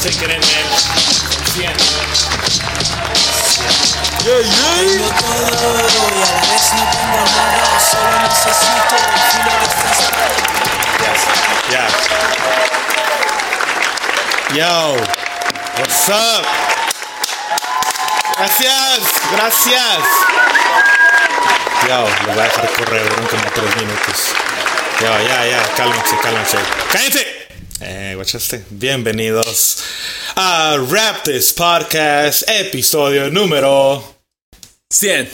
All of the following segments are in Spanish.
take it in, man. 100. Tengo todo y a la vez no tengo nada. Solo necesito el filo de fresa. Yo, what's up? Gracias. Yo, lo voy a dejar correr en como 3 minutos. Ya, cálmense. ¡Cállense! Guachaste. Bienvenidos a Rap This Podcast, episodio número 100.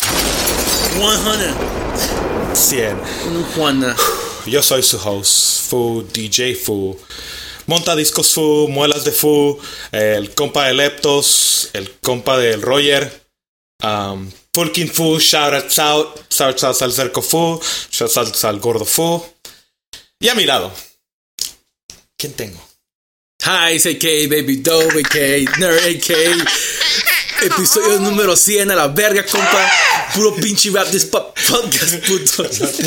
100. Juana. Yo soy su host, Fu, DJ Fu. Monta discos Fu, muelas de Fu, el compa de Leptos, el compa del Roger, Fulkin Fu, shoutouts al Cerco Fu, shoutouts al Gordo Fu. Y a mi lado, ¿quién tengo? Hi, it's AK, Baby Dope, AK, Nerd, AK. Episodio número 100 a la verga, compa. Puro pinche Rap This Podcast, puto.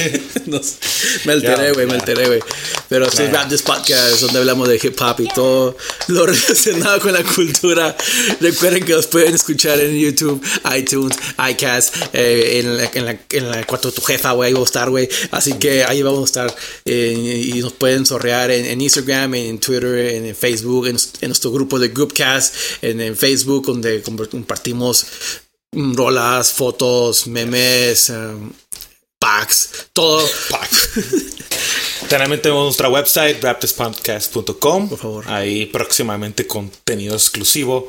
Me alteré, güey. Pero sí, Rap This Podcast, donde hablamos de hip hop y todo lo relacionado con la cultura. Recuerden que los pueden escuchar en YouTube, iTunes, iCast, en la cuarto de tu jefa, güey. Ahí vamos a estar, güey. Así que ahí vamos a estar. Y nos pueden sorrear en Instagram, en Twitter, en Facebook, en nuestro grupo de Groupcast, en Facebook, donde compartimos rolas, fotos, memes, packs, todo. También tenemos nuestra website, rapthispodcast.com. Por favor. Ahí próximamente contenido exclusivo.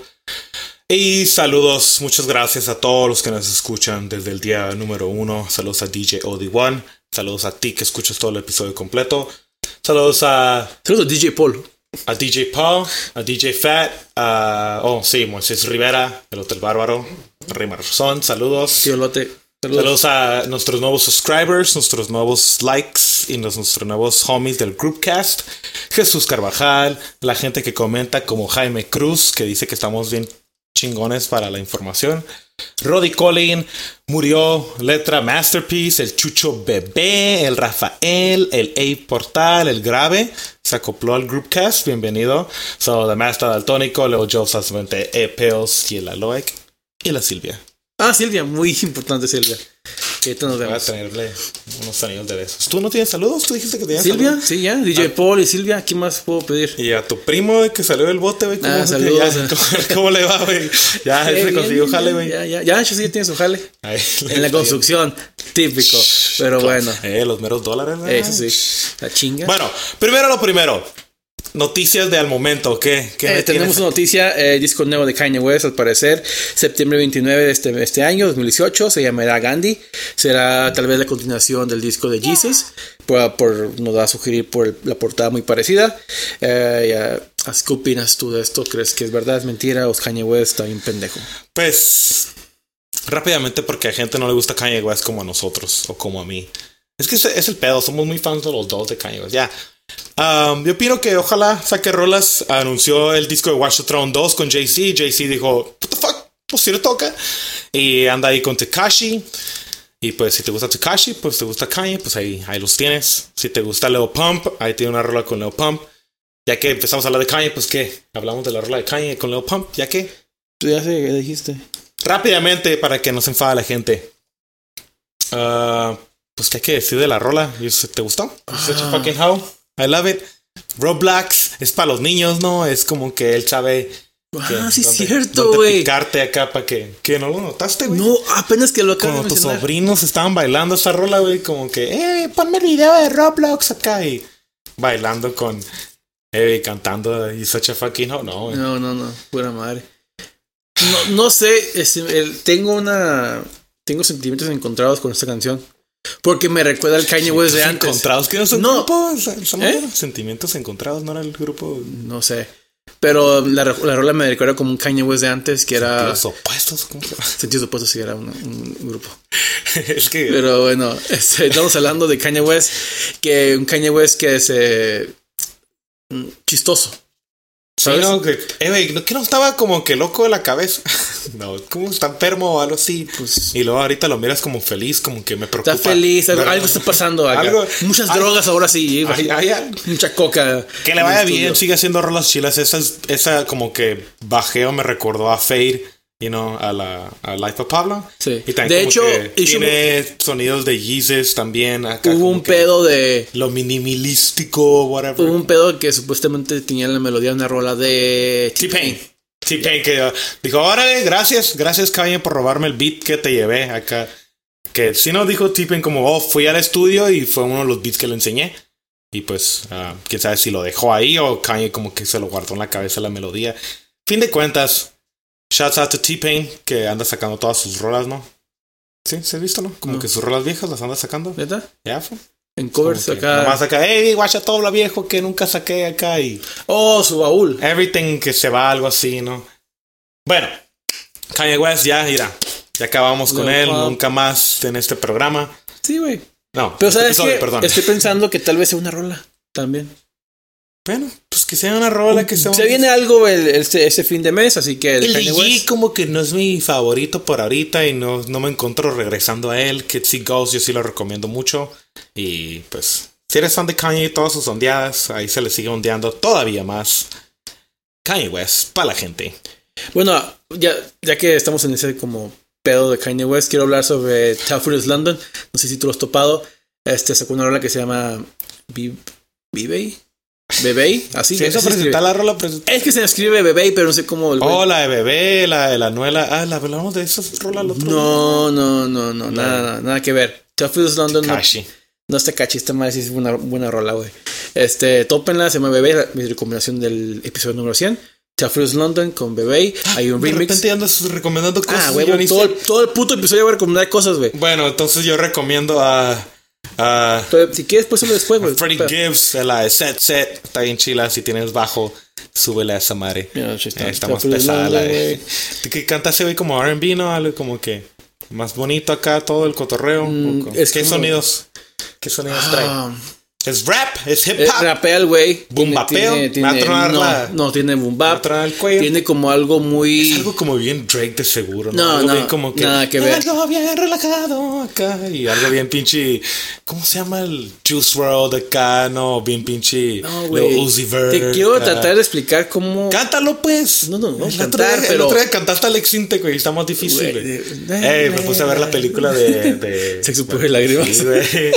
Y saludos, muchas gracias a todos los que nos escuchan desde el día número 1. Saludos a DJ OD1. Saludos a ti que escuchas todo el episodio completo. Saludos a DJ Paul. A DJ Paul, a DJ Fat, Moisés Rivera, el Hotel Bárbaro, Rima Razón, saludos. Tío-lote, saludos a nuestros nuevos subscribers, nuestros nuevos likes y nuestros nuevos homies del Groupcast. Jesús Carvajal, la gente que comenta como Jaime Cruz, que dice que estamos bien chingones para la información. Roddy Collin, Murió, Letra Masterpiece, el Chucho Bebé, el Rafael, el A Portal, el Grave, se acopló al Groupcast, bienvenido. So, the Master Daltónico, Leo Joseph, Pills, y el Aloec, y la Silvia. Silvia, muy importante Silvia. Ahorita nos Voy a vemos. tenerle unos anillos de besos. ¿Tú no tienes saludos? ¿Tú dijiste que tenías Silvia, saludos? sí, ya. DJ Paul y Silvia, ¿qué más puedo pedir? Y a tu primo que salió del bote, güey. Saludos. ¿Cómo le va, güey? Ya, se consiguió jale, güey. Ya, sí tiene su jale. Ahí, En la construcción, típico. Pero bueno. Los meros dólares, güey. Eso sí. La chinga. Bueno, primero lo primero. Noticias de al momento. ¿Qué tenemos una noticia, disco nuevo de Kanye West, al parecer, septiembre 29 de este año, 2018, se llamará Gandhi. Será tal vez la continuación del disco de Jesus, nos va a sugerir por la portada muy parecida. ¿Qué opinas tú de esto? ¿Crees que es verdad, es mentira o Kanye West está bien pendejo? Pues, rápidamente, porque a gente no le gusta Kanye West como a nosotros o como a mí. Es que es el pedo, somos muy fans de los dos de Kanye West, ya. Yo opino que ojalá saque rolas. Anunció el disco de Watch the Throne 2 con Jay-Z. Jay-Z dijo, what the fuck, pues si le toca. Y anda ahí con Tekashi. Y pues si te gusta Tekashi, pues te gusta Kanye, pues ahí los tienes. Si te gusta Lil Pump, ahí tiene una rola con Lil Pump. Ya que empezamos a hablar de Kanye, pues ¿qué? Hablamos de la rola de Kanye con Lil Pump, ¿ya qué? Tú ya sé qué dijiste. Rápidamente, para que no se enfade la gente. Pues ¿qué hay que decir de la rola? ¿Te gustó? Such a fucking how. I love it. Roblox es para los niños, ¿no? Es como que él sabe. Sí, es cierto, güey. Picarte acá para que no lo notaste, güey. No, apenas que lo acabo de Como tus mencionar. sobrinos estaban bailando esa rola, güey. Como que, ponme el video de Roblox acá. Y bailando con cantando. Y such a fucking how. No, güey. No, pura madre. No sé, tengo sentimientos encontrados con esta canción. Porque me recuerda al Kanye West de antes. Encontrados, que no son grupo. Sentimientos encontrados, no era el grupo. No sé. Pero la rola me recuerda como un Kanye West de antes, que era. Los opuestos, ¿cómo se llama? Sentidos opuestos, sí, era un grupo. Es que. Pero bueno, estamos hablando de Kanye West. Un Kanye West que es chistoso. Sí, no, güey, ¿no que no estaba como que loco de la cabeza? No, como está enfermo o algo así. Pues, y luego ahorita lo miras como feliz, como que me preocupa. está feliz, algo está pasando acá. Muchas drogas ahora sí. Mucha coca. Que le vaya bien, sigue haciendo rolas chilas. Esa como que bajeo me recordó a Fade, a Life of Pablo. Sí. Y también de hecho, tiene sonidos de Jesus también. Acá hubo un pedo de lo minimalístico, whatever. Hubo un pedo que supuestamente tenía la melodía de una rola de T-Pain. T-Pain que dijo, órale, gracias Kanye por robarme el beat que te llevé acá. Que si no dijo T-Pain como, fui al estudio y fue uno de los beats que le enseñé. Y pues, quién sabe si lo dejó ahí o Kanye como que se lo guardó en la cabeza la melodía. Fin de cuentas, shouts out to T-Pain que anda sacando todas sus rolas, ¿no? Sí, ¿se ha visto, no? Como que sus rolas viejas las anda sacando. ¿Neta? Ya fue. En covers acá. Nomás acá, guacha todo lo viejo que nunca saqué acá y... su baúl. Everything que se va, algo así, ¿no? Bueno, Kanye West ya acabamos con él. Nunca más en este programa. Sí, güey. No, pero sabes que estoy pensando que tal vez sea una rola también. Bueno, pues que sea una rola que sea... Se viene algo ese fin de mes, así que... El de G como que no es mi favorito por ahorita y no me encuentro regresando a él. Kids See Ghosts yo sí lo recomiendo mucho. Y pues, si eres fan de Kanye y todas sus ondeadas, ahí se le sigue ondeando todavía más. Kanye West, para la gente. Bueno, ya que estamos en ese como pedo de Kanye West, quiero hablar sobre Tough London. No sé si tú lo has topado. Sacó una rola que se llama Bebé, así. Sí, eso presenta la rola. Es que se escribe Bebé, pero no sé cómo. La de Bebé, la de la Nuela. La hablamos de esa rola el otro día. No, nada que ver. Tough London. No está cachi, está mal, sí es una buena rola, güey. Tópenla, se llama Bebé, mi recomendación del episodio número 100. Tough London con Bebé. Hay un remix. De repente andas recomendando cosas. Güey, todo el puto episodio voy a recomendar cosas, güey. Bueno, entonces yo recomiendo pero si quieres, pues después, güey. Freddie Gibbs, la de Set. Está bien chila. Si tienes bajo, súbele a esa madre. Está más pesada la de... Que canta ese güey como R&B, ¿no? Algo como que más bonito acá, todo el cotorreo. ¿Qué sonidos trae? Es rap, es hip hop. Rapea el güey. Bumbapeo. No tiene bumbap. El cuello. Tiene como algo muy... Es algo como bien Drake de seguro, ¿no? No, como que nada que ver. Algo bien relajado acá. Y algo bien pinche... ¿Cómo se llama el Juice WRLD acá? No, bien pinche... No, güey. Uzi Vert. Te quiero tratar de explicar cómo... Cántalo, pues. No, cantar, pero... El otro día cantaste Alex Intec, güey. Está más difícil, güey. Me puse a ver la película de Sexo, Puro y Lágrimas. Sí, güey.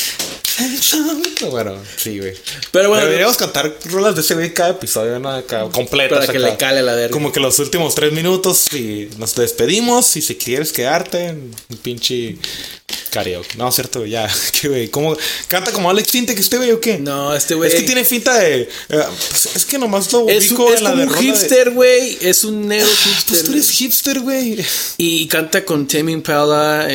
Bueno, sí, güey. Pero bueno, deberíamos cantar rolas de ese güey cada episodio, ¿no? Completas. Para que le cale la verga. Como que los últimos 3 minutos y nos despedimos. Y si quieres quedarte en un pinche karaoke. No, cierto, ya. ¿Qué güey? ¿Cómo canta como Alex Intec este güey o qué? No, este güey. Es que tiene finta de. Pues, es que nomás lo ubico en la de. Es un hipster, güey. Es un negro hipster. Pues tú eres hipster, güey. Y canta con Tame Impala.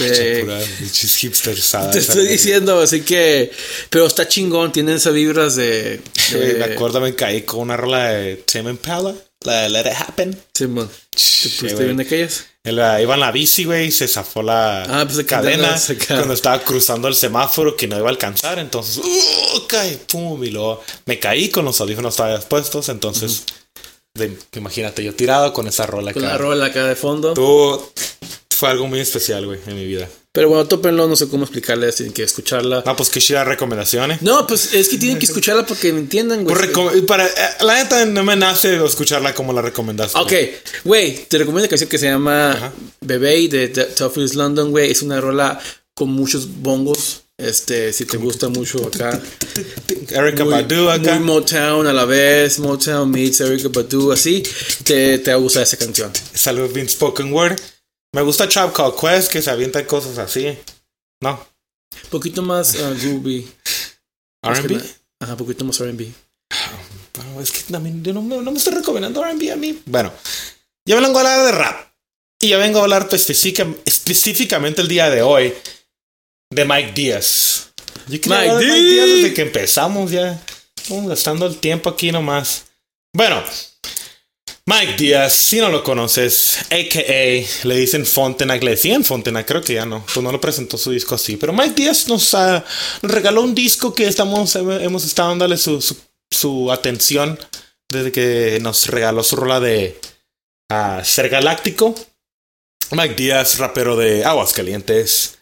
Hipster. Te estoy diciendo, así que. Pero está chingón. Tiene esas vibras de. Me acuerdo, me caí con una rola de Tame Impala. La de Let It Happen. Sí, man. ¿Te pusiste bien de aquellas? Iba en la bici, güey, y se zafó la cadena cuando estaba cruzando el semáforo que no iba a alcanzar. Entonces, pum, y luego me caí con los audífonos todavía puestos. Entonces, imagínate, yo tirado con esa rola acá. Con la rola acá de fondo. Fue algo muy especial, güey, en mi vida. Pero bueno, tópenlo, no sé cómo explicarles, tienen que escucharla. No, pues que chida recomendaciones. No, pues es que tienen que escucharla porque me entiendan, güey. La neta no me nace escucharla como la recomendaste. Ok, güey, te recomiendo una canción que se llama Bebé de Tough London, güey. Es una rola con muchos bongos. Si te gusta mucho acá. Erykah Badu acá. Muy Motown a la vez. Motown meets Erykah Badu, así. Te va a gustar esa canción. Es algo bien spoken word. Me gusta Tribe Called Quest, que se avienta cosas así. ¿No? Un poquito más groovy. ¿R&B? Ajá, poquito más R&B. Es que también yo no me estoy recomendando R&B a mí. Bueno, yo vengo a hablar de rap. Y yo vengo a hablar específicamente el día de hoy de Mike Díaz. Yo quería hablar de Mike Díaz desde que empezamos ya. Estamos gastando el tiempo aquí nomás. Bueno, Mike Díaz, si no lo conoces, a.k.a. le dicen Fontenac, le decían Fontenac, creo que ya no, pues no lo presentó su disco así, pero Mike Díaz nos regaló un disco que hemos estado dándole su atención desde que nos regaló su rola de Ser Galáctico. Mike Díaz, rapero de Aguascalientes.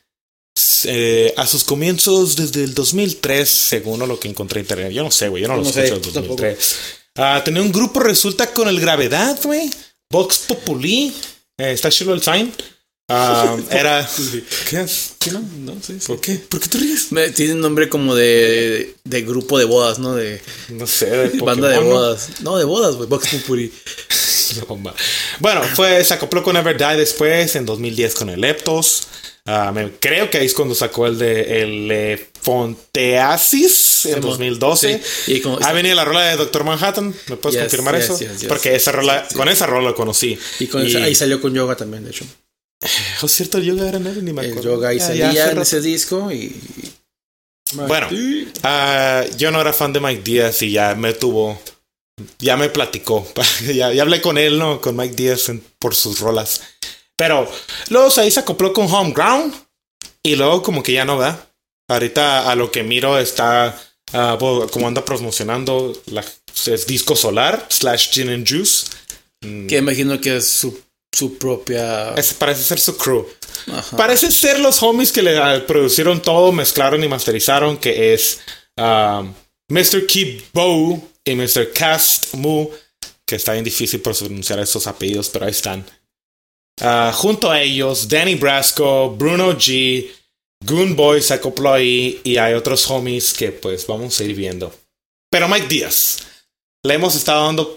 A sus comienzos desde el 2003, según lo que encontré en internet. Yo no sé, güey, yo no lo escucho desde el 2003. Tenía un grupo, resulta, con el Gravedad, güey. Vox Populi. Está chido el sign. Era... ¿Qué? ¿Qué no? No, sí. ¿Por qué? ¿Por qué te ríes? Tiene un nombre como de grupo de bodas, ¿no? No sé, de Pokémon, banda de bodas. No, de bodas, güey. Vox Populi. Bueno, se acopló con Everdy después, en 2010 con el Leptos. Creo que ahí es cuando sacó el de Elefonteasis en 2012. Sí. Venía la rola de Doctor Manhattan. ¿Me puedes confirmar eso? Porque esa rola, con esa rola lo conocí. Y ahí salió con Yoga también, de hecho. ¿Es cierto? El Yoga era negro, ni me acuerdo. El Yoga ahí salía en ese disco y... Bueno, yo no era fan de Mike Díaz y ya me platicó. ya hablé con él, ¿no? Con Mike Díaz por sus rolas. Pero luego ahí se acopló con Homeground. Y luego como que ya no da. Ahorita a lo que miro está como anda promocionando es Disco Solar / Gin and Juice. Que imagino que es su propia... Parece ser su crew. Ajá. Parece ser los homies que le produjeron todo, mezclaron y masterizaron, que es Mr. Keep Bow y Mr. Cast Mu, que está bien difícil pronunciar esos apellidos, pero ahí están. Junto a ellos, Danny Brasco, Bruno G, Goon Boy se acopló ahí, y hay otros homies que pues vamos a ir viendo. Pero Mike Díaz, le hemos estado dando...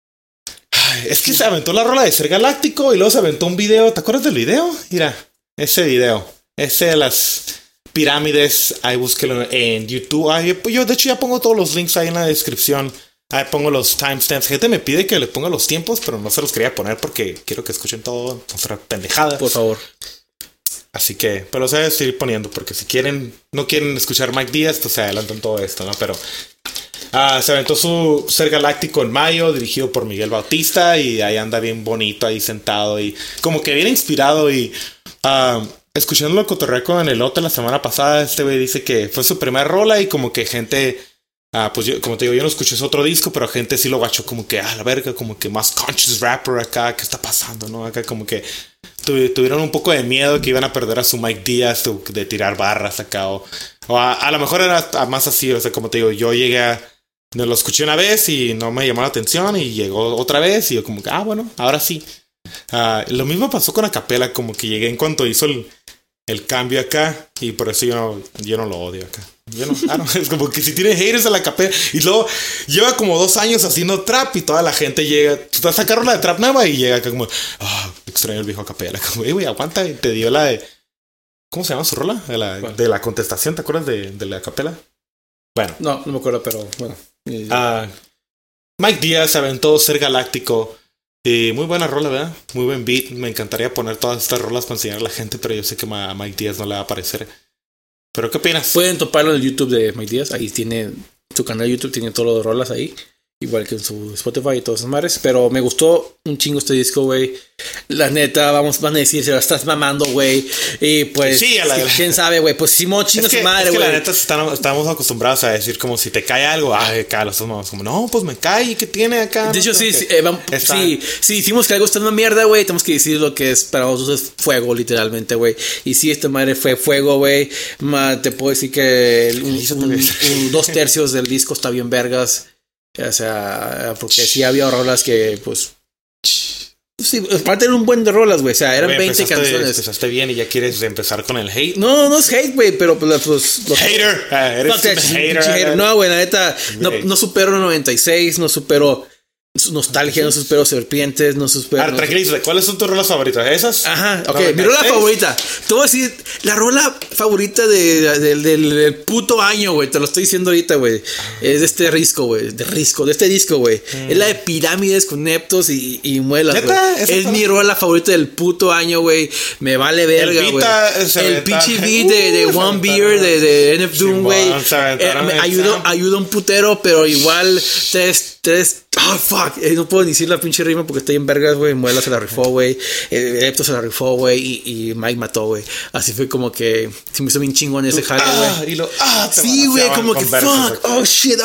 Es que se aventó la rola de Ser Galáctico y luego se aventó un video. ¿Te acuerdas del video? Mira, ese video. Ese de las pirámides. Ahí búsquelo en YouTube. Yo de hecho ya pongo todos los links ahí en la descripción. Ahí pongo los timestamps. Gente me pide que le ponga los tiempos, pero no se los quería poner porque quiero que escuchen todo. Nuestra pendejada. Por favor. Así que, pero los voy a seguir poniendo porque si no quieren escuchar Mike Díaz, pues se adelantan todo esto, ¿no? Pero... se aventó su Ser Galáctico en mayo, dirigido por Miguel Bautista, y ahí anda bien bonito ahí sentado y como que bien inspirado. Y escuchándolo cotorrear con el Elote la semana pasada, este güey dice que fue su primera rola y como que gente, pues yo, como te digo, yo no escuché ese otro disco, pero gente sí lo gachó como que la verga, como que más conscious rapper acá, ¿qué está pasando? ¿No? Acá como que tuvieron un poco de miedo que iban a perder a su Mike Díaz de tirar barras acá, o a lo mejor era más así. O sea, como te digo, yo lo escuché una vez y no me llamó la atención, y llegó otra vez y yo como que, bueno, ahora sí. Lo mismo pasó con Acapela, como que llegué en cuanto hizo el cambio acá, y por eso yo no lo odio acá. Es como que si tiene haters a la Acapela, y luego lleva como 2 años haciendo trap y toda la gente llega, tú vas a sacar la de trap nueva y llega acá como, extraño el viejo Acapela, como, güey, aguanta, y te dio la de, ¿cómo se llama su rola? De la contestación, ¿te acuerdas de la Acapela? Bueno. No me acuerdo, pero bueno. Mike Díaz se aventó Ser Galáctico. Y muy buena rola, ¿verdad? Muy buen beat. Me encantaría poner todas estas rolas para enseñar a la gente, pero yo sé que a Mike Díaz no le va a aparecer. ¿Pero qué opinas? Pueden toparlo en el YouTube de Mike Díaz. Ahí tiene su canal de YouTube, tiene todas las rolas ahí. Igual que en su Spotify y todas esas madres. Pero me gustó un chingo este disco, güey. La neta, van a decir, se la estás mamando, güey. Y pues, sí, quién sabe, güey. Pues Simón, chinga su madre, güey. La neta, estamos acostumbrados a decir como si te cae algo, acá los mamás como, no, pues me cae, ¿qué tiene acá? De hecho, si hicimos que algo está en una mierda, güey, tenemos que decir lo que es para nosotros es fuego, literalmente, güey. Y si esta madre fue fuego, güey, te puedo decir que 2/3 del disco está bien vergas. O sea, porque sí había rolas que, pues... Sí, aparte eran un buen de rolas, güey. O sea, eran 20 canciones. Empezaste bien y ya quieres empezar con el hate. No es hate, güey, pero pues... Hater. Eres hater. No, güey, la neta, no supero 96, no supero... Nostalgia, no supero Serpientes, no supero... Tranquilízate, ¿cuáles son tus rolas favoritas? ¿Esas? Aja, ok, mi rola favorita. Te voy a decir, la rola favorita del puto año, güey. Te lo estoy diciendo ahorita, güey. Es de este disco, güey. De este disco, güey. Es la de Pirámides con Neptos y Muelas, güey. Es mi rola favorita del puto año, güey. Me vale verga, güey. El pinche beat de One Beer de NF Doom, güey. Ayuda un putero, pero igual te 3. Fuck. No puedo ni decir la pinche rima porque estoy en vergas, güey. Muela se la rifó, güey. Epto se la rifó, güey. Y Mike mató, güey. Así fue como que se me hizo bien chingón ese jale, güey. Sí, güey, como que fuck. Oh shit.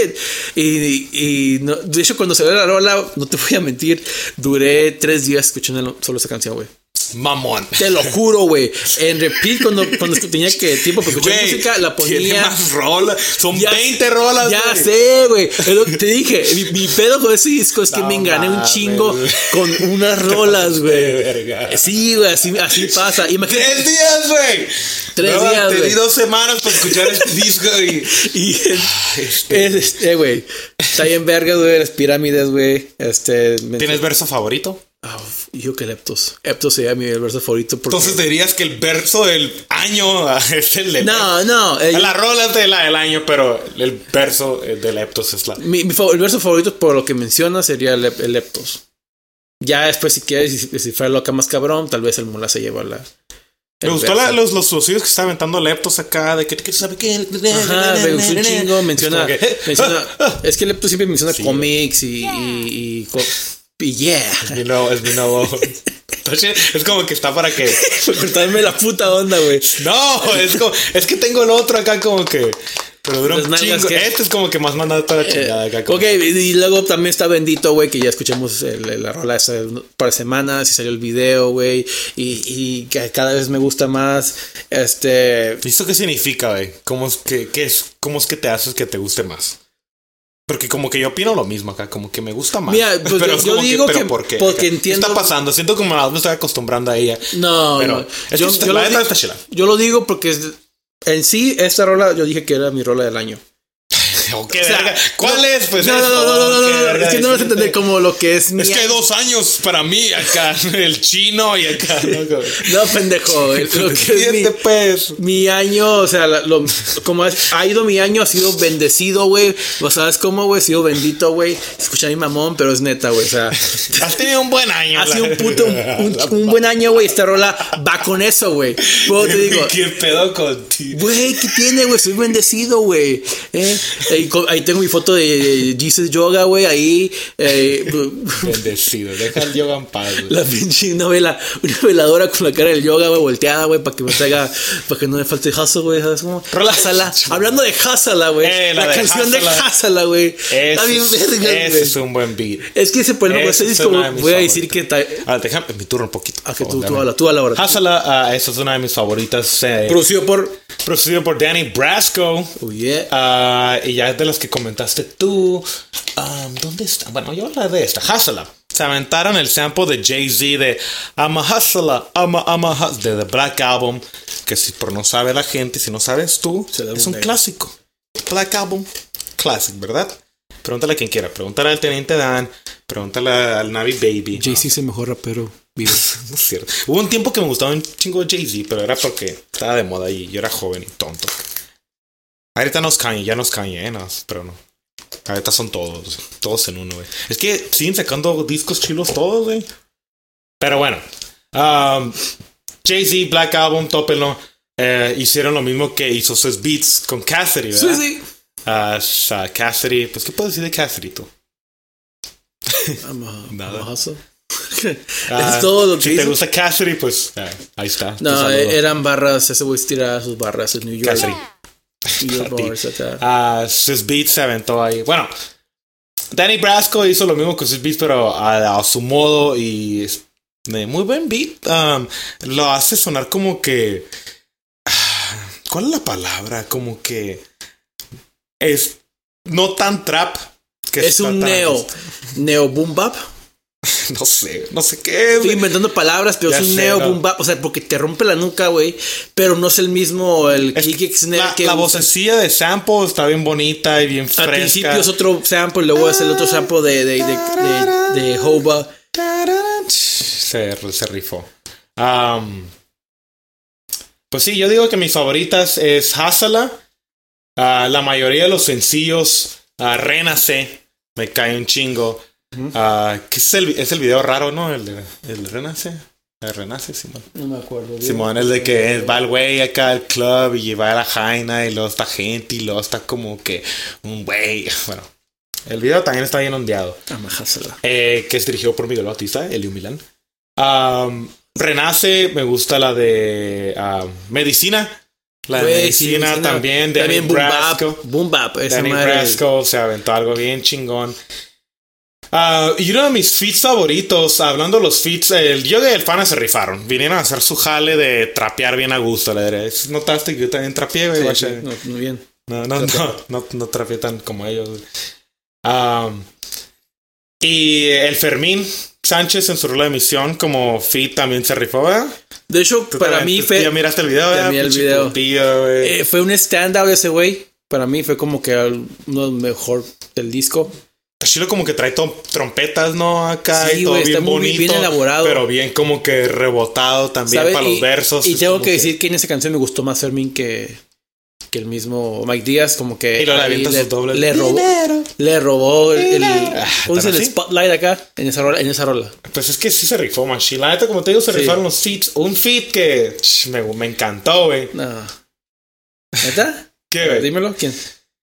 Y no, de hecho, cuando salió la rola, no te voy a mentir, duré 3 días escuchando solo esa canción, güey. Mamón. Te lo juro, güey. En repeat, cuando tenía que tiempo para escuchar música, la ponía. Tiene más rolas. Son 20 rolas. Ya sé, güey. Es lo que te dije. Mi pedo con ese disco es que me engané un chingo con unas rolas, güey. Sí, güey. Así pasa. Imagínate. 3 días, güey. 3 días, güey. Te di güey. 2 semanas para escuchar este disco Güey. Está bien verga, güey. Las pirámides, güey. ¿Tienes verso favorito? Yo que el Eptos. Eptos sería mi verso favorito. Porque... Entonces dirías que el verso del año es el de... No. La rola es de la del año, pero el verso del Eptos es la... El verso favorito, por lo que mencionas, sería el Eptos. Ya después, si quieres, si fuera loca más cabrón, tal vez el Mula se lleva la... Me gustó los sonidos que está aventando Leptos acá, de que sabe que... Ajá, me gustó un chingo, menciona... Es que Leptos siempre menciona cómics y yeah. Es mi nuevo. Es como que está para que... Por cortarme la puta onda, güey. No, es que tengo el otro acá como que... Pero dura un chingo. Este es como que más mandado toda la chingada acá. Ok, y luego también está Bendito, güey, que ya escuchamos la rola esa para semanas y salió el video, güey. Y que cada vez me gusta más. ¿Esto qué significa, güey? ¿Cómo es que te haces que te guste más? Porque como que yo opino lo mismo acá, como que me gusta más. Mira, pues pero yo digo que ¿por qué? Porque entiendo. ¿Qué está pasando? Siento como me estoy acostumbrando a ella. No, pero no. Yo lo digo porque en sí, esta rola yo dije que era mi rola del año. Okay, o sea, ¿cuál es? Pues no, es que no vas a entender como lo que es. Es que hay 2 años para mí acá, el chino y acá. No, pendejo. Lo que es mi año, o sea, como ha ido mi año, ha sido bendecido, güey. O sabes cómo, güey, ha sido bendito, güey. Escucha a mi mamón, pero es neta, güey. O sea, has tenido un buen año. Ha sido un buen año, güey. Esta rola va con eso, güey. Luego te digo, ¿qué pedo contigo? Güey, ¿qué tiene, güey? Soy bendecido, güey. Ahí tengo mi foto de Jesus Yoga, güey. Ahí. Bendecido. Deja el yoga en paz, güey. La pinche una veladora con la cara del yoga, güey, volteada, güey, para que me traiga. Para que no me falte Hustle, güey. ¿Sabes cómo? Hásala. Hablando de Hásala, güey. La canción de Hásala, güey. Está bien verga, güey. Ese es un buen beat. Es que ese poema, güey, ese disco, voy a decir que. Déjame mi turno un poquito. Que tú a la hora. Hásala, esa es una de mis favoritas. Producido por Danny Brasco. Oh, yeah. Y ya es de las que comentaste tú. ¿Dónde está? Bueno, yo hablaré de esta. Hustler. Se aventaron el sample de Jay-Z de I'm a Hustler, I'm a Hustler, de The Black Album. Que si por no sabe la gente, si no sabes tú, es un clásico. Black Album, classic, ¿verdad? Pregúntale a quien quiera. Pregúntale al Teniente Dan. Pregúntale al Navi Baby. Jay-Z es el mejor rapero vivo. No es cierto. Hubo un tiempo que me gustaba un chingo de Jay-Z, pero era porque estaba de moda y yo era joven y tonto. Ahorita ya nos Kanye, pero no. Ahorita son todos en uno, güey. Es que siguen sacando discos chilos todos, güey. Pero bueno. Jay-Z, Black Album, tópenlo. Hicieron lo mismo que hizo sus beats con Cassidy, ¿verdad? Sí. Cassidy, pues, ¿qué puedes decir de Cassidy tú? Nada. Es todo lo que si te gusta Cassidy, pues ahí está. No, eran barras. Ese güey tiraba sus barras en New York. Cassidy. Sus beats se aventó ahí. Bueno, Danny Brasco hizo lo mismo con sus beats, pero a su modo. Y muy buen beat. Lo hace sonar como que. ¿Cuál es la palabra? Como que es no tan trap. Que es un neo boom bap. No sé qué es. Estoy inventando palabras, pero ya es un neo boom bap. O sea, porque te rompe la nuca, güey. Pero no es el mismo, la vocecilla de sample está bien bonita y bien fresca. Al principio es otro sample, luego es el otro sample de Hova. Se rifó. Pues sí, yo digo que mis favoritas es Hásala. La mayoría de los sencillos, Renace, me cae un chingo. ¿Qué es el video raro, no? El Renace. El Renace, Simón. No me acuerdo. Simón, el de que va el güey acá al club y va a la jaina y luego está gente y luego está como que un güey. Bueno, El video también está bien ondeado. Amajásela. Que es dirigido por Miguel Bautista, Eliu Milán. Renace, me gusta la de Medicina. La de Medicina también. También Boom Bap. Danny Brasco se aventó algo bien chingón. Y uno de mis feats favoritos, hablando de los feats, el Yoga y el Fana se rifaron. Vinieron a hacer su jale de trapear bien a gusto. ¿Notaste que yo también trapeé, güey? Sí, no, muy bien. No trapeé tan como ellos. Y el Fermín Sánchez en su rola de Misión como feat también se rifó, ¿verdad? De hecho, para mí fue... ¿Ya miraste el video? Ya miré el video. Fue un standout ese güey. Para mí fue como que uno mejor del disco. Chilo como que trae trompetas, ¿no? Acá sí, y todo güey, bien está muy bonito, bien elaborado. pero bien como que rebotado también, ¿sabe? Para los versos. Y tengo que decir que en esa canción me gustó más Fermín que el mismo Mike Díaz, como que y le robó el spotlight acá en esa rola. Pues es que sí se rifó, machine. La neta, como te digo, se rifaron los feats. Un feat que me encantó, güey. No. ¿Neta? ¿Qué, güey? Dímelo, ¿quién?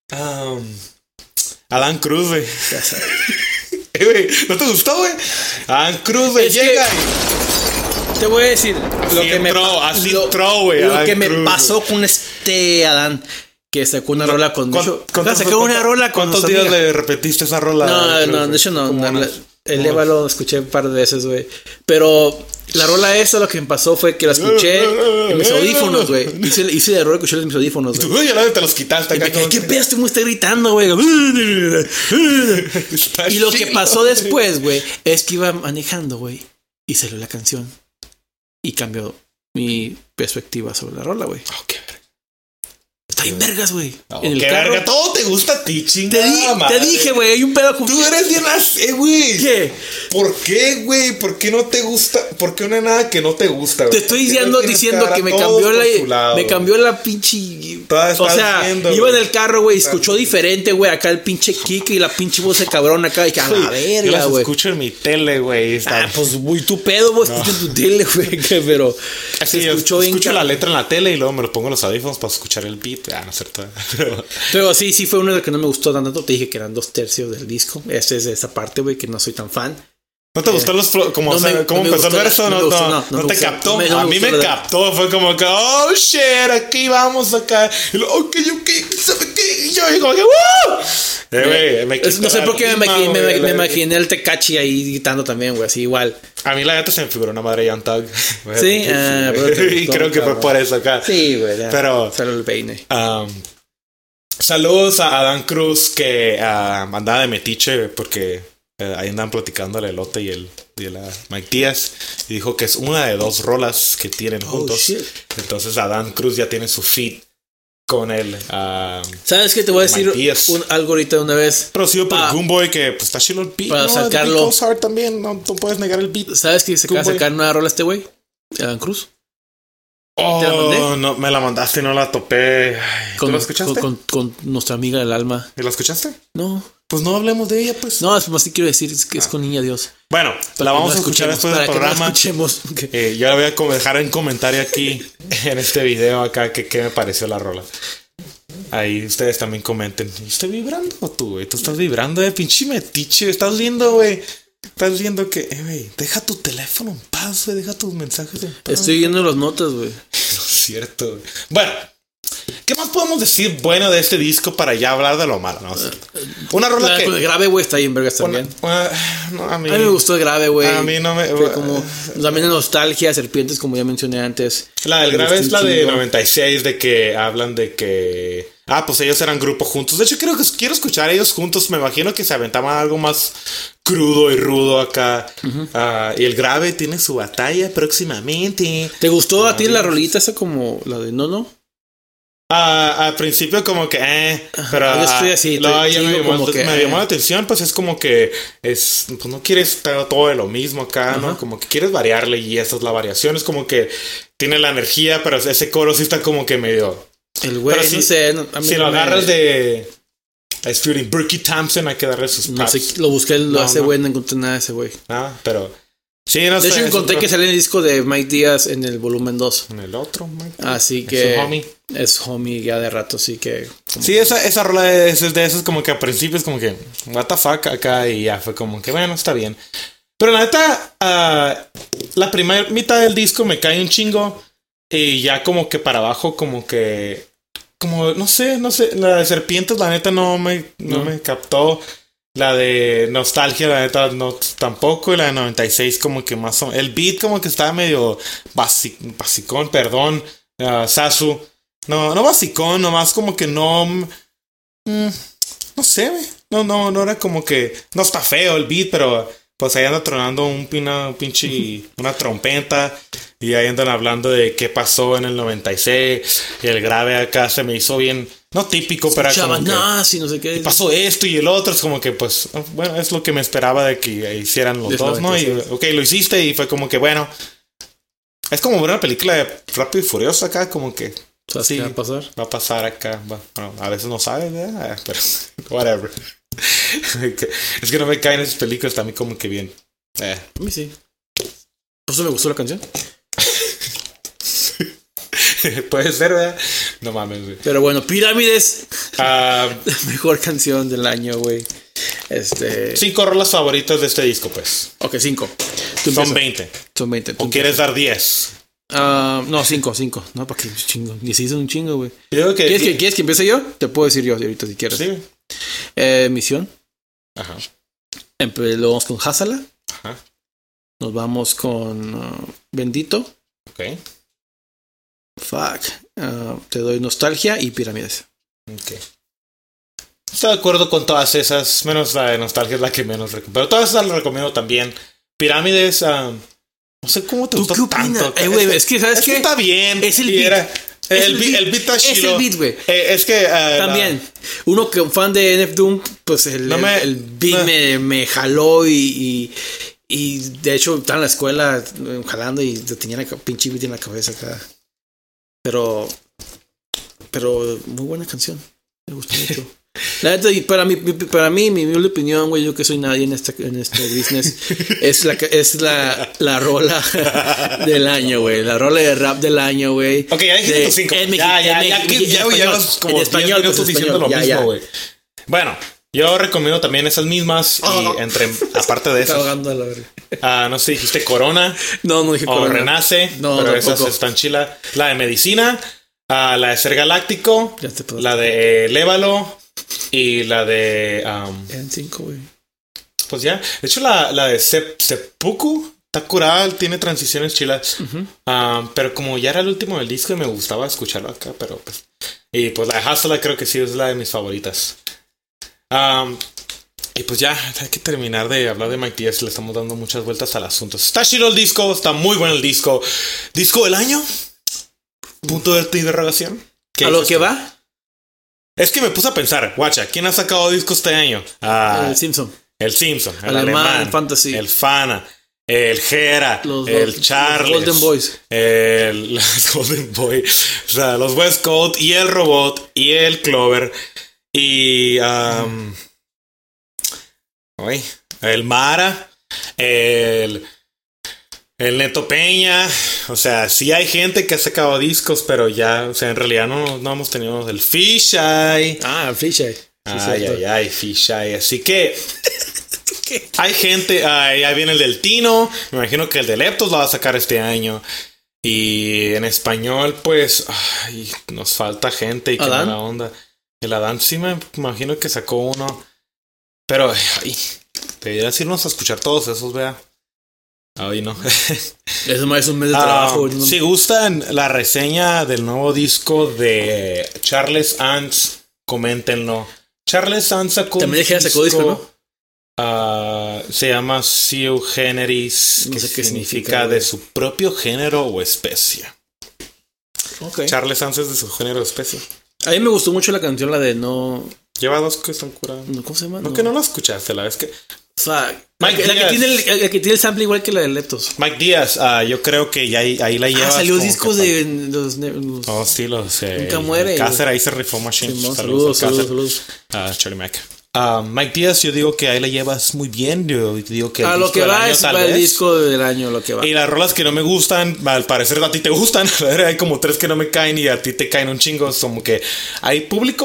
Adán Cruz, güey. ¿No te gustó, güey? Adán Cruz, güey, llega. Te voy a decir lo que me pasó con Adán, que sacó una rola con... ¿Cuántos días le repetiste esa rola? No, de hecho no. El Eva lo escuché un par de veces, güey. Pero la rola esa lo que me pasó fue que la escuché en mis audífonos, güey. Hice el error de escuchar en mis audífonos, güey. Y ya te los quitaste acá. ¿Qué pedo? Este güey está gritando, güey. Y lo que pasó después, güey, es que iba manejando, güey, y salió la canción. Y cambió mi perspectiva sobre la rola, güey. Ok. Está bien vergas, güey. En el carro. Verga, todo te gusta a ti, chingada. Te dije, güey, hay un pedo con... Tú eres bien así, güey. ¿Qué? ¿Por qué, güey? ¿Por qué no te gusta? ¿Por qué no hay nada que no te gusta, güey? Te estoy diciendo que me cambió la pinche... O sea, iba en el carro, güey, escuchó diferente, güey, acá el pinche kick y la pinche voz de cabrón acá. Y que a la verga, güey. Yo las escucho en mi tele, güey. Pues, güey, tu pedo, güey, escucho en tu tele, güey. Pero... Así, escucho la letra en la tele y luego me lo pongo en los audífonos para escuchar el beat. No es cierto. Pero sí fue uno de los que no me gustó tanto. Te dije que eran 2/3 del disco. Esa es de esa parte, güey, que no soy tan fan. ¿No te gustó cómo empezó el verso? No te captó. A mí me captó. Fue como que, oh shit, aquí vamos acá. Y luego, ok, ¿sabe qué? Y yo como que, ¡woo! No sé por qué me imaginé el Tecachi ahí gritando también, güey, así igual. A mí la neta se me figuró una madre Young Thug. Sí, y creo que fue por eso acá. Sí, güey. Pero salió el peine. Saludos a Adán Cruz que andaba de metiche porque ahí andan platicando el elote y el Mike Díaz y dijo que es una de 2 rolas que tienen juntos. Shit. Entonces Adán Cruz ya tiene su feat con él. ¿Sabes qué? Te voy a decir algo ahorita de una vez. Producido por Goomboy, que pues está chido el beat. Para sacarlo. Hard también, no puedes negar el beat. ¿Sabes que se acaba de sacar una rola este güey? Adán Cruz. Oh, no, me la mandaste y no la topé. ¿Tú la escuchaste? Con nuestra amiga del alma. ¿Y la escuchaste? No. Pues no hablemos de ella, pues. No, es más que quiero decir que es con Niña Dios. Bueno, la vamos a escuchar después del programa. Escuchemos. Yo la voy a dejar en comentario aquí en este video acá que me pareció la rola. Ahí ustedes también comenten. ¿Estoy vibrando o tú, güey? Tú estás vibrando, pinche metiche. Estás viendo, güey. Estás viendo que, güey, deja tu teléfono en paz, güey. Deja tus mensajes en paz. Estoy viendo las notas, güey. No es cierto, güey. Bueno, ¿qué más podemos decir bueno de este disco para ya hablar de lo malo? ¿No? Una rola que... El grave, güey, está ahí en vergas también. No, a mí me gustó el grave, güey. A mí no me... Fue como... También de nostalgia, Serpientes, como ya mencioné antes. La del grave es la de 96, de que hablan de que... pues ellos eran grupo juntos. De hecho, quiero escuchar a ellos juntos. Me imagino que se aventaban algo más crudo y rudo acá. Y el grave tiene su batalla próximamente. ¿Te gustó a ti la rolita esa como la de No? Al principio como que pero yo estoy así, me llamó la atención, pues es como que pues no quieres estar todo de lo mismo acá, ¿no? Como que quieres variarle y esa es la variación. Es como que tiene la energía, pero ese coro sí está como que medio... El güey, no sé. Si lo agarras de... Es feeling Berkey Thompson, hay que darle sus props. No sé, lo busqué, ese güey, no encontré nada de ese güey. Pero... Sí, no sé. De hecho, encontré que sale en el disco de Mike Díaz en el volumen 2. En el otro, Mike. Así que... Es su homie. Es homie ya de rato, así que... Sí, esa rola es de esas como que a principios como que what the fuck acá y ya fue como que bueno, está bien. Pero la neta, la primera mitad del disco me cae un chingo y ya como que para abajo como que como no sé, la de Serpientes la neta no me captó. La de Nostalgia la neta no tampoco, y la de 96 como que más el beat como que estaba medio basicón, perdón, Sasu. No basicón, nomás como que no. No sé, güey. No era como que. No está feo el beat, pero pues ahí anda tronando una trompeta. Y ahí andan hablando de qué pasó en el 96. Y el grave acá se me hizo bien. No típico, pero como que, nazi, no sé qué. Pasó esto y el otro. Es como que, pues, bueno, es lo que me esperaba de que hicieran los dos, ¿no? Y ok, lo hiciste y fue como que, bueno. Es como una película de Rápido y Furioso acá, como que. Sí, ¿qué va a pasar? Va a pasar acá. Bueno, a veces no sabes, ¿verdad? Pero, whatever. Es que no me caen esas películas también como que bien. A mí sí. ¿Por eso me gustó la canción? Puede ser, ¿verdad? No mames, güey. Pero bueno, Pirámides. La mejor canción del año, güey. 5 rolas favoritas de este disco, pues. Ok, 5. Son 20. Son 20. ¿O quieres dar 10? No, 5. No, para qué chingo. 16 es un chingo, güey. ¿Quieres que empiece yo? Te puedo decir yo ahorita si quieres. Sí. Misión. Ajá. Lo vamos con Hazala. Ajá. Nos vamos con Bendito. Ok. Fuck. Te doy Nostalgia y Pirámides. Ok. Estoy de acuerdo con todas esas. Menos la de Nostalgia es la que menos recomiendo. Pero todas esas las recomiendo también. Pirámides, no sé cómo te gustó tanto. Güey, es que, ¿sabes qué? Está bien. Es el beat. El beat está chido. Es el beat, güey. Es que... también. Uno que un fan de NF Doom, pues el beat me jaló y de hecho estaba en la escuela jalando y tenía la pinche beat en la cabeza acá. Pero muy buena canción. Me gustó mucho. La neta, para mí, mi humilde opinión, güey, yo que soy nadie en este business, es la rola del año, güey. La rola de rap del año, güey. Ok, ya dijiste tus 5. Ya como en español, 10 minutos diciendo lo mismo, güey. Bueno, yo recomiendo también esas mismas. Y aparte de esas. No sé, dijiste Corona. No dije Corona. O Renace. No, pero esas están chilas. La de Medicina. La de Ser Galáctico. La de Lévalo. Y la de. Eran 5, güey. Pues ya. De hecho, la de Seppuku está curada. Tiene transiciones chilas. Pero como ya era el último del disco y me gustaba escucharlo acá. Pero pues. Y pues la de Hustler creo que sí es la de mis favoritas. Y pues ya, hay que terminar de hablar de Mike Díaz. Le estamos dando muchas vueltas al asunto. Está chido el disco. Está muy bueno el disco. ¿Disco del año? Punto de interrogación. ¿A lo que va? Es que me puse a pensar, guacha, ¿quién ha sacado discos este año? El Simpson. El Simpson, el alemán, el Fantasy, el Fana, el Gera, el Charles, los Golden Boys. Los Golden Boys, o sea, los West Coast y el Robot y el Clover y el Mara, el Neto Peña. O sea, sí hay gente que ha sacado discos, pero ya, o sea, en realidad no hemos tenido el Fisheye. El Fisheye. Ay, Fisheye. Así que hay gente, ya viene el del Tino. Me imagino que el de Leptos lo va a sacar este año. Y en español, pues, nos falta gente y qué mala onda. El Adán sí me imagino que sacó uno. Pero, deberías irnos a escuchar todos esos, vea. Ay, no. Eso más es un mes de trabajo. Si gustan la reseña del nuevo disco de Charles Ants, coméntenlo. Charles Ants sacó también sacó disco, ¿no? Se llama Seu Generis, no que sé qué significa de su propio género o especie. Okay. Charles Ants es de su género o especie. A mí me gustó mucho la canción, la de No. Lleva 2 que están curadas. ¿Cómo se llama? No, que no la escuchaste, la vez que. O sea, la que tiene el sample igual que la de Leptos. Mike Díaz, yo creo que ya ahí la llevas. Salió discos de los sí, los. Nunca muere. Cáceres ahí se rifó Machine. Sí, saludos. Charlie Mac. Mike Díaz, yo digo que ahí la llevas muy bien. Yo digo que. A lo que va es el disco del año, lo que va. Y las rolas que no me gustan, al parecer a ti te gustan. Hay como 3 que no me caen y a ti te caen un chingo. Como que hay público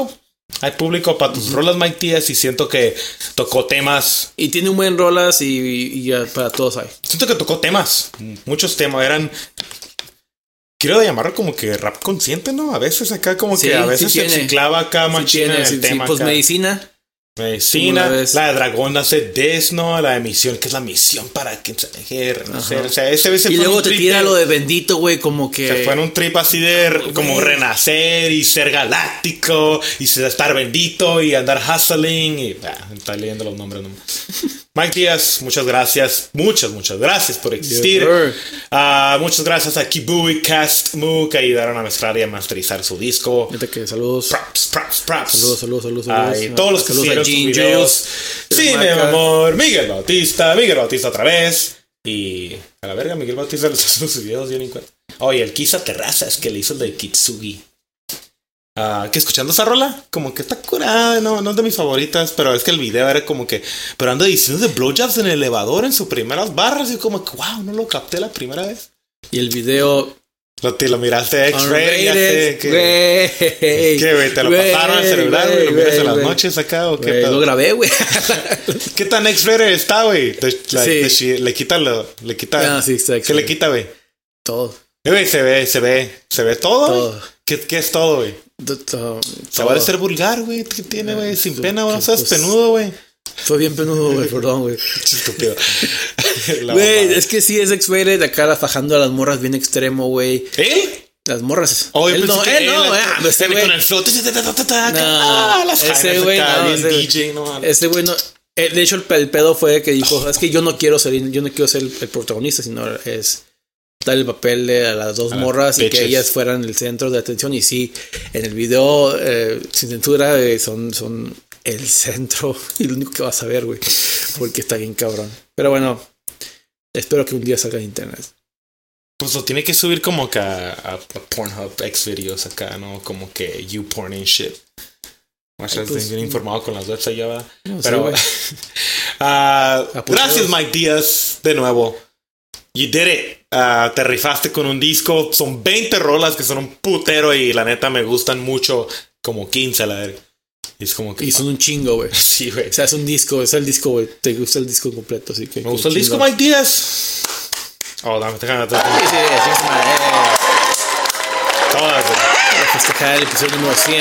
Hay público para tus rolas, Mike Díaz, y siento que tocó temas. Y tiene un buen rolas y ya para todos hay. Siento que tocó temas. Muchos temas. Eran. Quiero llamarlo como que rap consciente, ¿no? A veces acá como Sí, que a veces sí se tiene. ciclaba acá Sí machina tiene, el sí, tema. pues acá. medicina. Medicina, Una vez. la de Dragón hace Des, ¿no? La de Misión, que es la misión para que no sé, o sea, ese veces Y fue luego un te trip tira de- lo de bendito, güey, como que... se fue en un trip así de como renacer y ser galáctico y estar bendito y andar hustling y está leyendo los nombres nomás. Mike Díaz, muchas gracias por existir. Yes, Muchas gracias a Kibui Cast Moo que ayudaron a mezclar y a masterizar su disco. Neta que saludos. Props. Saludos. Y todos los que Saludos hicieron a sus Gene videos. Juice, Sí, mi Maca. amor. Miguel Bautista otra vez. Y a la verga, Miguel Bautista les hace sus videos, yo ni cuenta. Oye, el Kisa Terrazas que le hizo el de Kitsugi. Que escuchando esa rola, como que está curada, no es de mis favoritas, pero es que el video era como que, pero anda diciendo de blowjobs en el elevador en sus primeras barras y como que, wow, no lo capté la primera vez. Y el video... Lo miraste X-Ray, ya sé que... Güey. ¿Qué, güey? ¿Te lo pasaron al celular, güey? ¿Lo miras en las noches acá o qué Güey, pedo? lo grabé, güey. ¿Qué tan X-Rated está, güey? Sí. Le quita Sí, está ¿Qué le quita, güey? Todo. Güey, se ve todo, Todo. güey. ¿Qué es todo, güey? Todo. Se va a ser vulgar, güey. ¿Qué tiene, güey? Sin pena, güey. No pues, seas penudo, güey. Fue bien penudo, güey, perdón, güey. Estúpido. Güey, es que sí es X-rated, acá la fajando a las morras bien extremo, güey. ¿Él? Las morras. Oh, Él no, ese güey. con el flow. No, Las ese güey acá, no, bien ese- DJ, no. Este güey no. De hecho, el pedo fue que dijo: es que yo no quiero ser el protagonista, sino es dar el papel de a las dos A las morras y que bitches. ellas fueran el centro de atención. Y sí, en el video, sin censura, son el centro y lo único que vas a ver, güey. Porque está bien cabrón. Pero bueno, espero que un día salga en internet. Pues lo tiene que subir como que a Pornhub Xvideos acá, ¿no? Como que YouPorn and shit. Más Ay, pues, bien informado con las webs allá, ¿verdad? No sé, Pero güey. gracias, Mike Díaz, de nuevo. You did it. Te rifaste con un disco. Son 20 rolas que son un putero y la neta me gustan mucho. Como 15 a la verga. Y es como que... Y son un chingo, güey. Sí, güey. O sea, es un disco, es el disco, güey. Te gusta el disco completo, así que. Me gustó el qué disco, chingón. Mike Díaz. Oh, dame, déjame. Sí, es madre. Todas, güey. Para festejar el episodio número 100.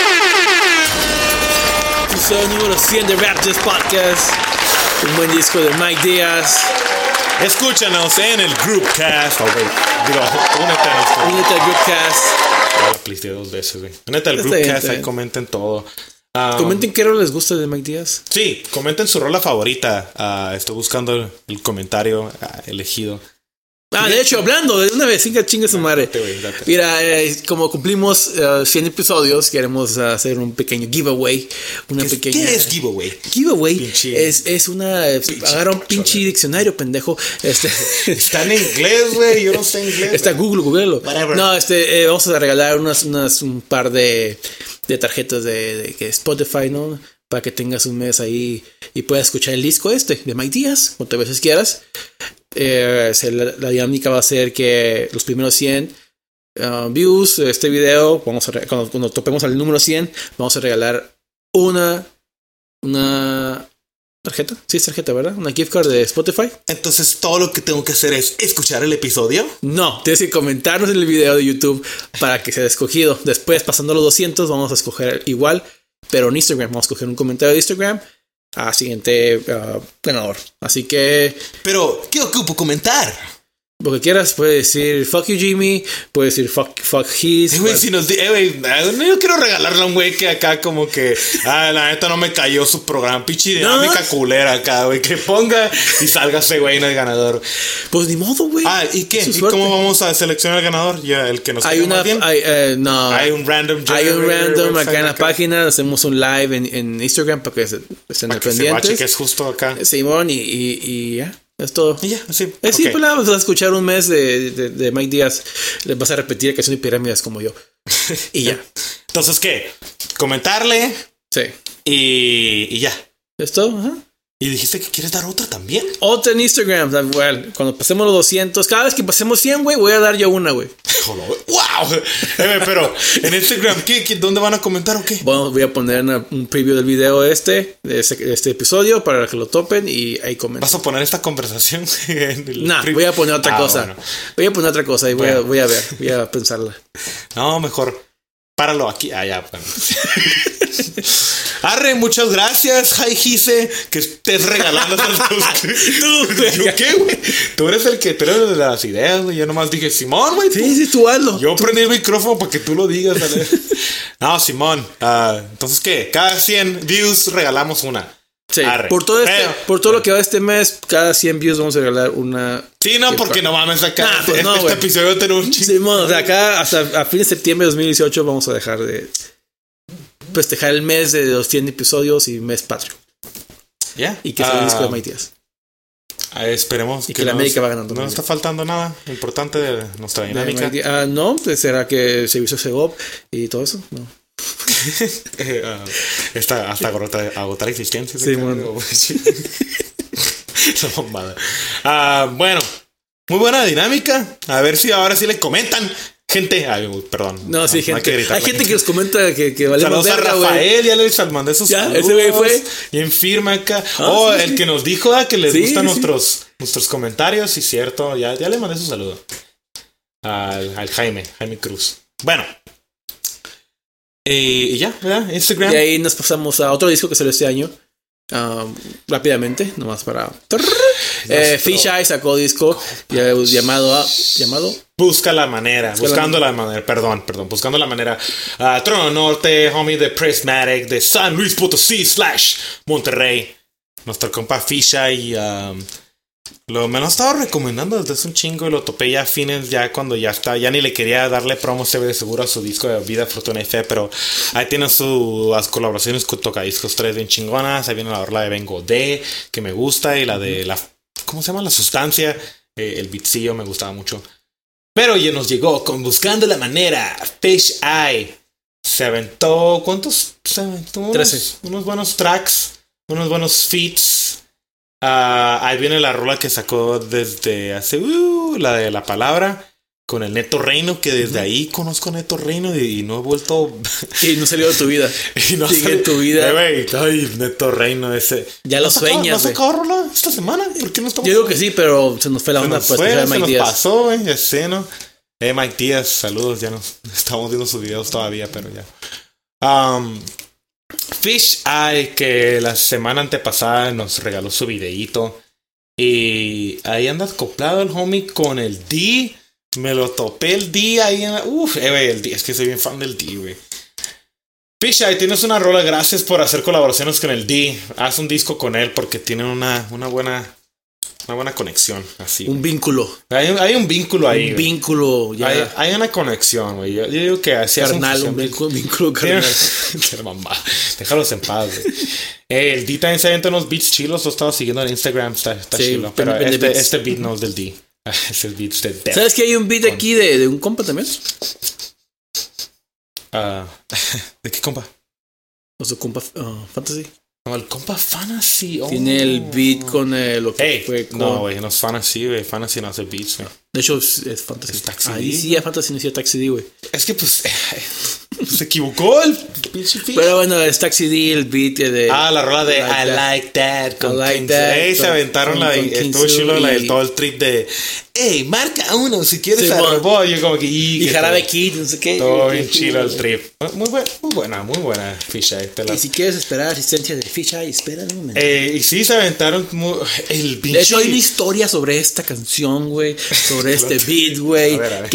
Episodio número 100 de Rap Just Podcast. Un buen disco de Mike Díaz. Escúchanos en el Groupcast. Oh, güey. Digo, únete a nuestro... Únete al Groupcast. Ya la plisteé 2 veces, güey. Únete al Está bien, Groupcast, está ahí bien. comenten todo. Comenten qué rol les gusta de Mike Díaz. Sí, comenten su rola favorita. Estoy buscando el comentario elegido. De hecho, hablando de una vez, chinga su madre. Date, güey, date. Mira, como cumplimos 100 episodios, queremos hacer un pequeño giveaway. Una pequeña. ¿Qué es giveaway? Giveaway Pinche- es una. Agarra un pinche diccionario, pendejo. Está en inglés, güey. Yo no sé inglés. Está Google, googlealo. Whatever. No, vamos a regalar un par de tarjetas de Spotify, ¿no? Para que tengas un mes ahí y puedas escuchar el disco de Mike Díaz, cuantas veces quieras. La dinámica va a ser que los primeros 100 views de este video, cuando topemos al número 100, vamos a regalar una tarjeta. Sí, es tarjeta, ¿verdad? Una gift card de Spotify. Entonces, todo lo que tengo que hacer es escuchar el episodio. No, tienes que comentarnos en el video de YouTube para que sea escogido. Después, pasando los 200, vamos a escoger igual, pero en Instagram. Vamos a escoger un comentario de Instagram a siguiente ganador. Así que, Pero, ¿qué ocupo comentar? lo que quieras, puedes decir fuck you, Jimmy. Puedes decir fuck his. Güey, si nos güey, yo quiero regalarle a un güey que acá como que, la neta no me cayó su programa, pinche dinámica culera acá, güey, que ponga y salga ese güey en el ganador. Pues ni modo, güey. ¿Y qué? Su ¿Y suerte. cómo vamos a seleccionar al ganador? Ya, el que nos Hay caiga una. más bien. No. Hay un random. Hay un generator random website acá en la acá, página. Hacemos un live en Instagram para que estén al que se guache pendientes. que es justo acá. Simón y ya. Es todo. Y ya, así. Sí, ok. pues nada, vas a escuchar un mes de Mike Díaz. Le vas a repetir canción de pirámides como yo. Y ya. Entonces, ¿qué? Comentarle Sí. y ya. ¿Es todo? Ajá. ¿Y dijiste que quieres dar otra también? Otra en Instagram. Igual, cuando pasemos los 200, cada vez que pasemos 100, güey, voy a dar yo una, güey. ¡Wow! ¡Wow! Pero en Instagram, ¿dónde van a comentar o qué? Bueno, voy a poner un preview del video de este episodio para que lo topen y ahí comenten. ¿Vas a poner esta conversación? Voy a poner otra cosa. Bueno. Voy a poner otra cosa y voy a ver, voy a pensarla. No, mejor páralo aquí. Ya, bueno. Arre, muchas gracias, Jaijise, que estés regalando esas cosas. ¿Yo qué, güey? Tú eres el que trae de las ideas, güey. Yo nomás dije, Simón, güey. Sí, tú hazlo. Yo prendí el micrófono para que tú lo digas, ¿vale? No, Simón. Entonces, ¿qué? Cada 100 views regalamos una. Sí, arre. Por todo lo que va este mes, cada 100 views vamos a regalar una. Sí, no, porque no mames acá. Este episodio tenemos un chingo. Simón, o sea, acá hasta a fin de septiembre de 2018 vamos a dejar de festejar el mes de los 100 episodios y mes patrio. Ya. Y que sea el disco de Matías. Esperemos y que la América va ganando. No está faltando nada importante de nuestra dinámica. No, pues será que el servicio Segov y todo eso. No. Hasta agotar existencias. Sí, bueno. Esa bombada. Bueno, muy buena dinámica. A ver si ahora sí le comentan. Gente, perdón. No, sí, gente. Hay gente que nos comenta que valemos verga, güey. Rafael, ya les mandé sus saludos. Ese güey fue. Bien firme acá. Sí, el que nos dijo que les gustan nuestros comentarios. Sí, cierto. Ya le mandé su saludo. Al Jaime Cruz. Bueno. Y ya, ¿verdad? Instagram. Y ahí nos pasamos a otro disco que salió este año. Rápidamente, nomás para. Fish Eye sacó disco llamado Buscando la manera. Buscando la manera. Trono Norte, homie de Prismatic, de San Luis Potosí / Monterrey. Nuestro compa Fish Eye. Me lo estaba recomendando desde hace un chingo y lo topé ya a fines, ya cuando ya ni le quería darle promo de seguro a su disco de Vida, Fortuna y Fe, pero ahí tiene las colaboraciones con Tocadiscos 3 bien chingonas. Ahí viene la rola de Vengo de, que me gusta, y la de ¿cómo se llama? La Sustancia, el beatcillo me gustaba mucho. Pero ya nos llegó con Buscando la Manera, Fish Eye. Se aventó, ¿cuántos? Se aventó 13. Unos buenos tracks, unos buenos feats. Ahí viene la rola que sacó desde hace la de La Palabra con el Neto Reino, que desde ahí conozco a Neto Reino y no he vuelto. Y no salió de tu vida. Y no sigue en tu vida. Ay, Neto Reino ese. Ya lo sueñas. ¿No sacó rola esta semana? ¿Por qué no estamos? Yo digo que sí, pero se nos fue la onda. Se nos pasó, güey. Ya sé, ¿no? Mike Díaz, saludos. Ya nos estamos viendo sus videos todavía, pero ya. Fish Eye, que la semana antepasada nos regaló su videíto. Y ahí anda acoplado el homie con el D. Me lo topé el D ahí. El D. Es que soy bien fan del D, güey. Fish Eye, tienes una rola. Gracias por hacer colaboraciones con el D. Haz un disco con él porque tienen una buena conexión. Así, un vínculo. Hay un vínculo ahí. Un vínculo. Ya. Hay una conexión, güey. Yo digo que así carnal, un vínculo carnal. Déjalos en paz, güey. El D también se avienta unos beats chilos. Lo estaba siguiendo en Instagram. Está sí, chilo. Pero este beat no es del D. Es el beat de Def. ¿Sabes que hay un beat aquí de un compa también? ¿De qué compa? O su compa Fantasy. No, el compa Fantasy. Tiene el beat con lo que fue con... No, güey, no es Fantasy, güey. Fantasy no hace beats, güey. De hecho, es Fantasy. Es Taxi Ahí sí, es Fantasy, no es Taxi D, güey. Es que, pues, se equivocó el pinche feed. Pero bueno, es Taxi D, el beat de... la rola de I Like That. Con King That. Se aventaron estuvo chulo todo el trip de... Hey, marca uno si quieres a robot. Yo como que... Y Jarabe Kid, no sé qué. Todo bien chido el trip. Muy buena Fish Eye. Y si quieres esperar asistencia de Fish Eye, espera un momento. Y sí, se aventaron el pinche... De hecho, hay una historia sobre esta canción, güey. Sobre este beat, güey.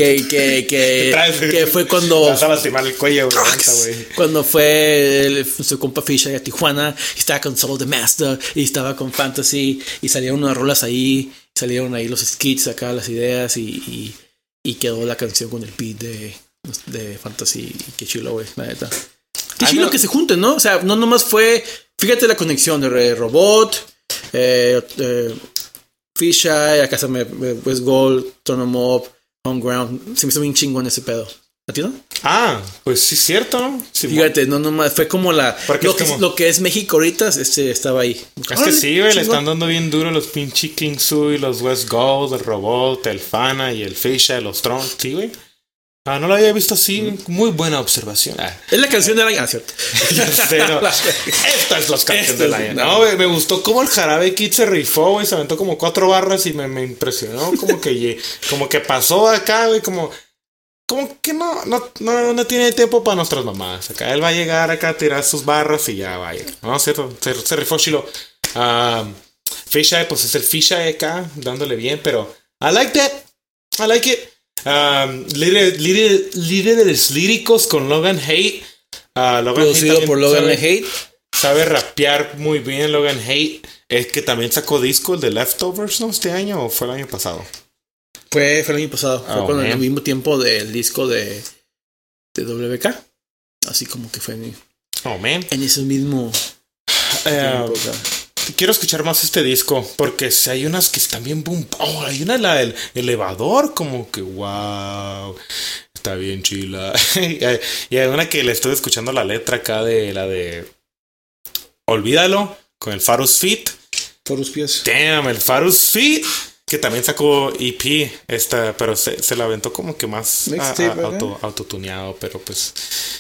Que fue cuando... Vas a lastimar el cuello, güey. Cuando fue su compa Fish Eye a Tijuana. Y estaba con Soul the Master. Y estaba con Fantasy. Y salieron unas rolas ahí. Salieron ahí los skits acá, las ideas. Y quedó la canción con el beat de Fantasy. Y qué chulo, güey, la neta. Qué chido que se junten, ¿no? O sea, no nomás fue... Fíjate la conexión de Robot, Fish Eye, acá se me... West Gold, Turn 'em Up, Home Ground. Se me hizo bien chingón ese pedo. ¿A ti no? Pues sí es cierto, ¿no? Sí, fíjate, no nomás... Fue como lo que es México ahorita, estaba ahí. Es que sí, güey, le están dando bien duro los pinche King Sui, los West Gold, el Robot, el Fana y el Fish Eye, los Tron. Sí, güey. No lo había visto así. Muy buena observación. Es la canción del año, ¿cierto? Esta es la canción del año. No, güey, me gustó como el Jarabe Kid se rifó, güey. Se aventó como 4 barras y me impresionó. Como que pasó acá, güey, como que no tiene tiempo para nuestras mamás. Acá él va a llegar acá a tirar sus barras y ya vaya. No, cierto, se rifó chilo. Fisheye, pues es el Fisheye acá, dándole bien, pero I like that. I like it. Líderes líricos con Logan Haidt. Producido por Logan Haidt. Sabe rapear muy bien Logan Haidt. Es que también sacó disco el de Leftovers, ¿no? ¿Este año o fue el año pasado? Fue el año pasado. Fue con el mismo tiempo del disco de WK. Así como que fue en ese mismo tiempo. Quiero escuchar más este disco porque si hay unas que están bien boom. Hay una, la del elevador, como que wow, está bien chila. Y hay una que le estoy escuchando la letra acá de la de Olvídalo con el Farus Feat. Damn, el Farus Feat, que también sacó EP pero se la aventó como que más autotuneado, pero pues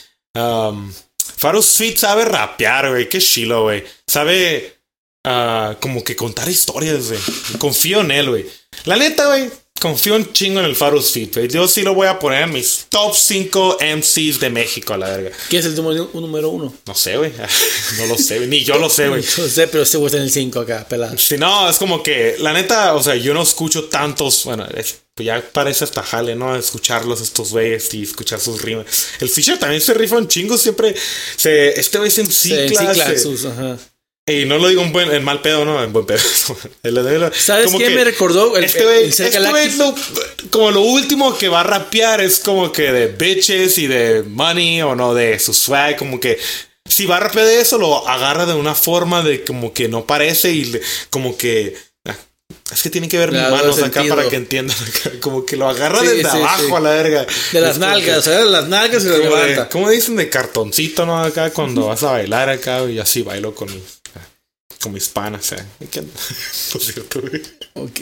Farus Feat sabe rapear, güey, qué chilo, güey. Sabe como que contar historias, güey. Confío en él, güey. La neta, güey, confío un chingo en el Farus Feat, güey. Yo sí lo voy a poner en mis top 5 MCs de México, a la verga. ¿Quién es el número 1? No sé, güey. No lo sé, ni yo lo sé, güey. No sé, pero este güey está en el 5 acá, pelado. Si no, es como que, la neta, o sea, yo no escucho tantos, bueno, pues ya parece hasta jale, ¿no? Escucharlos estos güeyes y escuchar sus rimas. El Fisher también se rifa un chingo, siempre este güey se encicla sus, ajá. Y no lo digo en mal pedo, ¿no? En buen pedo. ¿Sabes qué me recordó? Este güey, como lo último que va a rapear es como que de bitches y de money o no, de su swag. Como que si va a rapear de eso, lo agarra de una forma de como que no parece y como que... Es que tiene que ver mis manos acá para que entiendan. Como que lo agarra desde abajo a la verga. De las nalgas, ¿sabes? Las nalgas y lo levanta. ¿Cómo dicen? De cartoncito, ¿no? Acá cuando vas a bailar acá y así bailo con mis panas, por cierto, güey. Ok.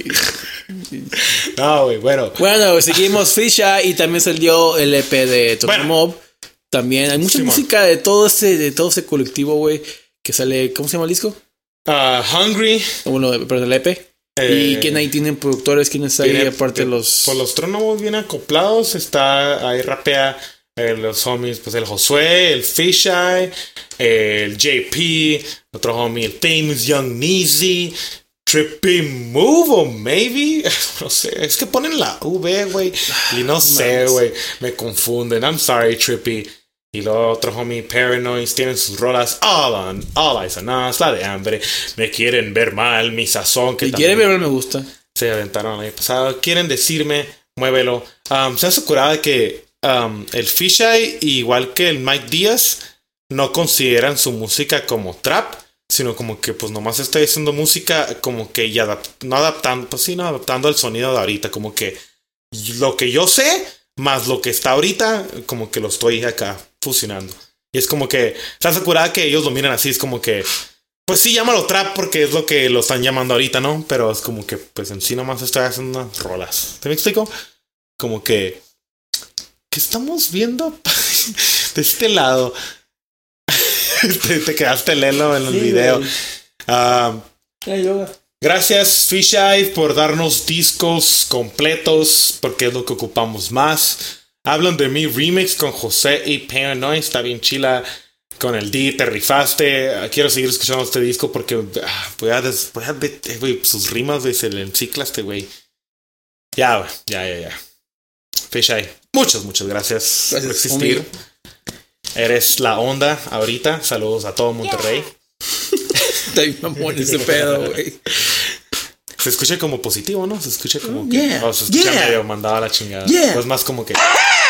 No, güey, bueno. Bueno, seguimos Fisheye y también salió el EP de Tony Mob. También hay mucha música de todo ese colectivo, güey, que sale. ¿Cómo se llama el disco? Hungry. Bueno, perdón, el EP. ¿Y quién ahí tienen productores? ¿Quiénes ahí aparte de los...? Pues los Trónomos bien acoplados. Está ahí rapea los homies, pues el Josué, el Fisheye, el JP, otro homie, el Famous Young Neezy, Trippy Move o maybe, no sé, es que ponen la V, güey, y no sé, güey, me confunden. I'm sorry, Trippy. Y los otros homie Paranoid tienen sus rolas All Eyes on Us, la de Hambre, Me Quieren Ver Mal, Mi Sazón, que quieren ver mal me gusta. Se aventaron el año pasado. Quieren decirme, muévelo. Se aseguraba de que el Fisheye, igual que el Mike Díaz, no consideran su música como trap, sino como que pues nomás está haciendo música como que ya adaptando al sonido de ahorita, como que lo que yo sé más lo que está ahorita, como que lo estoy acá fusionando. Y es como que estás asegurada que ellos lo miran así, es como que pues sí, llámalo trap porque es lo que lo están llamando ahorita, ¿no? Pero es como que pues en sí nomás estoy haciendo unas rolas. ¿Te me explico? Como que ¿qué estamos viendo de este lado? te quedaste lelo en el video. Gracias Fisheye por darnos discos completos, porque es lo que ocupamos más. Hablan de mi remix con José y Paranoid, está bien chila. Con el D te rifaste. Quiero seguir escuchando este disco porque sus rimas, güey, se le encicla a este güey. Ya. Fisheye, muchas gracias por existir. Homie. Eres la onda ahorita. Saludos a todo Monterrey. Está bien mamón ese pedo, güey. Se escucha como positivo, ¿no? Se escucha como que... se escucha medio mandado a la chingada. Pues más como que...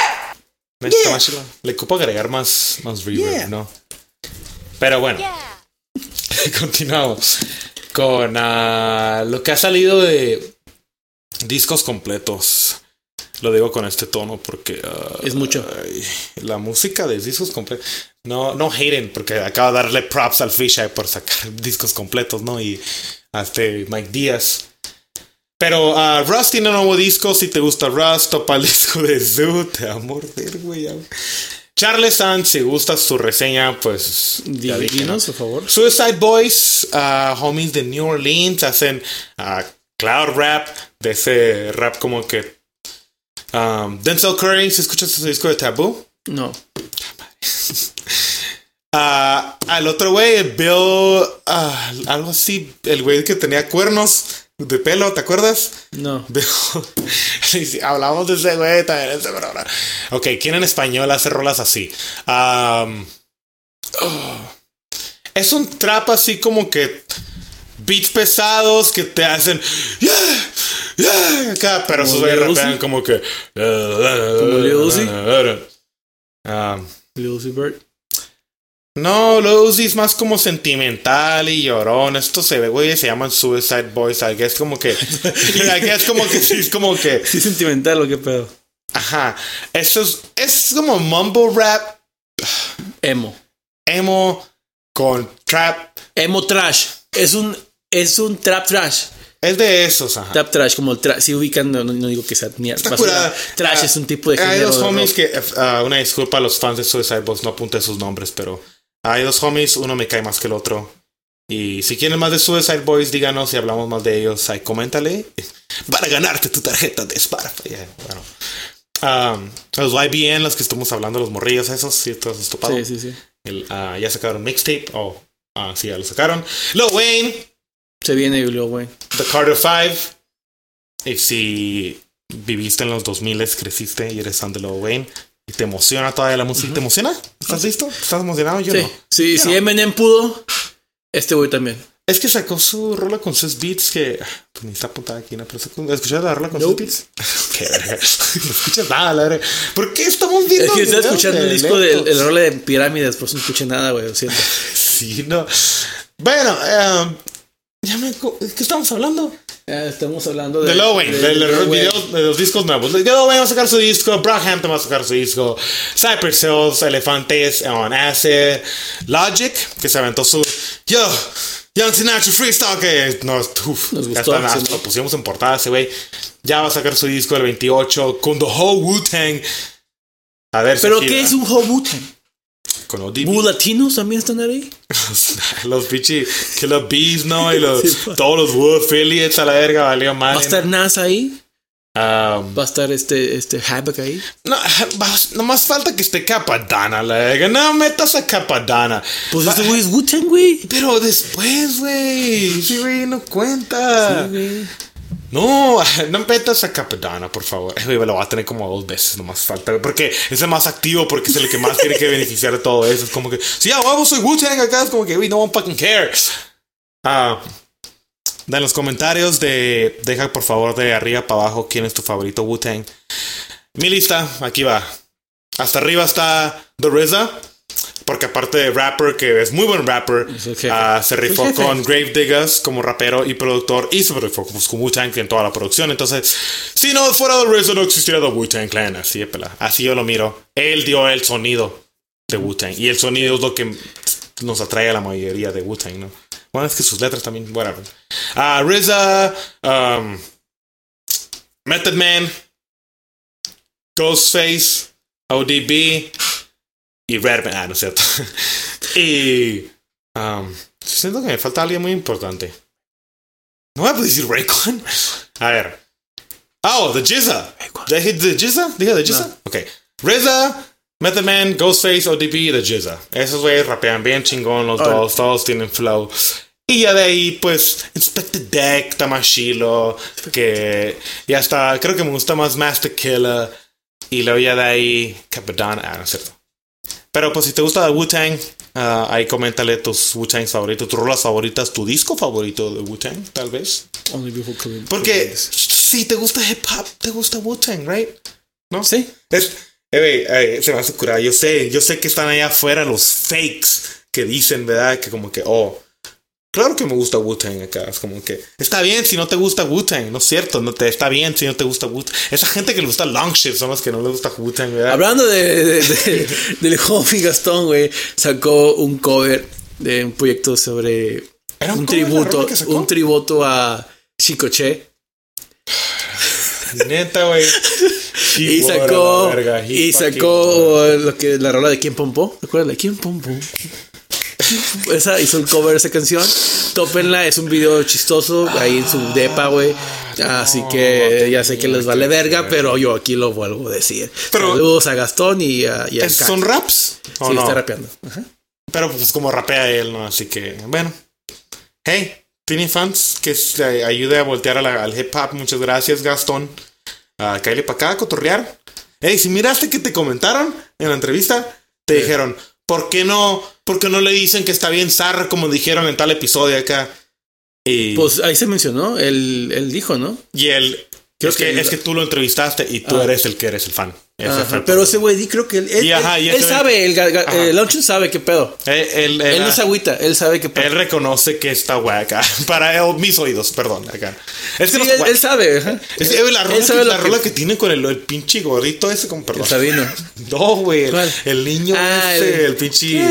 Le ocupo agregar más reverb, ¿no? Pero bueno. Continuamos con lo que ha salido de discos completos. Lo digo con este tono porque... es mucho. La música de discos completos... No haten, porque acabo de darle props al Fisheye por sacar discos completos, ¿no? Y a Mike Díaz. Pero Rust tiene un nuevo disco. Si te gusta Rust, topa el disco de Zoo. Te va a morder, güey. Charles Sands, si gusta su reseña, pues dinos, por favor. Suicide Boys, homies de New Orleans, hacen cloud rap, de ese rap como que Denzel Curry. ¿Se escucha su disco de Taboo? No. Al otro güey, Bill, algo así, el güey que tenía cuernos de pelo, ¿te acuerdas? No. Sí, hablamos de ese güey también. Ok, ¿quién en español hace rolas así? Es un trap así como que beats pesados que te hacen acá, pero sus güeyes rapean como que ¿como Lil Uzi? Lil Uzi Vert. No, Lil Uzi es más como sentimental y llorón. Esto se ve, güey, se llaman Suicide Boys. Es como que es como que sí, sentimental o qué pedo. Ajá. Eso es como mumble rap. Emo con trap. Emo trash. Es un trap trash. Es de esos, ajá. Trap trash, como el trash. Si ubican, no digo que sea mierda. Trash es un tipo de género. Hay dos homies que, una disculpa a los fans de Suicide Boys, no apunté sus nombres, pero hay dos homies, uno me cae más que el otro. Y si quieren más de Suicide Boys, díganos si hablamos más de ellos. Ahí, coméntale para ganarte tu tarjeta de Spotify. Bueno. Los YBN, los que estamos hablando, los morrillos esos, ¿sí? ¿Todos has topado? Sí. Ya sacaron mixtape. Sí, ya lo sacaron. Lil Wayne. Se viene Lil Wayne. The Carter 5. Y si viviste en los 2000, creciste y eres fan de Lil Wayne y te emociona todavía la música. ¿Te emociona? ¿Estás listo? ¿Estás emocionado? Yo no. Sí, si Eminem pudo, este güey también. Es que sacó su rola con sus beats que pues ni está apuntada aquí, ¿no? Pero ¿escuchaste la rola con sus beats? Qué verga. No escuchas nada, la verdad. ¿Por qué estamos viendo? Es que estoy escuchando el disco del rola de Pirámides, por eso no escuché nada, güey, lo siento. Sí, no. Bueno, ¿qué estamos hablando? Estamos hablando de Lil Wayne, de los discos nuevos. Lil Wayne va a sacar su disco, Brockhampton va a sacar su disco, Cypress Hills, Elefantes on Acid, Logic, que se aventó su Young Sinatra Freestyle, que nos gustó, lo pusimos en portada ese güey. Ya va a sacar su disco el 28 con The Whole Wu-Tang. A ver, ¿pero qué es un Whole Wu-Tang? Con los latinos también están ahí. Los bichi Killer Bees, ¿no? Y todos los Wu affiliates a la verga, valió mal. ¿Va a estar Nas ahí? ¿Va a estar este Havoc ahí? No más falta que esté Capadana, la verga. No metas a Capadana. Pues este güey es Wu-Tang, güey. Pero después, güey. Sí, güey, no cuenta. Sí, güey. No metas a Capadana, por favor. Güey, lo va a tener como 2 veces, no más falta. Porque es el más activo, porque es el que más tiene que beneficiar de todo eso. Es como que, sí, vamos, soy Wu-Tang acá. Es como que, güey, no one fucking care. En los comentarios deja por favor de arriba para abajo quién es tu favorito Wu-Tang. Mi lista, aquí va. Hasta arriba está The RZA, porque aparte de rapper, que es muy buen rapper, se rifó con Gravediggaz como rapero y productor, y se rifó con Wu-Tang en toda la producción. Entonces, si no fuera The RZA, no existiera The Wu-Tang Clan. Así yo lo miro. Él dio el sonido de Wu-Tang, y el sonido es lo que nos atrae a la mayoría de Wu-Tang, ¿no? Bueno, es que sus letras también, whatever. RZA, Method Man, Ghostface, ODB y Redman. No es cierto. Y siento que me falta alguien muy importante. No voy a decir Raycon. A ver. The Jizza. ¿The Jizza? ¿Dije The Jizza? No. Ok. RZA, Method Man, Ghostface, ODB y The Jizza. Esos güeyes rapean bien chingón los dos. Todos tienen flow. Y ya de ahí, pues, Inspector Deck, Tamashilo, que ya está. Creo que me gusta más Master Killer. Y luego ya de ahí, Capadana. No es cierto. Pero pues si te gusta Wu-Tang, ahí coméntale tus Wu-Tang favoritos, tus rolas favoritas, tu disco favorito de Wu-Tang, tal vez. Porque si te gusta hip hop, te gusta Wu-Tang, right? ¿No? Sí. Se me hace curar. Yo sé que están allá afuera los fakes que dicen, ¿verdad? Que como que, claro que me gusta Wu-Tang acá. Es como que está bien si no te gusta Wu-Tang, no es cierto. Está bien si no te gusta Wu-Tang. Esa gente que le gusta Longship son los que no les gusta Wu-Tang, ¿verdad? Hablando del homie Gastón, güey, sacó un cover de un proyecto sobre un tributo a Chicoche. Neta, güey. Y sacó la rola de Quién Pompó. ¿Recuerdas de Quién Pompó? Esa hizo un cover de esa canción. Tópenla, es un video chistoso ahí en su depa, güey. Así que ya sé que les vale verga, pero yo aquí lo vuelvo a decir. Saludos a Gastón y a ¿son raps? Sí, está rapeando. Ajá. Pero pues como rapea él, ¿no? Así que, bueno. Hey, tiene fans que ayude a voltear al hip hop. Muchas gracias, Gastón. Cállate para acá a cotorrear. Hey, si miraste que te comentaron en la entrevista, te dijeron, ¿por qué no le dicen que está bien zarra como dijeron en tal episodio acá? Y pues ahí se mencionó, él dijo, ¿no? Y él, es que tú lo entrevistaste y tú eres el que eres el fan. Pero ese güey, creo que él sabe, el Launchin sabe qué pedo. Él no se agüita, él sabe qué pedo. Él reconoce que está güey acá. Para mis oídos, perdón, acá. Es que sí, él sabe. La rola que tiene con el pinche gordito ese, como perdón. El Sabino. No, güey. El niño ese, el pinche.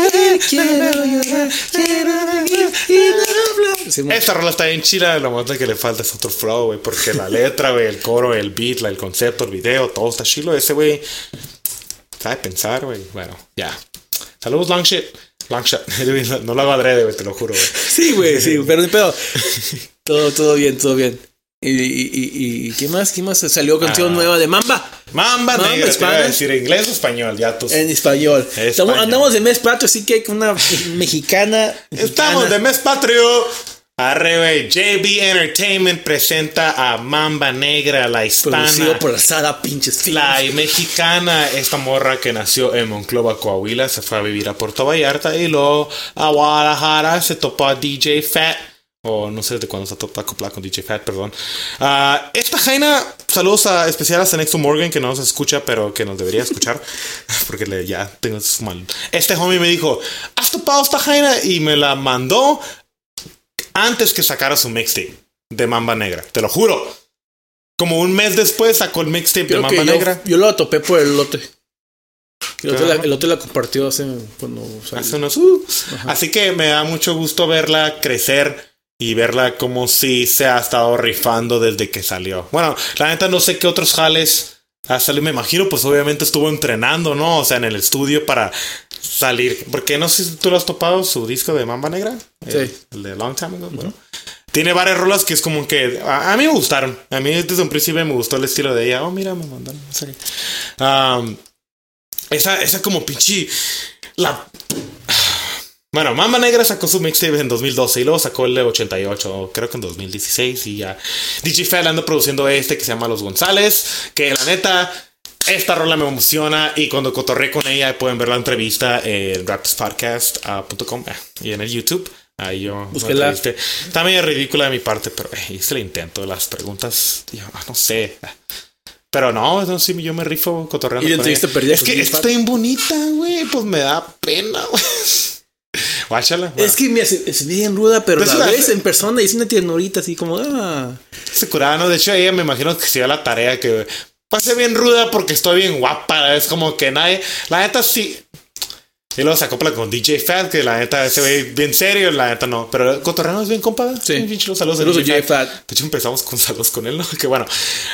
Esta rola está bien chida. Lo más que le falta es otro flow, güey. Porque la letra, güey, el coro, el beat, el concepto, el video, todo está chilo. Ese güey sabe pensar, güey. Bueno, ya. Saludos, Longshot. No lo hago adrede, güey, te lo juro, güey. Sí, güey, sí, pero ni pedo. Todo bien. ¿Y qué más? Salió canción nueva de Mamba Negra, te iba a decir inglés o español, ya tú. En español. Andamos de mes patrio, así que una mexicana. Estamos de mes patrio. Arre, güey. JB Entertainment presenta a Mamba Negra, la hispana. Producido por la Sada pinches. La mexicana, esta morra que nació en Monclova, Coahuila, se fue a vivir a Puerto Vallarta y luego a Guadalajara se topó a DJ Fat. O no sé desde cuándo se topó acoplada con DJ Fat, perdón. Esta jaina, saludos especiales a Nexo Morgan, que no nos escucha, pero que nos debería escuchar. Porque ya tengo mal. Este homie me dijo, ¿has topado esta jaina? Y me la mandó antes que sacara su mixtape de Mamba Negra, te lo juro. Como un mes después sacó el mixtape de Mamba Negra. Yo lo topé por el lote. El lote la compartió hace unos. Así que me da mucho gusto verla crecer y verla como si se ha estado rifando desde que salió. Bueno, la neta no sé qué otros jales ha salido. Me imagino, pues obviamente estuvo entrenando, ¿no? O sea, en el estudio para salir. Porque no sé si tú lo has topado, su disco de Mamba Negra. Sí. El de Long Time Ago. Bueno, tiene varias rolas que es como que a mí me gustaron. A mí desde un principio me gustó el estilo de ella. Oh, mira, me mandaron. No sé. Esa como pinche. Bueno, Mamba Negra sacó su mixtape en 2012 y luego sacó el de 88, creo que en 2016. Y ya DJ Fat anda produciendo que se llama Los González. Que la neta, esta rola me emociona. Y cuando cotorré con ella, pueden ver la entrevista en rapspodcast.com y en el YouTube. Ahí yo búsquela. Está medio ridícula de mi parte, pero hice el intento. Las preguntas, no sé. Pero no, sí, yo me rifo cotorreando. Y con ella. Perdida, es que está bien bonita, güey. Pues me da pena, güey. Guáchala. Es que es bien ruda, pero la ves en persona y es una tiernurita así como. Se curaba, ¿no? De hecho, ella me imagino que se dio la tarea que pase bien ruda porque estoy bien guapa. Es como que nadie. La neta sí. Y luego se acopla con DJ Fat, que la neta se ve bien serio, la neta no. Pero cotorreando es bien compa. Sí. Saludos a DJ Fat. De hecho, empezamos con saludos con él, ¿no? Que bueno.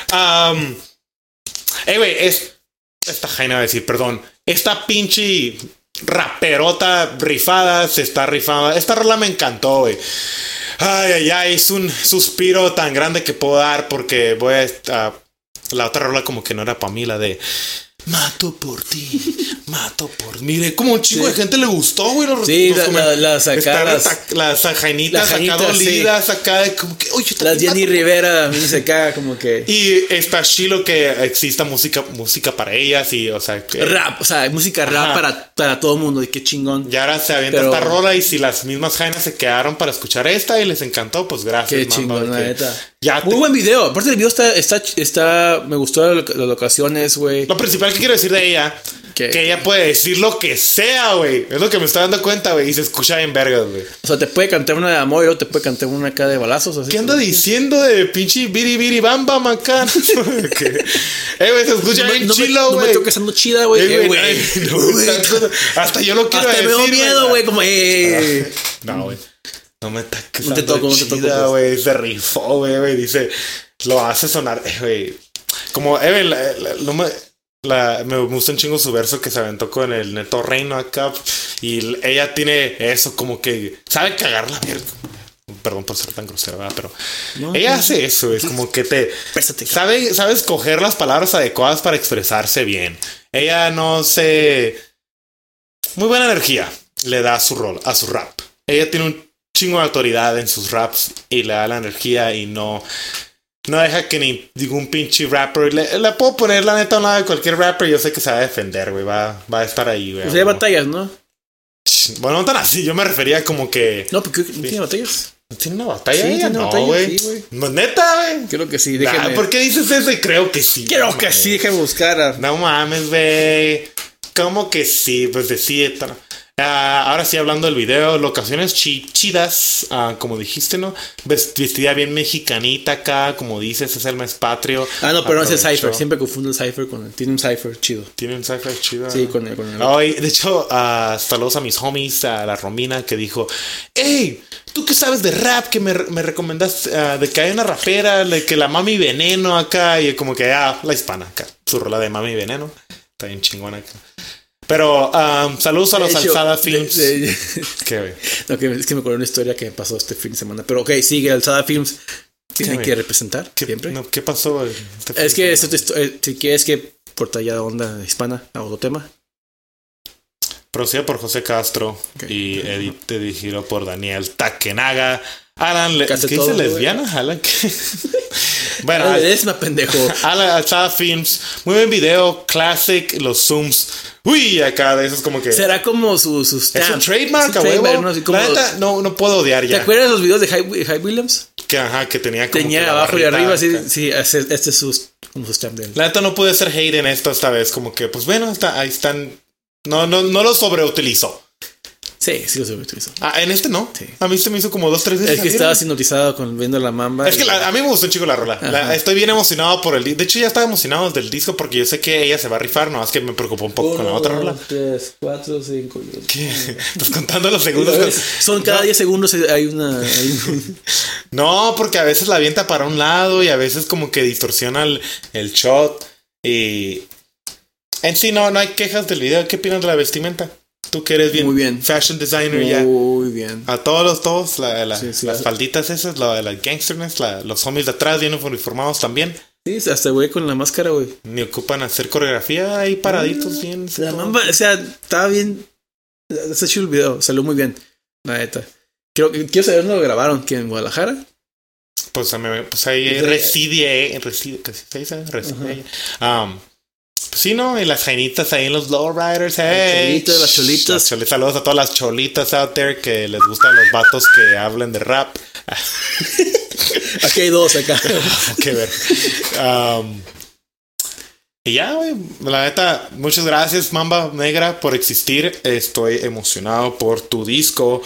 Güey, esta jaina va a decir, perdón. Esta pinche raperota rifada se está rifando. Esta rola me encantó, güey. Ay, es un suspiro tan grande que puedo dar porque voy a... la otra rola como que no era para mí, la de... Mato por ti. Mire, como un chingo de gente le gustó, güey. Las jainitas acá dolidas, acá de como que... Oye, las Jenny Rivera a mí se caga como que... Y está chilo que exista música para ellas y, o sea... rap, o sea, música rap para todo el mundo y qué chingón. Y ahora se avienta esta rola y si las mismas jainas se quedaron para escuchar esta y les encantó, pues gracias. Qué chingón, la neta. Muy buen video. Aparte del video está me gustó las locaciones, güey. Lo principal que quiero decir de ella, que ella puede decir lo que sea, güey. Es lo que me estoy dando cuenta, güey. Y se escucha bien vergas, güey. O sea, te puede cantar una de amor y luego te puede cantar una acá de balazos. Así. ¿Qué anda diciendo de pinche biri bam bam acá? Güey, se escucha bien chilo, güey. No me toques estando chida, güey. Hasta yo lo quiero decir. Hasta me da miedo, güey. Como, No, güey. No me taques. No te toco, no te toco, pues. Güey, se rifó, güey. Dice, lo No te toco, chida, güey. Se rifó, güey. Dice, lo hace sonar, güey. Como, me gusta un chingo su verso que se aventó con el Neto Reino acá. Y ella tiene eso, como que sabe cagar la mierda. Perdón por ser tan grosera, ¿verdad? Pero ella hace eso, es como que sabe escoger las palabras adecuadas para expresarse bien. Ella muy buena energía le da a su rap. Ella tiene un chingo de autoridad en sus raps y le da la energía y no deja que ningún pinche rapper le puedo poner la neta a un lado de cualquier rapper. Yo sé que se va a defender, güey. Va a estar ahí, güey. O sea, hay batallas, ¿no? Bueno, no tan así. Yo me refería como que. No, porque no tiene batallas. ¿Tiene una batalla? Sí, ella? tiene No, batalla, güey. sí, güey. No, neta, güey. Creo que sí, déjame. ¿Por qué dices eso? Y creo que sí. Creo que sí, déjame buscar. No mames, güey. ¿Cómo que sí? Pues decide. Ahora sí, hablando del video, locaciones chidas, como dijiste, ¿no? Vestida bien mexicanita acá, como dices, es el mes patrio. No, pero no es el Cypher. Siempre confundo el Cypher con él. Tiene un Cypher chido. Tiene un Cypher chido. Sí, con él. De hecho, saludos a mis homies, a la Romina, que dijo: ¡Ey! ¿Tú qué sabes de rap? Que me recomendaste de que hay una rapera, de que la Mami Veneno acá, y como que la hispana acá. Su rola de Mami Veneno. Está bien chingona acá. Pero saludos a los Alzada Films. ¿Qué, güey? No, es que me acuerdo una historia que me pasó este fin de semana. Pero ok, sigue, Alzada Films tienen que representar siempre. No, ¿qué pasó, güey? Es que si quieres que por tallada onda hispana a otro tema. Producida por José Castro y dirigido por Daniel Takenaga. Alan, ¿qué dice lesbiana? Alan, ¿qué? Bueno, es más pendejo. Alzada Films, muy buen video, classic, los zooms. Uy, acá de esos como que. Será como su stamp. Es un trademark, a huevo. ¿no? Como, la neta, no puedo odiar ya. ¿Te acuerdas de los videos de Hype Williams? Que tenía como. Tenía abajo y arriba, sí, este es como su stamp de él. La neta no pude hacer hate en esto esta vez, como que, pues bueno, ahí están. No lo sobreutilizo. Sí, lo sobreutilizo. En este no. Sí. A mí se me hizo como 2-3 veces. Es que estaba hipnotizado con viendo la mamba. Es que a mí me gustó un chico la rola. Estoy bien emocionado por el disco. De hecho, ya estaba emocionado del disco porque yo sé que ella se va a rifar. No, es que me preocupó un poco con la otra rola. 3, 4, 5. ¿Qué? Estás contando los segundos. Son cada 10 segundos hay una. No, porque a veces la avienta para un lado y a veces como que distorsiona el shot. Y en sí no hay quejas del video. ¿Qué opinas de la vestimenta? Tú que eres bien, muy bien. Fashion designer ya. Muy bien. A todos, sí, las falditas esas, la de las gangsterness, los homies de atrás bien uniformados también. Sí, hasta güey con la máscara, güey. Ni ocupan hacer coreografía ahí paraditos bien. La mamba, o sea, estaba bien. Está chido el video, salió muy bien. La neta. Quiero saber dónde lo grabaron, que en Guadalajara. Pues ahí reside. Sí, ¿no? Y las jainitas ahí en los lowriders. Las cholitas. Saludos a todas las cholitas out there que les gustan los vatos que hablen de rap. Aquí hay dos acá. Qué ver. Y ya, güey. La neta, muchas gracias, Mamba Negra, por existir. Estoy emocionado por tu disco.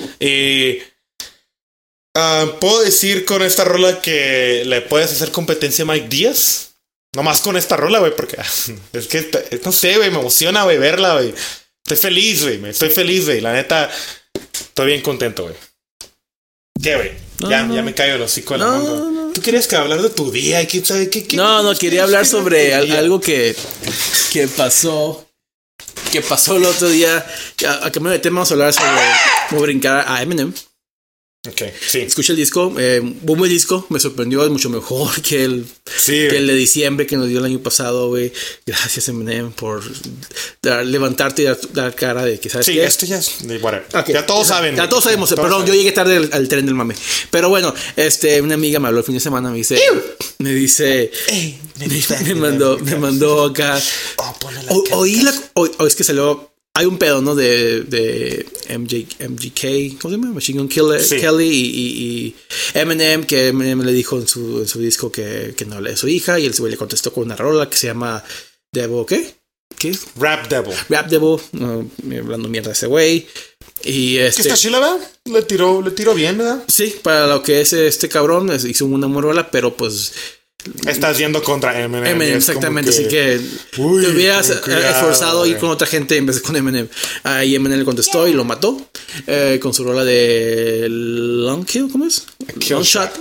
Puedo decir con esta rola que le puedes hacer competencia a Mike Díaz. Nomás con esta rola, güey, porque es que, no sé, güey, me emociona, güey, verla, güey. Estoy feliz, güey. La neta, estoy bien contento, güey. ¿Qué, güey? Ya me caigo el hocico de la mamba. No. ¿Tú querías que hablar de tu día? ¿Y quién sabe qué? No, quería hablar sobre algo que pasó. Que pasó el otro día. A cambio de tema vamos a hablar sobre cómo brincar a Eminem. Ok, sí. Escuché el disco, un buen disco, me sorprendió, es mucho mejor que el de diciembre que nos dio el año pasado, güey. Gracias, Eminem, por levantarte y dar cara de que sabes. Sí, esto ya es okay. Ya todos saben. Ya todos sabemos, perdón, yo llegué tarde al tren del mame. Pero bueno, una amiga me habló el fin de semana, me dice, me mandó acá. Es que salió. Hay un pedo, ¿no? De MGK, ¿cómo se llama? Machine Gun Kelly y Eminem, que Eminem le dijo en su disco que no hable de su hija, y el güey le contestó con una rola que se llama Devil, ¿qué? Rap Devil, hablando mierda de ese güey. Y ¿qué está chila, verdad? Le tiró bien, ¿verdad? Sí, para lo que es este cabrón, hizo una muy rola, pero pues Estás yendo contra Eminem. Eminem, exactamente. Así que te hubieras esforzado a ir con otra gente en vez de con Eminem. Ahí Eminem le contestó y lo mató con su rola de Long Kill, ¿cómo es? Kill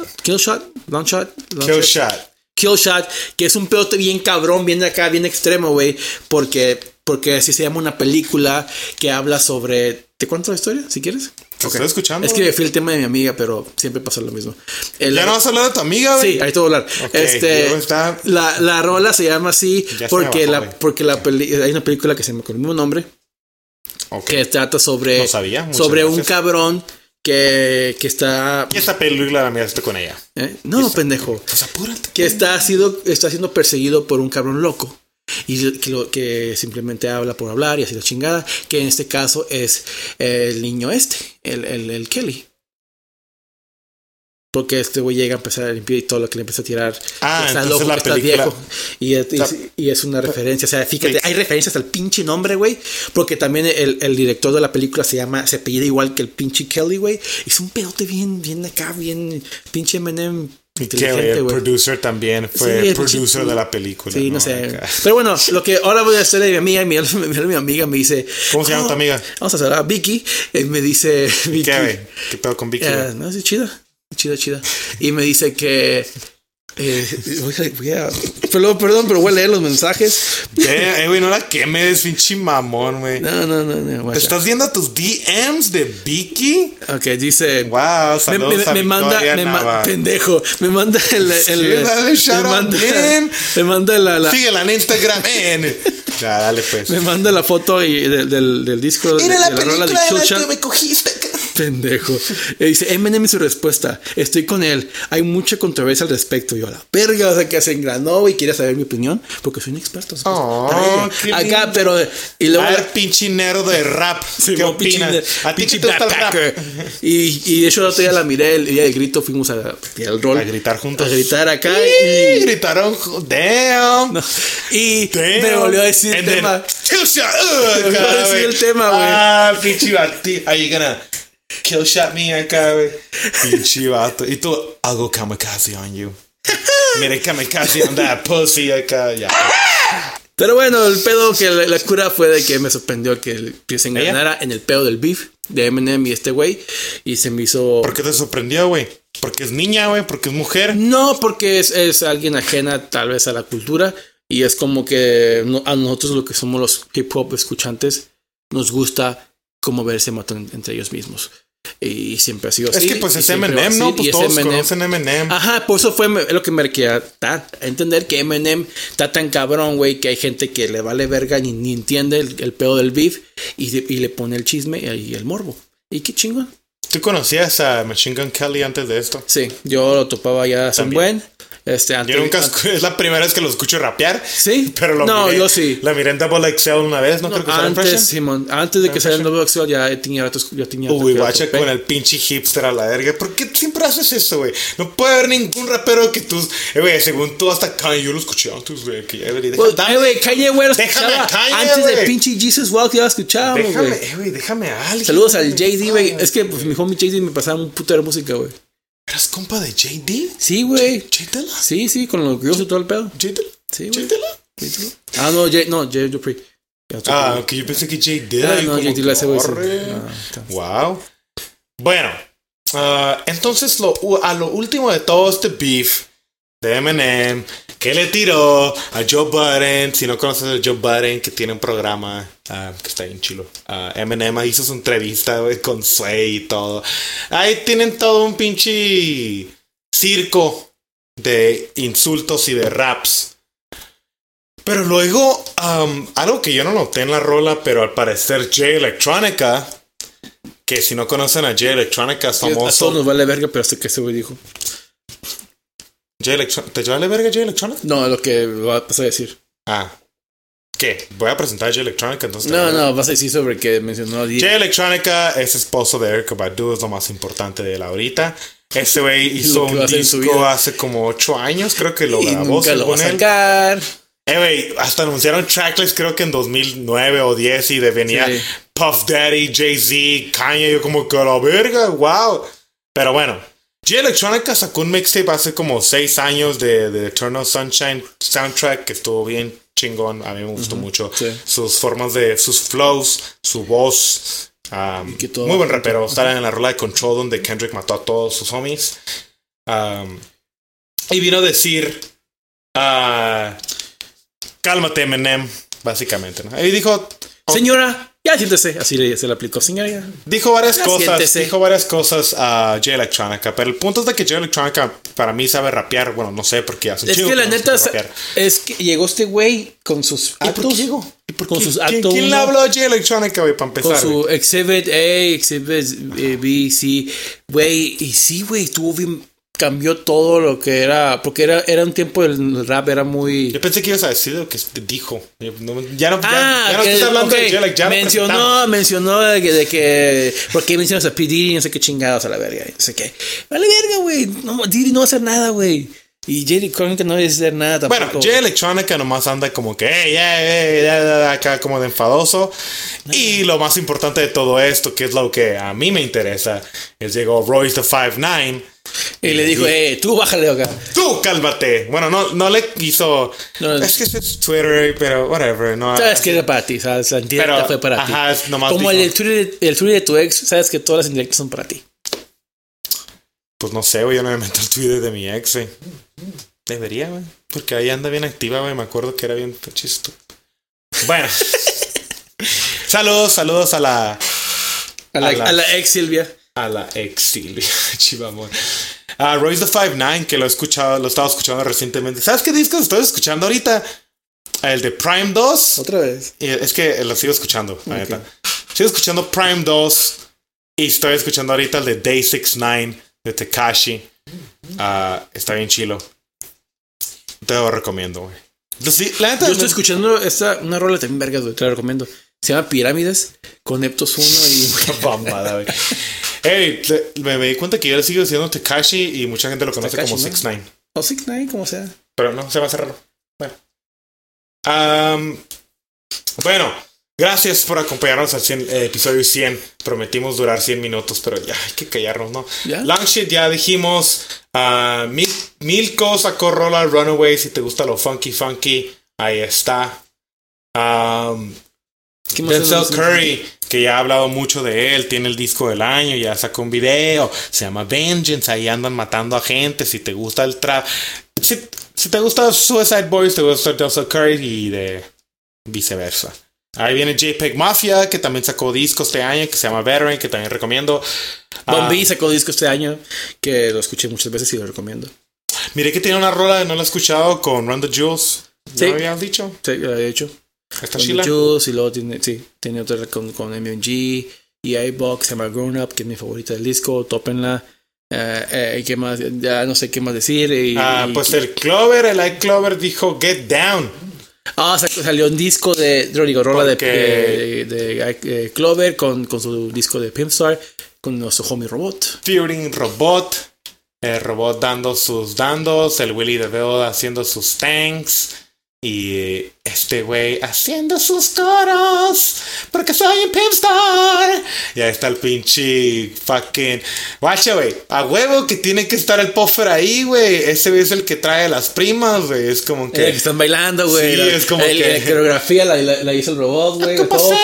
Shot, que es un pedote bien cabrón, bien acá, bien extremo, güey, porque así se llama una película que habla sobre... ¿Te cuento la historia, si quieres? Estoy escuchando. Es que fui el tema de mi amiga, pero siempre pasa lo mismo. ¿Ya no vas a hablar de tu amiga, güey? Sí, ahí te voy a hablar. Okay, la rola se llama así porque hay una película que se llama con el mismo nombre, que trata sobre un cabrón que está... Y esta película la miraste con ella. No, pendejo. Pues apúrate. Que está siendo perseguido por un cabrón loco. Y que simplemente habla por hablar y así la chingada. Que en este caso es el niño el Kelly. Porque este güey llega a empezar a limpiar y todo lo que le empieza a tirar. Está loco, la está viejo. Y es una referencia. O sea, fíjate, hay referencias al pinche nombre, güey. Porque también el director de la película se apellida igual que el pinche Kelly, güey. Es un pedote bien acá, bien pinche Eminem. Y Kelly, el producer también fue producer de la película. Sí, no sé. Acá. Pero bueno, lo que ahora voy a hacer de mi amiga, mi amiga me dice... ¿Cómo se llama tu amiga? Vamos a hacer a Vicky. Me dice... Vicky, ¿Qué pedo con Vicky? No, es chida. Y me dice que... Perdón, pero voy a leer los mensajes. Güey, no la quemes, pinche mamón, güey. No. ¿Te estás viendo tus DMs de Vicky? Ok, dice. Wow, saludos me manda, pendejo. Me manda me manda la. Síguela en Instagram. Ya, dale pues. Me manda la foto del disco. Mira de la película rola de de la que me cogiste. Pendejo. Dice Eminem y su respuesta. Estoy con él. Hay mucha controversia al respecto. Yo, la verga, o sea, que se engranó y quiere saber mi opinión. Porque soy un experto. Acá, pero. Y luego. Pinche nero de rap. Sí, ¿qué opinas? ¿A ti qué te gusta el rap? Y de hecho, el otro día la miré, el día del grito, fuimos a rol. A gritar juntos. A gritar acá. Y gritaron. Damn. No. Y me volvió a decir el tema. Me volvió a decir el tema, güey. Pinche bati. Are you gonna kill shot me acá, güey? Pinche vato. Y tú, I'll go kamikaze on you. Mire, kamikaze on that pussy acá. Ya. Pero bueno, el pedo que la cura fue de que me sorprendió que se engañara en el pedo del beef de Eminem y este güey. Y se me hizo... ¿Por qué te sorprendió, güey? ¿Porque es niña, güey? ¿Porque es mujer? No, porque es alguien ajena tal vez a la cultura. Y es como que a nosotros, lo que somos los hip hop escuchantes, nos gusta como verse matan entre ellos mismos. Y siempre ha sido así. Es que pues es Eminem, ¿no? Pues todos conocen Eminem. Ajá, por eso fue lo que me quería dar a entender, que Eminem está tan cabrón, güey, que hay gente que le vale verga ni entiende el pedo del beef y le pone el chisme y el morbo. Y qué chingón. ¿Tú conocías a Machine Gun Kelly antes de esto? Sí, yo lo topaba ya hace un buen. Yo nunca es la primera vez que lo escucho rapear. Sí, pero yo sí. La miré en Double XL una vez, no creo que fuera antes, Simón, antes de que saliera en Double XL ya tenía. Uy, guacha con el pinche hipster a la verga. ¿Por qué siempre haces eso, güey? No puede haber ningún rapero que tú, güey, según tú hasta Kanye, yo lo escuché antes, güey. Güey, Kanye, güey, lo escuchaba antes de pinche Jesus Walk, ya lo escuchábamos, güey. Déjame a alguien. Saludos al JD, güey. Es que pues, mi homie JD me pasaba un puto de música, güey. ¿Eras compa de JD? Sí, güey. ¿JD? Sí, con los grills y todo el pedo. ¿JD? Sí, güey. ¿JD? No, Jay Dupree. Ok, yo pensé que JD. No, JD ese güey. Wow. Bueno, entonces a lo último de todo este beef de Eminem, que le tiró a Joe Budden. Si no conoces a Joe Budden, que tiene un programa que está bien chilo. Eminem hizo su entrevista, güey, con Sway y todo. Ahí tienen todo un pinche circo de insultos y de raps. Pero luego, algo que yo no noté en la rola, pero al parecer Jay Electronica, que si no conocen a Jay Electronica, es famoso. A todos nos vale verga, pero sé que ese güey dijo. ¿Te vale verga Jay Electronica? No, lo que vas a decir. ¿Qué? ¿Voy a presentar a Jay Electronica entonces? No, vas a decir sobre que mencionó a Jay Electronica es esposo de Erykah Badu, es lo más importante de él ahorita. Ese güey hizo un disco hace como 8 años, creo que lo grabó. Nunca lo va a sacar. Güey, hasta anunciaron tracklist creo que en 2009 o 10 y venía Puff Daddy, Jay-Z, Kanye, yo como que a la verga, wow. Pero bueno, Jay Electronica sacó un mixtape hace como 6 años de Eternal Sunshine soundtrack que estuvo bien chingón. A mí me gustó mucho. Sí. Sus formas de... Sus flows, su voz. Muy buen rapero. Estaba en la rola de Control donde Kendrick mató a todos sus homies. Y vino a decir... cálmate, Eminem. Básicamente, ¿no? Y dijo... Señora... Ya siéntese, así se le aplicó, señora. Dijo varias cosas, siéntese. dijo varias cosas a Jay Electronica, pero el punto es de que Jay Electronica para mí sabe rapear. Bueno, no sé, porque hace un Es chingo que la no neta sabe rapear. es que llegó este güey con sus ¿Y actos. por qué llegó? ¿Y por Con qué? sus ¿Quién actos le uno? habló a Jay Electronica, güey, para empezar? Con su güey? Exhibit A, Exhibit B, C. Güey, y sí, güey, estuvo bien. Cambió todo lo que era. Porque era un tiempo el rap era muy. Yo pensé que ibas a decir lo que dijo. Ya no que, estás hablando okay. de Jay Electronica. mencionó de que. ¿Por qué mencionas a P. Diddy? No sé qué chingados a la verga. No sé qué. Vale, verga, güey. No, Diddy no va a hacer nada, güey. Y Jay Electronica no debe hacer nada tampoco. Bueno, Jay Electronica nomás anda como que acá como de enfadoso. Y lo más importante de todo esto, que es lo que a mí me interesa, es llegó Royce the 5'9". Y le dijo, tú bájale acá. Tú cálmate. Bueno, no le hizo. No, es que es Twitter, pero whatever. No, sabes que era para ti, ¿sabes? La indirecta fue para ti. Es nomás como dijo, el Twitter de tu ex, sabes que todas las indirectas son para ti. Pues no sé, güey. Yo no me meto al Twitter de mi ex, güey. Debería, güey. Porque ahí anda bien activa, güey. Me acuerdo que era bien chisto. Bueno. saludos a la. A la ex Silvia. A la ex Silvia. Chivamón. Royce the 5'9", que lo estaba escuchando recientemente. ¿Sabes qué discos estoy escuchando ahorita? El de Prime 2. Otra vez. Es que lo sigo escuchando, la neta. Sigo escuchando Prime 2. Y estoy escuchando ahorita el de Day 6ix9ine de Tekashi. Está bien chilo. Te lo recomiendo, güey. La neta, yo estoy escuchando una rola también vergas, güey. Te la recomiendo. Se llama Pirámides con Neptos 1 y. Bambada, güey. Hey, me di cuenta que yo le sigo diciendo Tekashi y mucha gente lo conoce Tekashi, como ¿no? 6ix9ine. O 6ix9ine, como sea. Pero no, se va a cerrarlo. Bueno, gracias por acompañarnos al episodio 100. Prometimos durar 100 minutos, pero ya hay que callarnos, ¿no? ¿Ya? Long shit, ya dijimos. Milko sacó rola Runaway. Si te gusta lo funky, ahí está. Denzel Curry, que ya ha hablado mucho de él, tiene el disco del año, ya sacó un video, se llama Vengeance, ahí andan matando a gente. Si te gusta el trap, si te gusta Suicide Boys, te gusta Denzel Curry y de viceversa. Ahí viene JPEG Mafia, que también sacó disco este año, que se llama Veteran, que también recomiendo. Bon B sacó disco este año, que lo escuché muchas veces y lo recomiendo. Miré que tiene una rola, no la he escuchado, con Run the Jewels. Sí. ¿No habías dicho? Sí, lo había hecho. Está Con chila. The Juice, y luego tiene otra con MMG y iBox, se llama Grown Up, que es mi favorita del disco, tópenla. ¿Qué más? Ya no sé qué más decir. Pues el iClover dijo Get Down. Salió un disco de rola de Clover con su disco de Pimpstar, con nuestro homie Robot. Featuring Robot. El Robot dando sus dandos. El Willy DeVille haciendo sus tanks. Y este güey haciendo sus coros. Porque soy un Pimpstar. Y ahí está el pinche fucking. Guacha, güey. A huevo que tiene que estar el puffer ahí, güey. Ese es el que trae las primas, güey. Es como que. Que están bailando, güey. Sí, es como que. La coreografía la hizo el robot, güey.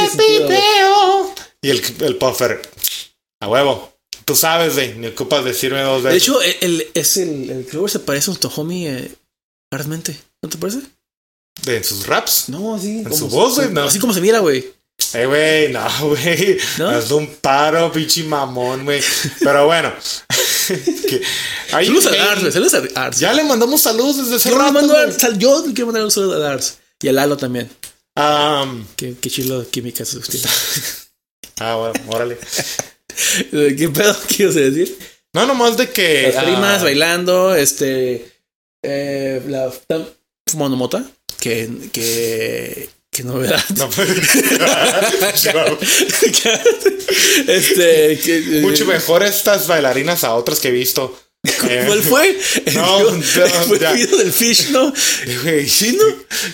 Y el puffer. A huevo. Tú sabes, güey. Ni ocupas decirme dos veces. De hecho, el Clover se parece a nuestro homie realmente. ¿No te parece? ¿En sus raps? No, sí. ¿En su voz, güey? No. Así como se mira, güey. Güey, no, güey. ¿No? Hazle un paro, pinche mamón, güey. Pero bueno. Saludos a Ars. Ya le mandamos saludos desde ese rato. Yo quiero mandar un saludo a Ars. Y a Lalo también. Qué chilo de química es usted. Bueno, órale. ¿Qué pedo quiero decir? No, nomás de que. Las primas bailando, la fumando mota. Que novedad. No, mucho mejor estas bailarinas a otras que he visto. ¿Cuál fue? Fue el ya. video del fish, ¿no? Güey, ¿Sí, no?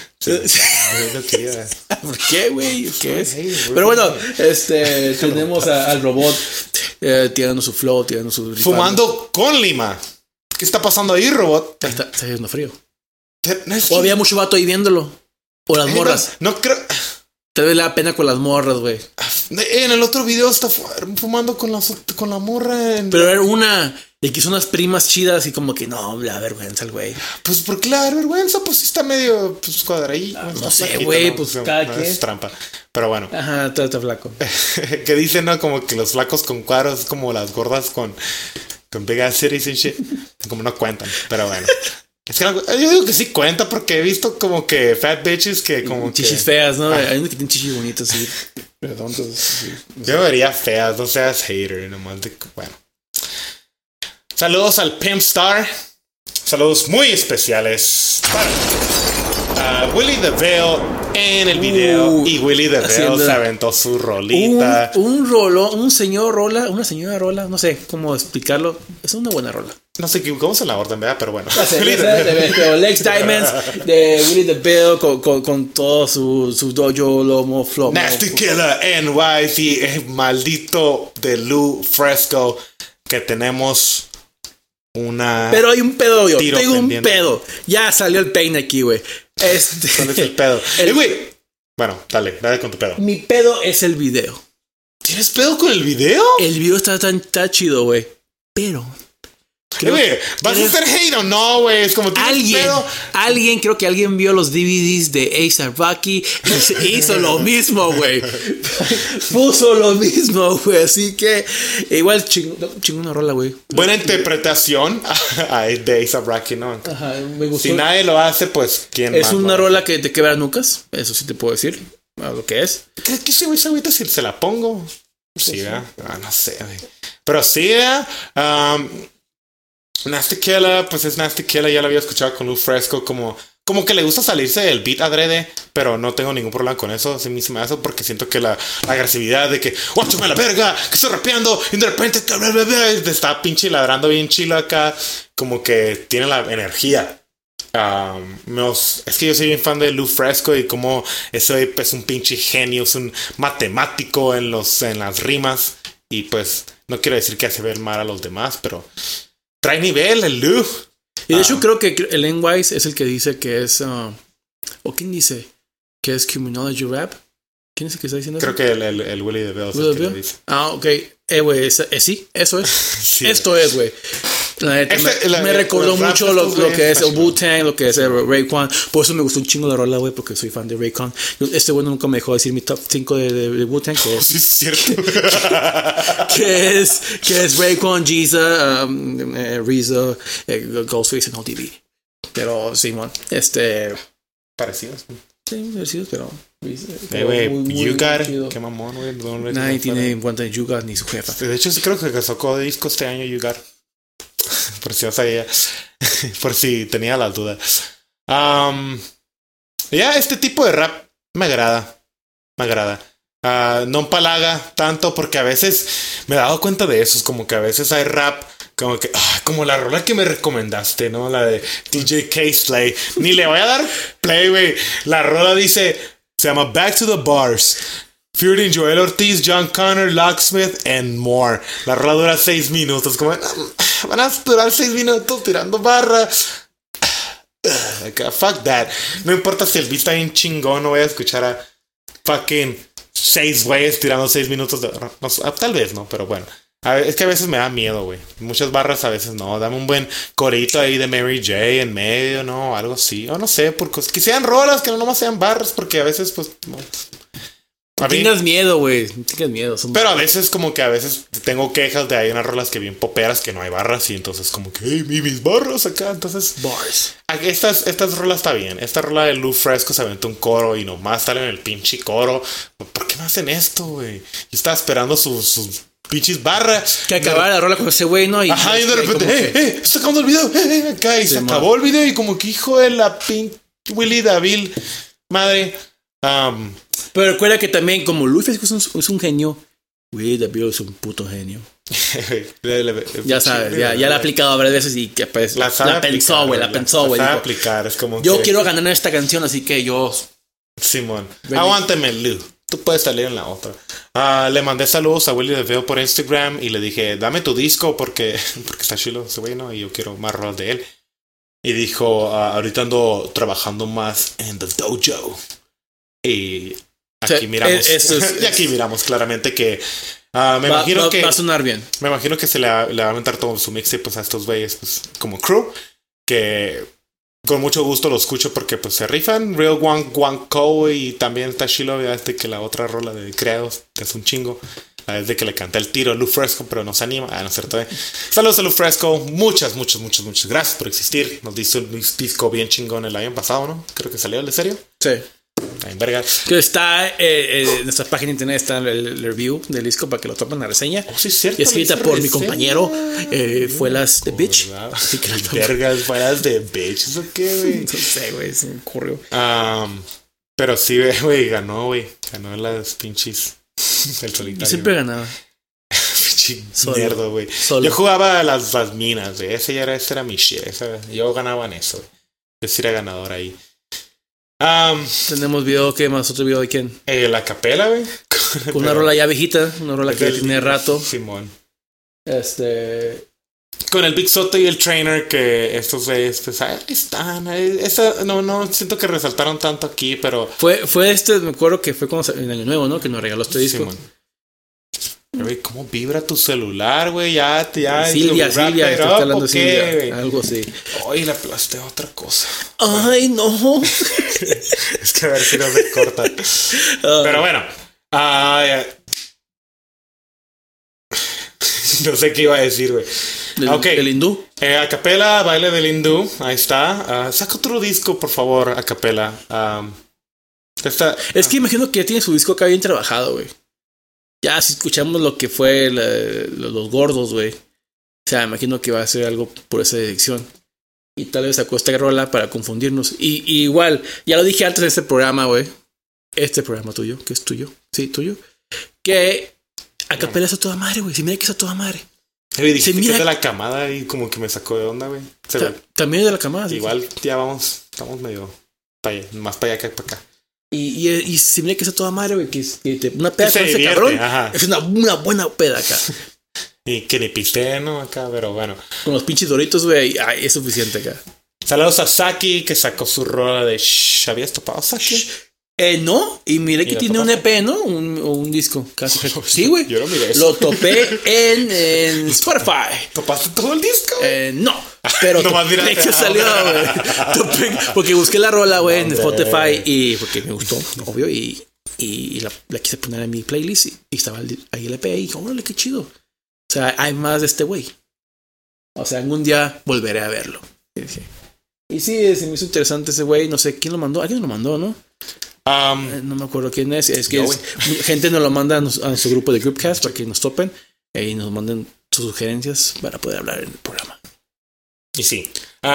no quería. ¿Por qué, güey? ¿Qué es? Güey, Pero bueno, tenemos al robot tirando su flow, tirando su... Fumando con lima. ¿Qué está pasando ahí, robot? Está haciendo frío. No es O había mucho vato ahí viéndolo. O las que- morras. No creo. Te ve la pena con las morras, güey. En el otro video está fumando con la morra. Pero era una. Y que son unas primas chidas y como que no, la vergüenza el güey. Pues porque la vergüenza, pues sí está medio cuadradito. No sé, güey, pues cada quien. Es trampa. Pero bueno. Ajá, está flaco. Que dicen, ¿no? Como que los flacos con cuadros es como las gordas con big ass cities and shit. Como no cuentan, pero bueno. Es que yo digo que sí cuenta porque he visto como que fat bitches que como Chichis que... feas, ¿no? Hay unos que tienen chichis bonitos, sí. Redondos, sí. Yo vería feas, no seas hater, nomás de... Bueno. Saludos al Pimp Star. Saludos muy especiales para Willie DeVille en el video. Y Willie DeVille se aventó su rolita. Un señor rola, una señora rola, no sé cómo explicarlo. Es una buena rola. No sé, equivocamos en la orden, ¿verdad? Pero bueno. De Lex Diamonds, de Willie DeVille con todo su dojo, lomo, flow. Nasty Killer NYC, maldito de Lou Fresco, que tenemos una... Pero hay un pedo, yo tengo pendiente. un pedo. Ya salió el peine aquí, güey. ¿Cuál es el pedo? Güey. Bueno, dale con tu pedo. Mi pedo es el video. ¿Tienes pedo con el video? El video está chido, güey. Pero... Güey, ¿vas a hacer hate o no, güey? Es como creo que alguien vio los DVDs de A$AP Rocky y hizo lo mismo, güey. Puso lo mismo, güey. Así que igual chingona rola, güey. Buena interpretación de A$AP Rocky, ¿no? Ajá, me gustó. Si nadie lo hace, pues ¿quién Es más? una rola que te quebra nucas. Eso sí te puedo decir. Lo que es. ¿Crees que ese güey si se la pongo? Sí, ¿verdad? No sé, güey. Pero sí, ¿verdad? Nasty Killer, pues es Nasty Killer, ya lo había escuchado con Lou Fresco, como que le gusta salirse del beat adrede, pero no tengo ningún problema con eso, sí me hace porque siento que la agresividad de que ¡guáchame la verga! Que estoy rapeando y de repente te está pinche ladrando bien chilo acá, como que tiene la energía. Es que yo soy bien fan de Lou Fresco y como ese es un pinche genio, es un matemático en las rimas y pues no quiero decir que hace ver mal a los demás, pero... Trae nivel el Lou. Y de hecho creo que el N-Wise es el que dice que es... ¿O quién dice? Que es Criminology Rap. ¿Quién es el que está diciendo creo eso? Creo que el Willie DeVille es el que lo dice. Ah, ok. Güey, sí, eso es. Sí, esto es, güey. Me recordó mucho lo que es el Wu-Tang, lo que es el Raekwon. Por eso me gustó un chingo la rola, güey, porque soy fan de Raekwon. Este güey nunca me dejó decir mi top 5 de Wu-Tang, que es... Sí, es cierto. que es Raekwon, Jeezy, RZA, Ghostface and ODB. Pero, Simón, Parecidos. Sí, parecidos, pero... Güey, You Got It. Qué mamón, güey. Nadie tiene en cuenta de You Got ni su jefa. De hecho, sí creo que sacó disco este año You Got It. Por si no sabía. Por si tenía las dudas. Este tipo de rap me agrada. No empalaga tanto porque a veces me he dado cuenta de eso. Es como que a veces hay rap como que como la rola que me recomendaste, ¿no? La de DJ K-Slay. Ni le voy a dar play, güey. La rola dice, se llama Back to the Bars. Featuring Joel Ortiz, John Connor, Locksmith, and more. La rola dura 6 minutos. Como van a durar 6 minutos tirando barra. Fuck that. No importa si el beat está bien chingón, no voy a escuchar a fucking 6 güeyes tirando 6 minutos. Tal vez no, pero bueno. Es que a veces me da miedo, güey. Muchas barras a veces no. Dame un buen corito ahí de Mary J en medio, ¿no? Algo así. O no sé, porque que sean rolas, que no nomás sean barras, porque a veces, pues... No. No tengas miedo, güey. No tengas miedo. Pero a veces como que a veces tengo quejas de hay unas rolas que bien poperas que no hay barras y entonces como que hey, mis barras acá, entonces bars. Estas rolas está bien. Esta rola de Lou Fresco se aventó un coro y nomás sale en el pinche coro. ¿Por qué no hacen esto, güey? Yo estaba esperando sus pinches barras. Que acabara la rola con ese güey, ¿no? Y de repente, está acabando el video. Acá y se acabó el video y como que hijo de la pinche Willie DeVille, madre. Pero recuerda que también, como Luis es un genio, Willie DeVille es un puto genio. Ya sabes, ya la ha aplicado varias veces y que pues la pensó, güey. La sabe aplicar. Es como yo quiero ganar en esta canción, así que yo. Simón, aguántame, Lu. Tú puedes salir en la otra. Le mandé saludos a Willy DeVille por Instagram y le dije, dame tu disco porque está chilo ese güey, ¿no? Y yo quiero más rolas de él. Y dijo, ahorita ando trabajando más en The Dojo. Y aquí miramos. Y aquí miramos claramente que me imagino que va a sonar bien. Me imagino que se le va a aventar todo su mixtape pues, a estos güeyes pues, como crew. Que con mucho gusto lo escucho porque pues se rifan. Real One Co. Y también está chilo. Que la otra rola de Creados es un chingo. Es de que le canté el tiro a Lou Fresco, pero no se anima. No es cierto. Saludos a Lou Fresco. Muchas gracias por existir. Nos hizo un disco bien chingón el año pasado, ¿no? Creo que salió el de serio. Sí. Está en verga. Que está en nuestra página de internet, está el review del disco para que lo tomen la reseña. Sí, es cierto. Y escrita por mi compañero Fuelas de Bitch. Así que vergas, Fuelas de Bitch. ¿Eso qué, güey? No sé, güey, se me ocurrió. Pero sí, güey, ganó en las pinches. El solitario. Yo siempre ganaba. Pinche nerdo, güey. Yo jugaba a las minas, güey. Ese era mi shit. Yo ganaba en eso, güey. Yo sí era ganador ahí. Tenemos video, ¿qué más? ¿Otro video de quién? La capela, güey. Con una rola ya viejita, una rola que ya tiene rato. Simón. Con el Big Soto y el Trainer, que estos güeyes, pues ahí están. No siento que resaltaron tanto aquí, pero. Fue me acuerdo que fue como en Año Nuevo, ¿no? Que nos regaló este disco. Simón. Güey, ¿cómo vibra tu celular, güey? Ya. Silvia, está hablando Silvia. Wey. Algo así. Ay, le aplasté otra cosa. Ay, no. Es que a ver si no se corta. Pero bueno. No sé qué iba a decir, güey. ¿El hindú? A capela, baile del hindú. Ahí está. Saca otro disco, por favor, a capela. Es que imagino que ya tiene su disco acá bien trabajado, güey. Ya, si escuchamos lo que fue los gordos, güey. O sea, imagino que va a ser algo por esa dirección. Y tal vez sacó esta rola para confundirnos. Y igual, ya lo dije antes de este programa, güey. Este programa tuyo, que es tuyo. Sí, tuyo. Que a capela es a toda madre, güey. Si mira que es a toda madre. Dijiste que es de la camada y como que me sacó de onda, güey. También es de la camada. Igual, sí. Ya estamos medio más para allá que para acá. Y si mira que es a toda madre, güey, que una peda con ese cabrón, ajá. Es una buena peda acá. Y que ni piste, ¿no? Acá, pero bueno. Con los pinches doritos, güey, es suficiente acá. Saludos a Saki, que sacó su rola de ¿habías topado Saki? No, y miré que tiene un EP, ¿no? Un disco. Casi. Sí, güey. Yo no miré eso. Lo topé en Spotify. ¿Topaste todo el disco? No, pero topé que salió, güey. Porque busqué la rola, güey, en Spotify y porque me gustó, obvio, y la quise poner en mi playlist y estaba ahí el EP y dije, órale, qué chido. O sea, hay más de este güey. O sea, algún día volveré a verlo. Y sí, se me hizo interesante ese güey. No sé quién lo mandó. Alguien lo mandó, ¿no? No me acuerdo quién es. Es que gente nos lo manda a nuestro grupo de Groupcast para que nos topen y nos manden sus sugerencias para poder hablar en el programa. Y sí.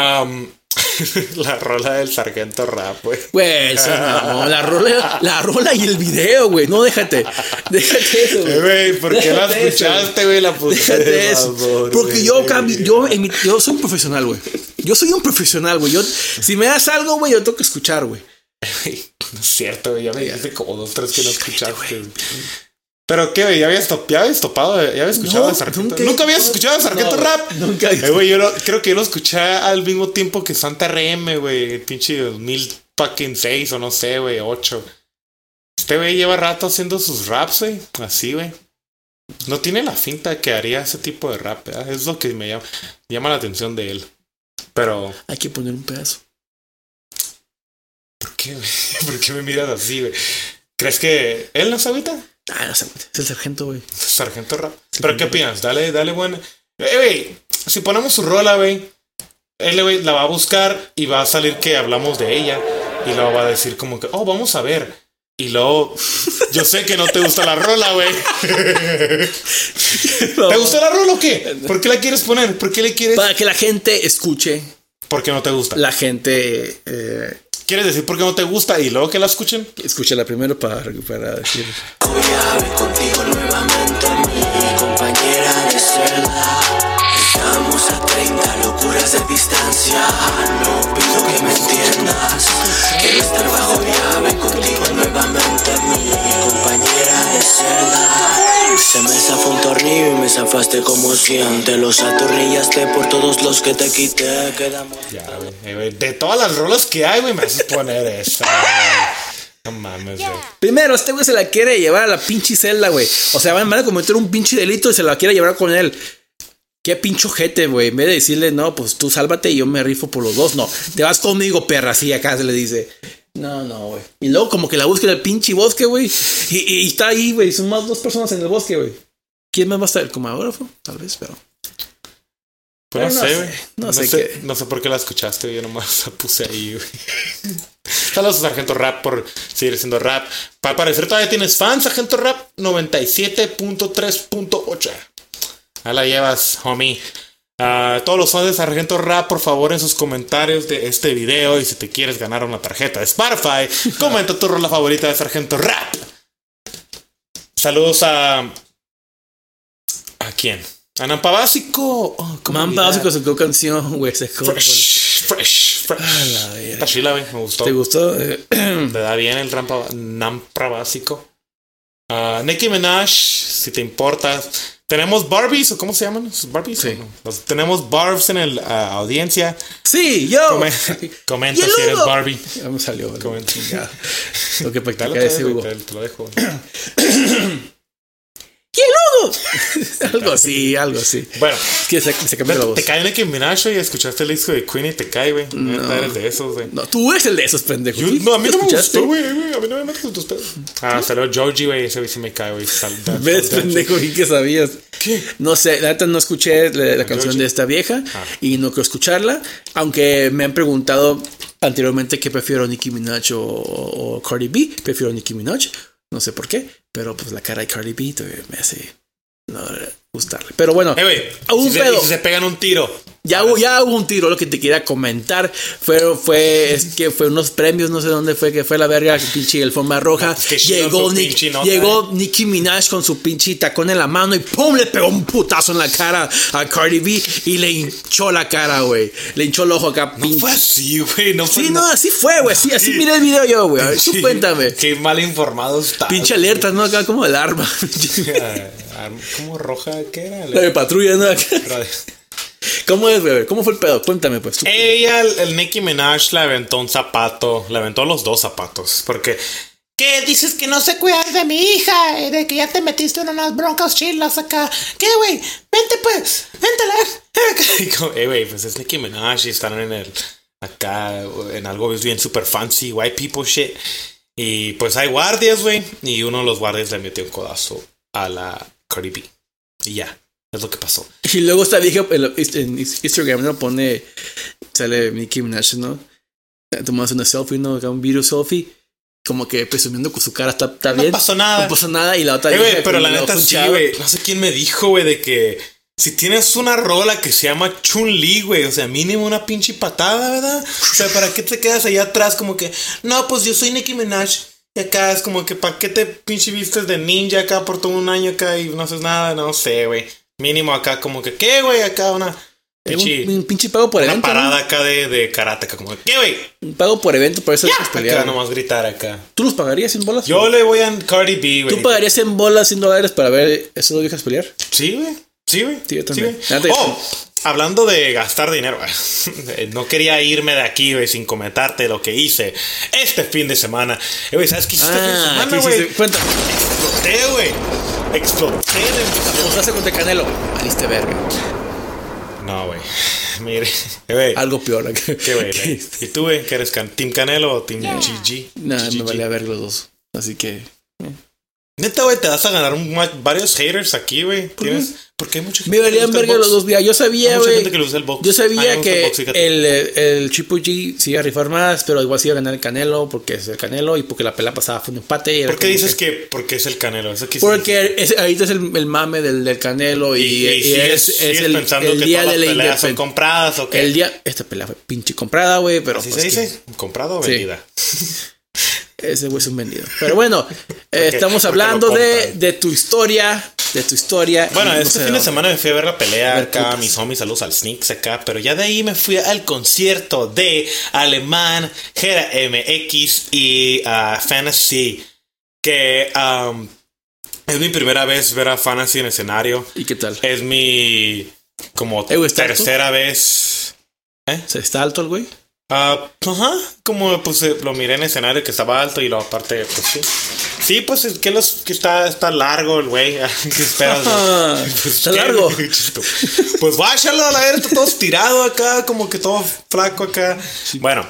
La rola del Sargento Rap, güey. Güey, no, la rola y el video, güey. No, déjate eso, güey. Güey, ¿por qué la escuchaste, güey? La puse. Déjate eso. Favor, porque yo soy un profesional, güey. Yo soy un profesional, güey. Si me das algo, güey, yo tengo que escuchar, güey. No es cierto, güey. Ya me dijiste como 2, 3 que no escuchaste, güey. Pero qué, güey, ¿ya habías topado? ¿Ya habías escuchado a Sargento? ¿Nunca habías escuchado a Sargento Rap? Nunca. Güey, creo que yo lo escuché al mismo tiempo que Santa RM, güey. Pinche 2006 o no sé, güey, 8. Este güey lleva rato haciendo sus raps, güey. Así, güey. No tiene la finta que haría ese tipo de rap, ¿verdad? Es lo que me llama la atención de él. Pero hay que poner un pedazo. ¿Por qué, güey? ¿Por qué me miras así, güey? ¿Crees que él no se agüita? No se agüita. Es el sargento, güey. Sargento Rap. ¿Pero qué opinas? Dale, bueno. Güey, si ponemos su rola, güey, él, güey, la va a buscar y va a salir que hablamos de ella. Y luego va a decir como que, vamos a ver. Y luego, yo sé que no te gusta la rola, güey. No. ¿Te gustó la rola o qué? ¿Por qué la quieres poner? ¿Por qué le quieres? Para que la gente escuche. ¿Por qué no te gusta? La gente... ¿Quieres decir por qué no te gusta y luego que la escuchen? Escúchala primero para decir. Voy a ver contigo nuevamente, mi compañera de locuras de distancia. No pido que me entiendas. Quiero estar bajo llave contigo nuevamente, mi compañera de celda. Se me zafó un tornillo y me zafaste como siempre. Los atornillaste por todos los que te quité. Quedamos. Ya, güey. De todas las rolas que hay, güey, me haces poner esa, güey. No mames, güey. Primero, este güey se la quiere llevar a la pinche celda, güey. O sea, van a cometer un pinche delito y se la quiere llevar con él. Qué pinche ojete, güey. En vez de decirle, no, pues tú sálvate y yo me rifo por los dos. No, te vas conmigo, perra. Así acá se le dice. No, güey. Y luego como que la busca en el pinche bosque, güey. Y está ahí, güey. Son más 2 personas en el bosque, güey. ¿Quién más va a estar? ¿El camarógrafo? Tal vez, pero... Pues no sé, güey. No sé por qué la escuchaste, güey. Yo nomás la puse ahí, güey. Saludos a Sargento Rap por seguir siendo rap. Para parecer todavía tienes fans, Sargento Rap 97.3.8. Ahí la llevas, homie. Todos los fans de Sargento Rap, por favor, en sus comentarios de este video. Y si te quieres ganar una tarjeta de Spotify, comenta tu rola favorita de Sargento Rap. Saludos a... ¿A quién? A Nampa Básico. Nampa Básico sacó canción, güey. Fresh. Está chila, güey. Me gustó. ¿Te gustó? Le da bien el Nampa Básico. Nicki Minaj, si te importa. Tenemos Barbies, o ¿cómo se llaman? ¿Barbies? Sí. No? Tenemos Barbs en la audiencia. Sí, yo. Comenta si eres Barbie. Ya me salió. Comenta. Lo que practica ese Hugo. Te lo dejo. ¡Qué loco! algo así. Bueno, que se cambió la voz. Te cae Nicki Minaj y escuchaste el disco de Queen y te cae, güey. No eres de esos, güey. No, tú eres el de esos pendejos. No, a mí no me gustó, güey. A mí no me metes en tus pedos. Salió Georgie, güey. Ese güey sí me cae, güey. ¿Ves, pendejo? ¿Y qué sabías? ¿Qué? No sé, la neta no escuché la canción de esta vieja y no quiero escucharla. Aunque me han preguntado anteriormente que prefiero Nicki Minaj o Cardi B. Prefiero Nicki Minaj. No sé por qué, pero pues la cara de Cardi B me hace no gustarle. Pero bueno, güey, si se pegan un tiro. Ya hubo un tiro. Lo que te quería comentar fue unos premios, no sé dónde fue, que fue la verga, pinche alfombra roja. Llegó Nicki Minaj con su pinche tacón en la mano y ¡pum! Le pegó un putazo en la cara a Cardi B y le hinchó la cara, güey. Le hinchó el ojo acá, pinche. No fue así, güey. Así fue, güey. Así miré el video yo, güey. Tú cuéntame. Qué mal informado está. Pinche alerta, ¿no? Acá como el arma. ¿Cómo roja? ¿Qué era? La de patrulla, ¿no? ¿Cómo es, bebé? ¿Cómo fue el pedo? Cuéntame, pues. Ella, el Nicki Minaj, le aventó un zapato. Le aventó los 2 zapatos. Porque... ¿Qué dices que no sé cuidar de mi hija? De que ya te metiste en unas broncas chilas acá. ¿Qué, güey? Vente, pues. Véntela. Güey, pues es Nicki Minaj y están acá en algo bien super fancy, white people shit. Y pues hay guardias, güey. Y uno de los guardias le metió un codazo a la Cardi B. Y ya. Es lo que pasó. Y luego esta vieja en Instagram, ¿no? Sale Nicki Minaj, ¿no? Tomándose una selfie, ¿no? Un video selfie. Como que presumiendo con su cara está bien. No pasó nada. No pasó nada. Y la otra vieja, pero la neta sí, güey. No sé quién me dijo, güey, de que si tienes una rola que se llama Chun-Li, güey, o sea, mínimo una pinche patada, ¿verdad? O sea, ¿para qué te quedas allá atrás como que, no, pues yo soy Nicki Minaj? Y acá es como que, ¿para qué te pinche vistes de ninja acá por todo un año acá y no haces nada? No sé, güey. Mínimo acá como que, ¿qué, güey? Acá un pinche pago por evento. Una parada, ¿no? Acá de karate, acá como, ¿qué, güey? Un pago por evento, por eso es pelear. Acá nomás gritar acá. ¿Tú los pagarías en bolas? Yo le voy a Cardi B, güey. ¿Tú pagarías en bolas $100 para ver esas 2 viejas pelear? Sí, güey. Sí, yo también. Hablando de gastar dinero, no quería irme de aquí, güey, sin comentarte lo que hice este fin de semana. Güey, ¿sabes qué hice este fin de semana, güey? Cuéntame. Exploté. ¿Te mostraste contra Canelo? Aliste verga. No, güey. Mire, güey. Algo peor. ¿Qué, güey? ¿Y tú, güey? ¿Que eres Team Canelo o Team GG? Nah, me valía ver los dos. Así que... Neta, güey, te vas a ganar varios haters aquí, güey. Porque hay mucha gente. Me valían verga los dos días. Yo sabía, güey. Yo sabía que el Triple G se iba a rifar más, pero igual se iba a ganar el Canelo porque es el Canelo y porque la pelea pasada fue un empate. ¿Por qué dices que porque es el Canelo? Porque ahorita es el mame del Canelo y es el día de la independencia. ¿Son compradas o qué? Esta pelea fue pinche comprada, güey, pero. ¿Así se dice? ¿Comprada o vendida? Ese güey es un vendido. Pero bueno, estamos hablando de tu historia de tu historia. Bueno, no este sé fin de dónde. semana me fui a ver la pelea A ver acá, putas. mis homies, saludos al Sneaks acá, pero ya de ahí me fui al concierto de Alemán, Jera MX y Fantasy, que es mi primera vez ver a Fantasy en escenario. ¿Y qué tal? Es mi como güey, ¿está alto? tercera vez. ¿Se está alto el güey? Ajá, como pues lo miré en escenario que estaba alto y luego aparte, pues sí. Sí, pues es que está largo el güey. ¿Qué esperas? Pues, Está ¿qué? largo. Pues váyalo a la verga, está todo estirado acá, como que todo flaco acá. Bueno,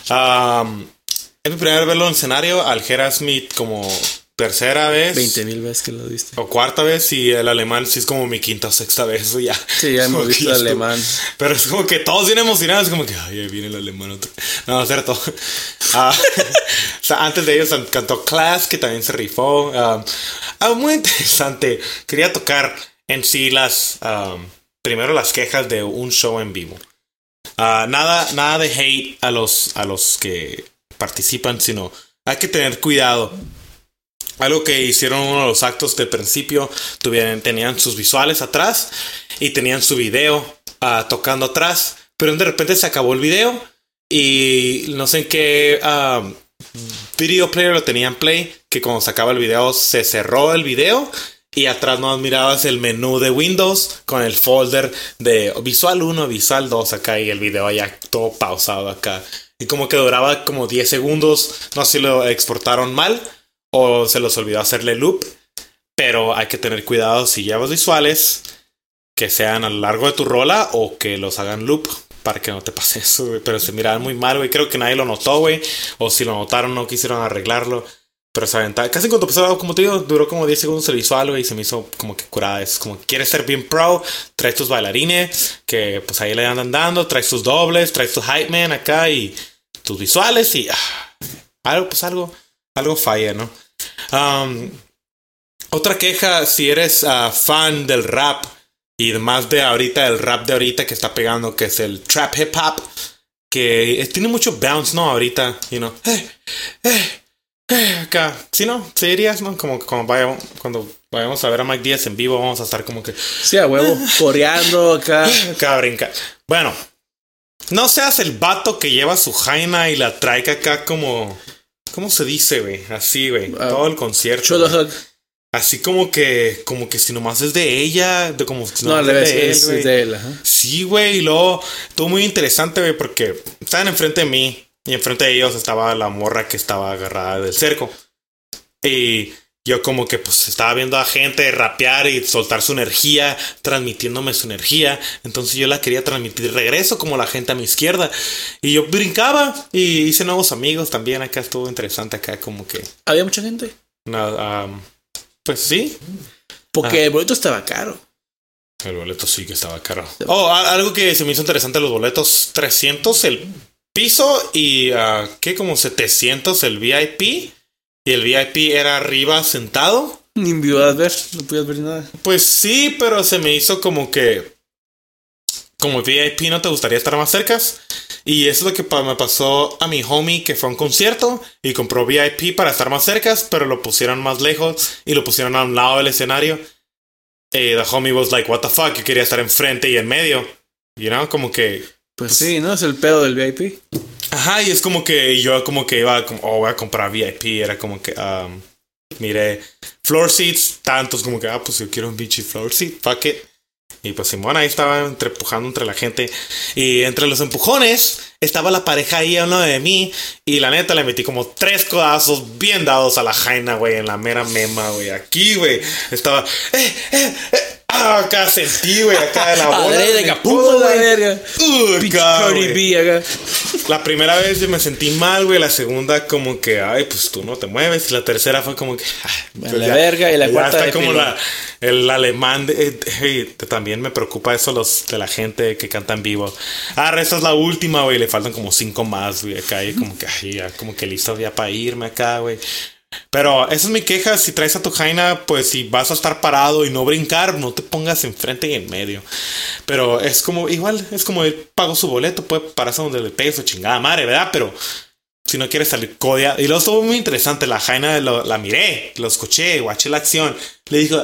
es mi primera vez verlo en escenario. Aljera es mi como tercera vez. 20,000 veces que lo viste. O cuarta vez, y el alemán sí es como mi quinta o sexta vez. Ya. Sí, ya hemos Como visto que el esto- alemán. Pero es como que todos bien emocionados, como que, ay, ahí viene el alemán otro. No, es cierto. O sea, antes de ellos cantó Class, que también se rifó. Muy interesante. Quería tocar en sí primero las quejas de un show en vivo. Nada de hate a los que participan, sino hay que tener cuidado. Algo que hicieron uno de los actos de principio, tenían sus visuales atrás y tenían su video tocando atrás, pero de repente se acabó el video y no sé en qué video player lo tenían play, que cuando se acaba el video se cerró el video y atrás no mirabas el menú de Windows con el folder de visual 1, visual 2 acá y el video ya todo pausado acá. Y como que duraba como 10 segundos, no sé si lo exportaron mal o se los olvidó hacerle loop, pero hay que tener cuidado si llevas visuales que sean a lo largo de tu rola o que los hagan loop para que no te pase eso, güey. Pero se miraban muy mal, güey. Creo que nadie lo notó, güey. O si lo notaron no quisieron arreglarlo. Pero se aventaba. Casi cuando empezó, como te digo, duró como 10 segundos el visual, güey. Y se me hizo como que curada. Es como que quieres ser bien pro, traes tus bailarines, que pues ahí le andan dando, traes tus dobles, traes tu hype man acá y tus visuales y algo falla, ¿no? Otra queja, si eres fan del rap y más de ahorita, el rap de ahorita que está pegando, que es el trap hip hop, que tiene mucho bounce, ¿no? Ahorita, you know, acá, ¿sí, no? ¿Sí dirías, no? Como cuando vayamos a ver a Mike Díaz en vivo, vamos a estar como que Sí, a huevo, coreando acá. acá brinca. Bueno, no seas el vato que lleva su jaina y la trae acá como, ¿cómo se dice, güey? Así, güey, todo el concierto. Shoulder güey. hug. Así como que si nomás es de ella, como si No, nomás al revés, de él, es güey. de él, ajá. Sí, güey, y luego estuvo muy interesante, güey, porque estaban enfrente de mí y enfrente de ellos estaba la morra que estaba agarrada del cerco. Y yo como que pues estaba viendo a gente rapear y soltar su energía, transmitiéndome su energía. Entonces yo la quería transmitir regreso como la gente a mi izquierda. Y yo brincaba y hice nuevos amigos también. Acá estuvo interesante, acá como que... Había mucha gente. Pues sí. Porque el boleto estaba caro. El boleto sí que estaba caro. Oh, algo que se me hizo interesante, los boletos, 300 el piso y ¿qué? Como 700 el VIP. Y el VIP era arriba sentado. Ni me ibas a ver, no podías ver nada. Pues sí, pero se me hizo como que como VIP no te gustaría estar más cerca. Y eso es lo que me pasó a mi homie que fue a un concierto y compró VIP para estar más cerca, pero lo pusieron más lejos y lo pusieron a un lado del escenario. The homie was like, what the fuck, yo quería estar enfrente y en medio. You know, como que... Pues sí, ¿no? Es el pedo del VIP. Ajá, y es como que yo como que iba voy a comprar VIP. Era como que miré floor seats, tantos como que pues yo quiero un bichi floor seat, fuck it. Y pues Simón ahí estaba empujando entre la gente. Y entre los empujones estaba la pareja ahí a un lado de mí. Y la neta le metí como 3 codazos bien dados a la jaina, güey, en la mera mema, güey. Aquí, güey. Estaba... acá sentí, güey, acá de la bola. Adrede, de mi capullo, codo, la güey. verga. Pinche Acá, Cardi güey. B acá. La primera vez yo me sentí mal, güey. La segunda como que, ay, pues tú no te mueves. Y la tercera fue como que... La verga. Y la ya cuarta está de como pilón. el alemán. También me preocupa eso de la gente que canta en vivo. Esta es la última, güey. Le faltan como 5 más, güey. Acá y como que, ay, ya como que listo ya para irme acá, güey. Pero esa es mi queja. Si traes a tu jaina, pues si vas a estar parado y no brincar, no te pongas enfrente y en medio. Pero es como, igual, es como él pagó su boleto, puede pararse donde le pegue su chingada madre, ¿verdad? Pero si no quieres salir codeado. Y luego estuvo muy interesante. La jaina la miré, lo escuché, guaché la acción. Le dijo,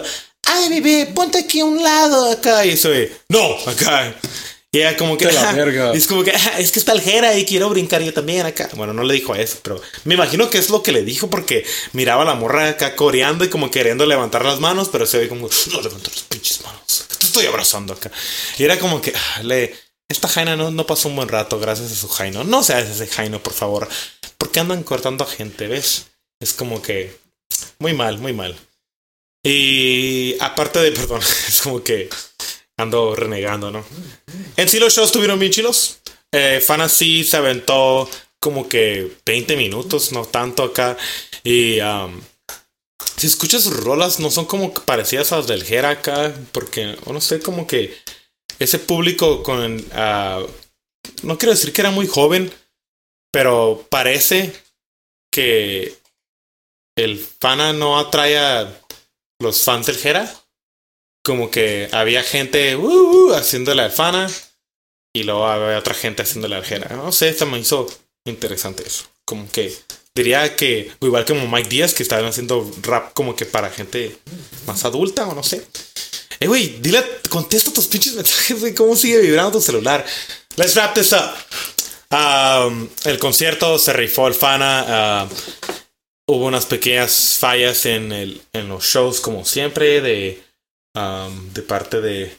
ay, bebé, ponte aquí a un lado acá. Y eso no, acá. Y ella como que, la verga. es como que, es que está el Jera y quiero brincar yo también acá. Bueno, no le dijo eso, pero me imagino que es lo que le dijo porque miraba a la morra acá coreando y como queriendo levantar las manos, pero se ve como, no levanto las pinches manos, te estoy abrazando acá. Y era como que, esta Jaina no pasó un buen rato gracias a su Jaino. No seas ese Jaino, por favor. ¿Por qué andan cortando a gente, ves? Es como que, muy mal, muy mal. Y aparte de, perdón, es como que ando renegando, ¿no? En sí los shows estuvieron bien chilos. Fantasy se aventó como que 20 minutos, no tanto acá. Y si escuchas sus rolas, no son como parecidas a las del Jera acá. Porque, no sé, como que ese público con... no quiero decir que era muy joven, pero parece que el Fana no atrae a los fans del Jera. Como que había gente haciéndole al Fana y luego había otra gente haciéndole al Jera. No sé, se me hizo interesante eso. Como que diría que igual como Mike Díaz, que estaban haciendo rap como que para gente más adulta o no sé. Güey, dile, contesta tus pinches mensajes, güey. ¿Cómo sigue vibrando tu celular? Let's wrap this up. El concierto se rifó el Fana. Hubo unas pequeñas fallas en los shows como siempre de parte de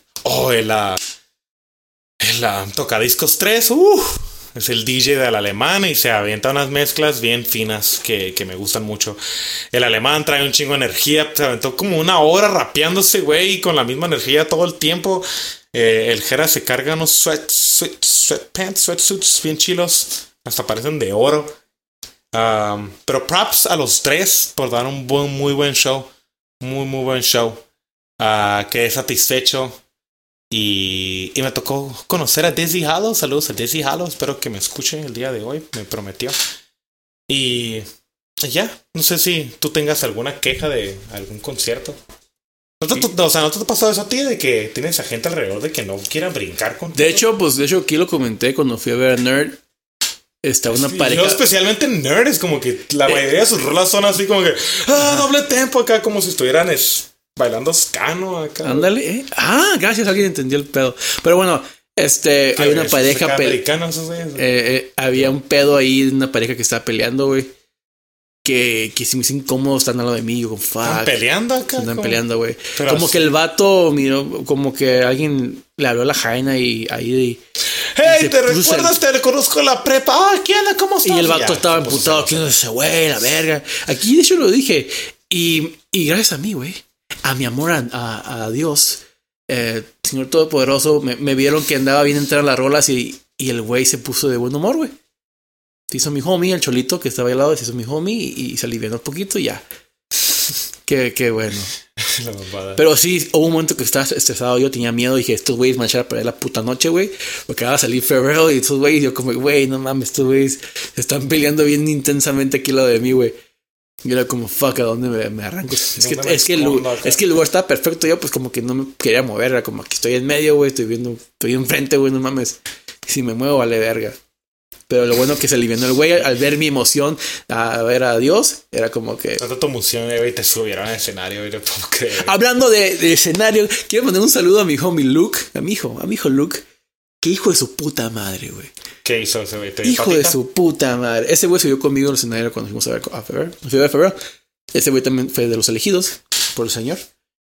el Tocadiscos 3. Es el DJ del alemán y se avienta unas mezclas bien finas que me gustan mucho. El alemán trae un chingo de energía. Se aventó como una hora rapeándose, güey, con la misma energía todo el tiempo. El Jera se carga unos sweatsuits bien chilos. Hasta parecen de oro. Pero props a los tres por dar un muy buen show. Muy buen show. Quedé satisfecho. Y me tocó conocer a Dizzy Hollow. Saludos a Dizzy Hollow. Espero que me escuche el día de hoy. Me prometió. Y ya. No sé si tú tengas alguna queja de algún concierto. ¿No te ha pasado eso a ti? De que tienes a gente alrededor de que no quieran brincar contigo. De hecho, aquí lo comenté cuando fui a ver a Nerd. Está una pareja. Yo especialmente Nerd. Es como que la mayoría de sus rolas son así como que doble tempo acá. Como si estuvieran bailando scano acá. Ándale, gracias, alguien entendió el pedo. Pero bueno, hay una pareja había un pedo ahí de una pareja que estaba peleando, güey. Que se me hizo incómodo, están al lado de mí, yo ¿Están peleando acá? Están peleando, güey. Como que el vato miró, como que alguien le habló a la Jaina y ahí hey, ¿te recuerdas? Te reconozco la prepa. ¿Quién? ¿Cómo estás? Y el vato estaba emputado. ¿Quién es ese güey? La verga. Aquí de hecho lo dije. Y gracias a mí, güey. A mi amor a Dios, Señor Todopoderoso, me vieron que andaba bien entrar a las rolas y el güey se puso de buen humor, güey. Se hizo mi homie, el cholito que estaba ahí al lado, se hizo mi homie y se alivianó un poquito y ya. Qué bueno. Pero sí, hubo un momento que estaba estresado, yo tenía miedo, dije, estos güeyes me van a echar a perder la puta noche, güey. Porque va a salir Pharrell y estos güeyes, yo como, güey, no mames, estos güeyes se están peleando bien intensamente aquí al lado de mí, güey. Y era como, fuck, ¿a dónde me arranco? Es que el lugar estaba perfecto. Yo pues como que no me quería mover. Era como, aquí estoy en medio, güey. Estoy enfrente, güey, no mames. Si me muevo, vale verga. Pero lo bueno que se alivianó el güey al ver mi emoción a ver a Dios. Era como que... Tanta tu emoción, güey, te subieron al escenario, güey, no puedo creer. Hablando de escenario, quiero mandar un saludo a mi homie Luke. A mi hijo Luke. Qué hijo de su puta madre, güey. ¿Qué hizo ese güey? Hijo de su puta madre. Ese güey subió conmigo al escenario cuando fuimos a ver a Pharrell. Ese güey también fue de los elegidos por el señor.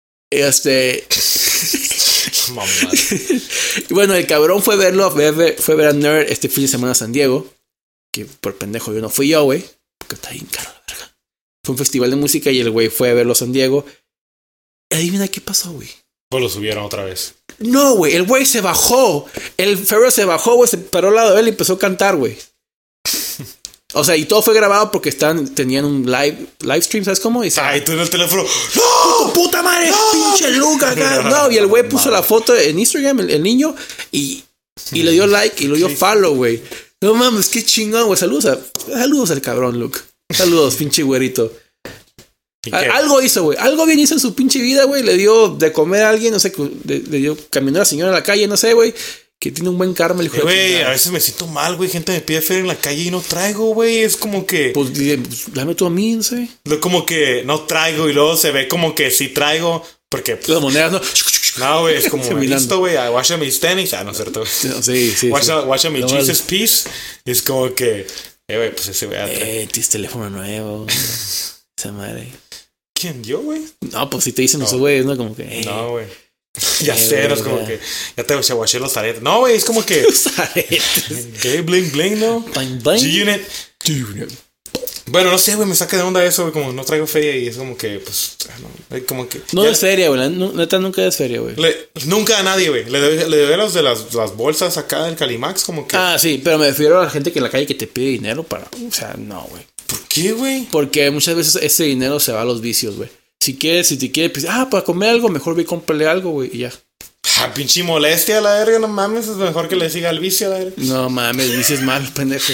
Mamá. Y bueno, el cabrón fue a ver a Nerd este fin de semana a San Diego. Que por pendejo yo no fui yo, güey. Porque está bien caro la verga. Fue un festival de música y el güey fue a verlo a San Diego. Y adivina qué pasó, güey. Pues lo subieron otra vez. No, güey, el güey se bajó. El Pharrell se bajó, güey, se paró al lado de él y empezó a cantar, güey. O sea, y todo fue grabado porque tenían un live stream, ¿sabes cómo? Y ay, tú en el teléfono. ¡No! ¡Puta madre! ¡No! ¡Pinche Luca! No, y el güey puso la foto en Instagram, el niño, y le dio like y le dio follow, güey. No mames, qué chingón, güey. Saludos al cabrón, Luke. Saludos, pinche güerito. Algo hizo, güey. Algo bien hizo en su pinche vida, güey. Le dio de comer a alguien, no sé, le dio caminó a la señora en la calle, no sé, güey. Que tiene un buen karma el hijo de güey, a veces me siento mal, güey. Gente me pide feria en la calle y no traigo, güey. Es como que... Pues dame tú a mí, no sé. Como que no traigo y luego se ve como que sí traigo, Porque, pues, Las monedas, ¿no? no, güey, es como me Caminando. visto, güey, guacha mis tenis. No es cierto. Sí. Guacha mi No, Jesus Piece. Es como que, güey, pues ese güey. Tienes teléfono nuevo. Esa madre. ¿Quién? ¿Yo, güey? No, pues si te dicen esos güeyes, ¿no? Como que. No, güey. Ya sé, no es como güey. que ya te guaché los aretes. No, güey, es como que. ¿Qué? Bling, bling, ¿no? Bang, bang. G-Unit. Bueno, no sé, güey, me saca de onda eso, güey, como no traigo feria y es como que, pues, no, como que. No ya- es feria, güey. Neta nunca es feria, güey. Nunca a nadie, güey. Le debe los de las bolsas acá del Calimax, como que. Ah, sí, pero me refiero a la gente que en la calle que te pide dinero para. O sea, no, güey. ¿Por qué, güey? Porque muchas veces ese dinero se va a los vicios, güey. Si te quiere, pues, para comer algo, mejor ve y cómprale algo, güey, y ya. Ah, pinche molestia a la verga, no mames, es mejor que le siga el vicio a la verga. No mames, el vicio es malo, pendejo.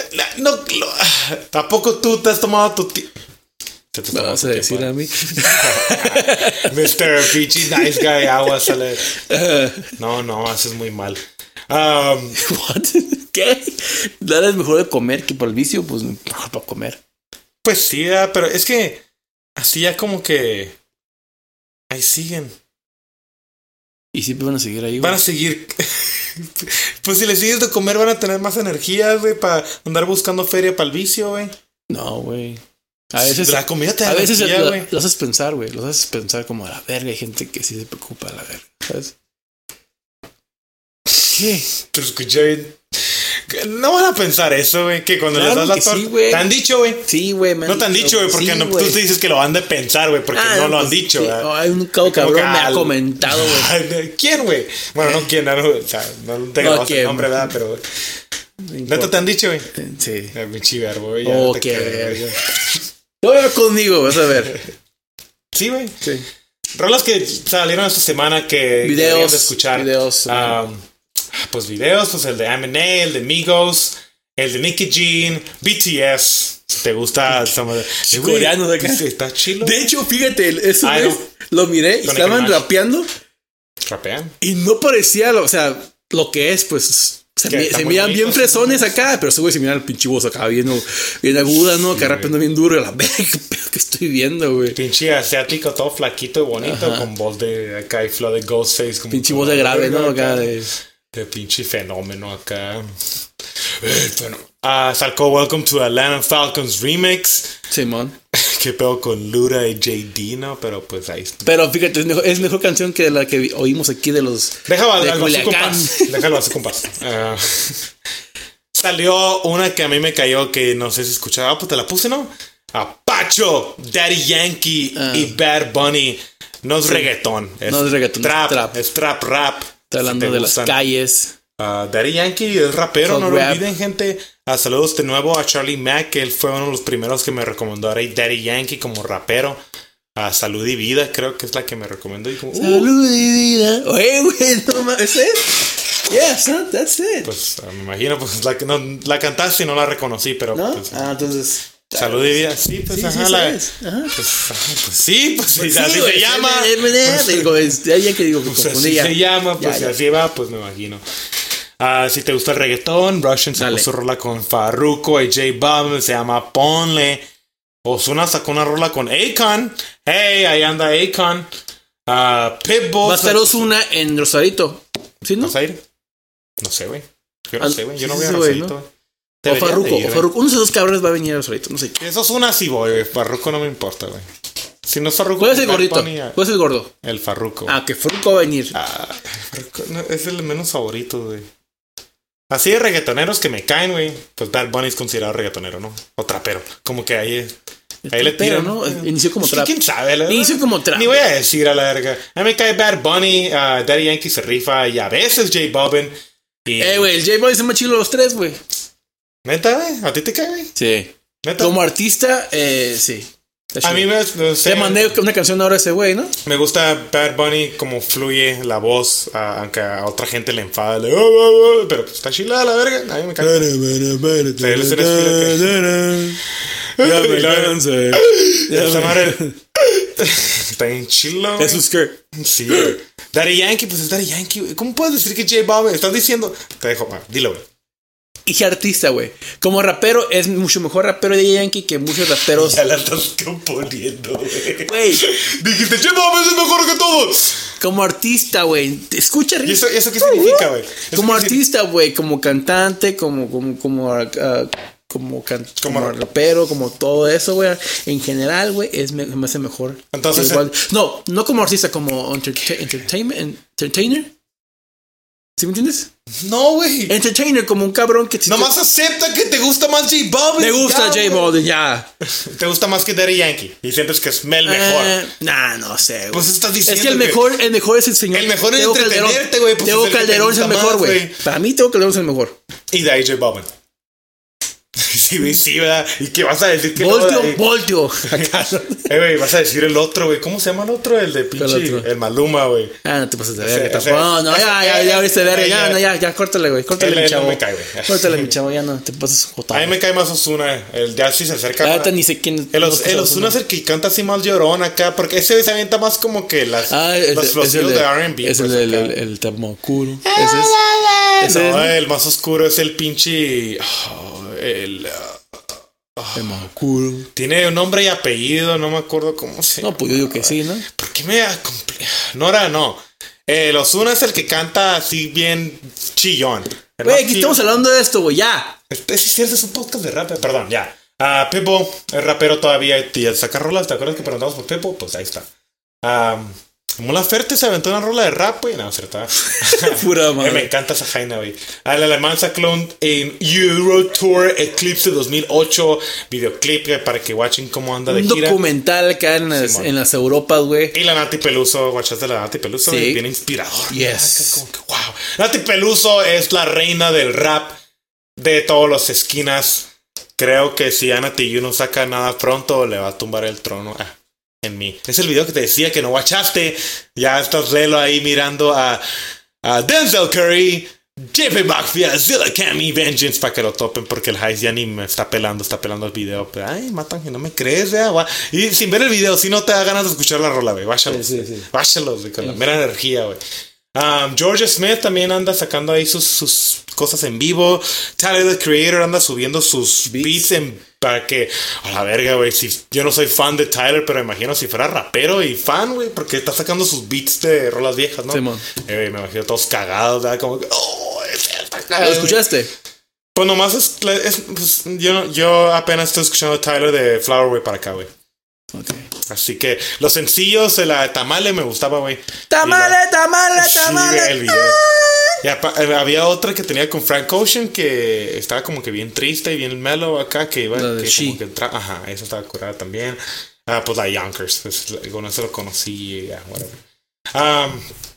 Tampoco tú te has tomado tu Te ¿Me vas a decir a mí? Mr. Peachy Nice Guy, agua sale. No, haces muy mal. What? ¿Qué? Nada es mejor de comer que por el vicio, pues mejor para comer. Pues sí, pero es que así ya como que ahí siguen. Y siempre van a seguir ahí, güey. Van a seguir. Pues si les sigues de comer van a tener más energía, güey, para andar buscando feria para el vicio, güey. No, güey. A veces. La comida te da A veces energía, güey. lo haces pensar, güey. Lo haces pensar como a la verga. Hay gente que sí se preocupa a la verga, ¿sabes? ¿Qué? Te escuché bien. No van a pensar eso, güey, que cuando Claro les das la que torta. sí, güey. Te han dicho, güey. Sí, güey. No te han dicho, güey, porque sí, no, güey. tú te dices que lo han de pensar, güey, porque no lo han pues, dicho, sí. ¿verdad? Hay un cabrón Como me que ha comentado, güey. ¿Quién, güey? Bueno, no quién, no, o sea, no te No, grabas el ¿quién? nombre, ¿verdad? Pero neta te han dicho, güey. Sí. Mi chiverbo, güey. ya Oh, te qué creo, verga. Te voy a ver conmigo, vas a ver. Sí, güey. Sí. Rolas que salieron esta semana que Videos, deberían de escuchar. videos. Pues videos, pues el de Eminem, el de Migos, el de Nicki Jean, BTS. Si te gusta güey, Coreanos acá. pues, está chilo. De hecho, fíjate, eso Ay, vez no. lo miré y Con estaban Nicki Minaj. rapeando Rapean. y no parecía, o sea, lo que es, pues. Se Que está muy miran bien bonito, fresones acá, pero ese güey se mira el pinche voz acá bien aguda, ¿no? Acá güey. rapeando bien duro. Y a la verga, qué pedo que estoy viendo, güey. Pinche asiático, todo flaquito y bonito, Ajá. con voz de acá y flow de Ghostface. Como Pinche como voz de grave, verga ¿no? Acá de. De pinche fenómeno acá. Sacó Welcome to Atlanta Falcons Remix. Simón. Qué pedo con Lura y JD, ¿no? Pero pues ahí está. Pero fíjate, es mejor canción que la que oímos aquí de los. Déjalo de al Culiacán. Déjalo a su compás. Salió una que a mí me cayó que no sé si escuchaba. Pues te la puse, ¿no? Apacho, Daddy Yankee y Bad Bunny. No es reggaetón. No es reggaetón, es trap. trap. Es trap rap. Está hablando Si te de las gustan. calles. Daddy Yankee es rapero, Hot no lo rap. olviden, gente. Saludos de nuevo a Charlie Mack, que él fue uno de los primeros que me recomendó a Daddy Yankee como rapero. Salud y Vida, creo que es la que me recomendó. Y como, Salud y vida. Oye, güey, no mames. ¿Es it? Yeah, son, that's it. pues me imagino, pues la cantaste y no la reconocí, pero ¿No? pues, Entonces. Salud y Vida, sí, pues Sí, ajá, sí, la, sabes. Ajá. pues sí, pues sí, Sí, así güey, se llama. Digo, ya que digo que Pues confundí así ya. se llama, pues Ya, si ya. así va, pues me imagino. Si te gusta el reggaetón, Russian sacó Dale. su rola con Farruko y J Balvin, se llama Ponle. Ozuna sacó una rola con Akon. Hey, ahí anda Akon. Pitbull. Va a estar Ozuna en Rosarito. ¿Sí, no? ¿Vas a ir? No sé, güey. Yo no sé, güey. Yo no voy a sí, güey, Rosarito, ¿no? güey. O Deberían Farruko, de ir, o Farruko. Uno de esos dos cabrones va a venir a Rosarito, no sé. Eso es una sí voy, güey. Farruko no me importa, güey. Si no es Farruko, ¿Cuál es el Bad gordito? Bunny, ¿Cuál es el gordo? el Farruko. Que Farruko va a venir. Farruko, no, es el menos favorito, güey. Así de reggaetoneros que me caen, güey. Pues Bad Bunny es considerado reggaetonero, ¿no? O trapero. Como que ahí le Pero, tiran. ¿no? Inició como Pues, trap. ¿quién sabe? La Inició verdad? como trap. Ni voy a decir a la verga. A mí me cae Bad Bunny, Daddy Yankee se rifa y a veces J Balvin. Y... Güey, el J-Boy es el más chilo de los tres, güey. ¿Neta, güey? ¿A ti te cae, güey? Sí. ¿Neta? Como artista, sí. Está A mí chido. no sé, Te mandé una canción ahora a ese güey, ¿no? me gusta Bad Bunny como fluye la voz, aunque a otra gente le enfada. Pero pues, está chilada la verga. A mí me cae. Ya me cansé. Esa madre está bien chilo, güey. Es su skirt. Sí, güey. Daddy Yankee, pues es Daddy Yankee, güey. ¿Cómo puedes decir que J Balvin? Estás diciendo. Te dejo, dilo, güey. y artista, güey. Como rapero, es mucho mejor rapero de Yankee que muchos raperos. Ya la estás componiendo, güey. Güey, Dijiste, che, mames, es mejor que todos. como artista, güey. Escucha, ¿Y eso qué significa, güey? como artista, güey, como cantante, como rapero, como todo eso, güey. En general, güey, me hace mejor. Entonces, igual, no como artista, como entertainer. ¿Sí me entiendes? No, güey. Entertainer, como un cabrón que... Nomás acepta que te gusta más J Balvin. Me gusta ya, J Balvin, ya. Te gusta más que Daddy Yankee. Y sientes que es el mejor. No sé, güey. Pues estás diciendo es que el mejor es el señor. El mejor es Tego entretenerte, güey. Pues Tego es el que te Calderón es el gusta mejor, más, güey. Para mí Tego Calderón es el mejor. Y de ahí J Balvin. Sí, ¿verdad? ¿Y qué vas a decir? Que Voltio. Güey, vas a decir el otro, güey. ¿Cómo se llama el otro? El de pinche. El Maluma, güey. No te pases de verga tampoco. No, ya abriste de verga. Ya, córtale, güey. Córtale, mi chavo. No me cae, güey. Córtale, mi chavo, ya no te pases jotada. A mí me cae más Ozuna. Ya sí se acerca. La neta ni sé quién. El Ozuna es el que canta así más llorón acá. Porque ese se avienta más como que los flowcitos de R&B. Es el termo oscuro. Ese no, el más oscuro es el pinche. El más oscuro. Tiene un nombre y apellido, no me acuerdo cómo se llama. No, pues yo digo que sí, ¿no? ¿Por qué me no. El Ozuna es el que canta así bien chillón. Güey, aquí estamos hablando de esto, güey, ya. Sí, es un podcast de rap, perdón, ya. Pitbull es rapero todavía y saca rolas. ¿Te acuerdas que preguntamos por Pitbull? Pues ahí está. Mon Laferte se aventó una rola de rap, güey. No, ¿cierto? Pura madre. Me encanta esa jaina, güey. El alemán sacó en Euro Tour Eclipse 2008. Videoclip, güey, para que watchen cómo anda de gira. Un documental acá en las Europas, güey. Y la Nati Peluso, ¿guachaste la Nati Peluso? Sí. Bien inspirador. Yes. Como que, wow. Nati Peluso es la reina del rap de todas las esquinas. Creo que si Ana Tijoux no saca nada pronto, le va a tumbar el trono. En mí. Es el video que te decía que no guachaste. Ya estás lelo ahí mirando a Denzel Curry, JP Mafia, Zilla Cami, Vengeance para que lo topen porque el Heist ya ni me está pelando el video. Pero, ay, matan que no me crees, ya. Y sin ver el video, si no te da ganas de escuchar la rola, güey. Báchalos. Sí. Báchalos, güey, con la mera energía, güey. Georgia Smith también anda sacando ahí sus cosas en vivo. Tyler, the Creator, anda subiendo sus beats para que, a la verga, güey. Si yo no soy fan de Tyler, pero imagino si fuera rapero y fan, güey, porque está sacando sus beats de rolas viejas, ¿no? Sí, man. Me imagino todos cagados, ¿verdad? Como que, está cagado. ¿Lo escuchaste? Pues nomás pues, yo apenas estoy escuchando Tyler de Flower, güey, para acá, güey. Okay. Así que los sencillos de la Tamale me gustaba, güey. Tamale. Sí, el video. Y había otra que tenía con Frank Ocean que estaba como que bien triste y bien mellow acá, que iba que como que ajá, esa estaba curada también. Pues la Yonkers, con eso lo conocí, whatever.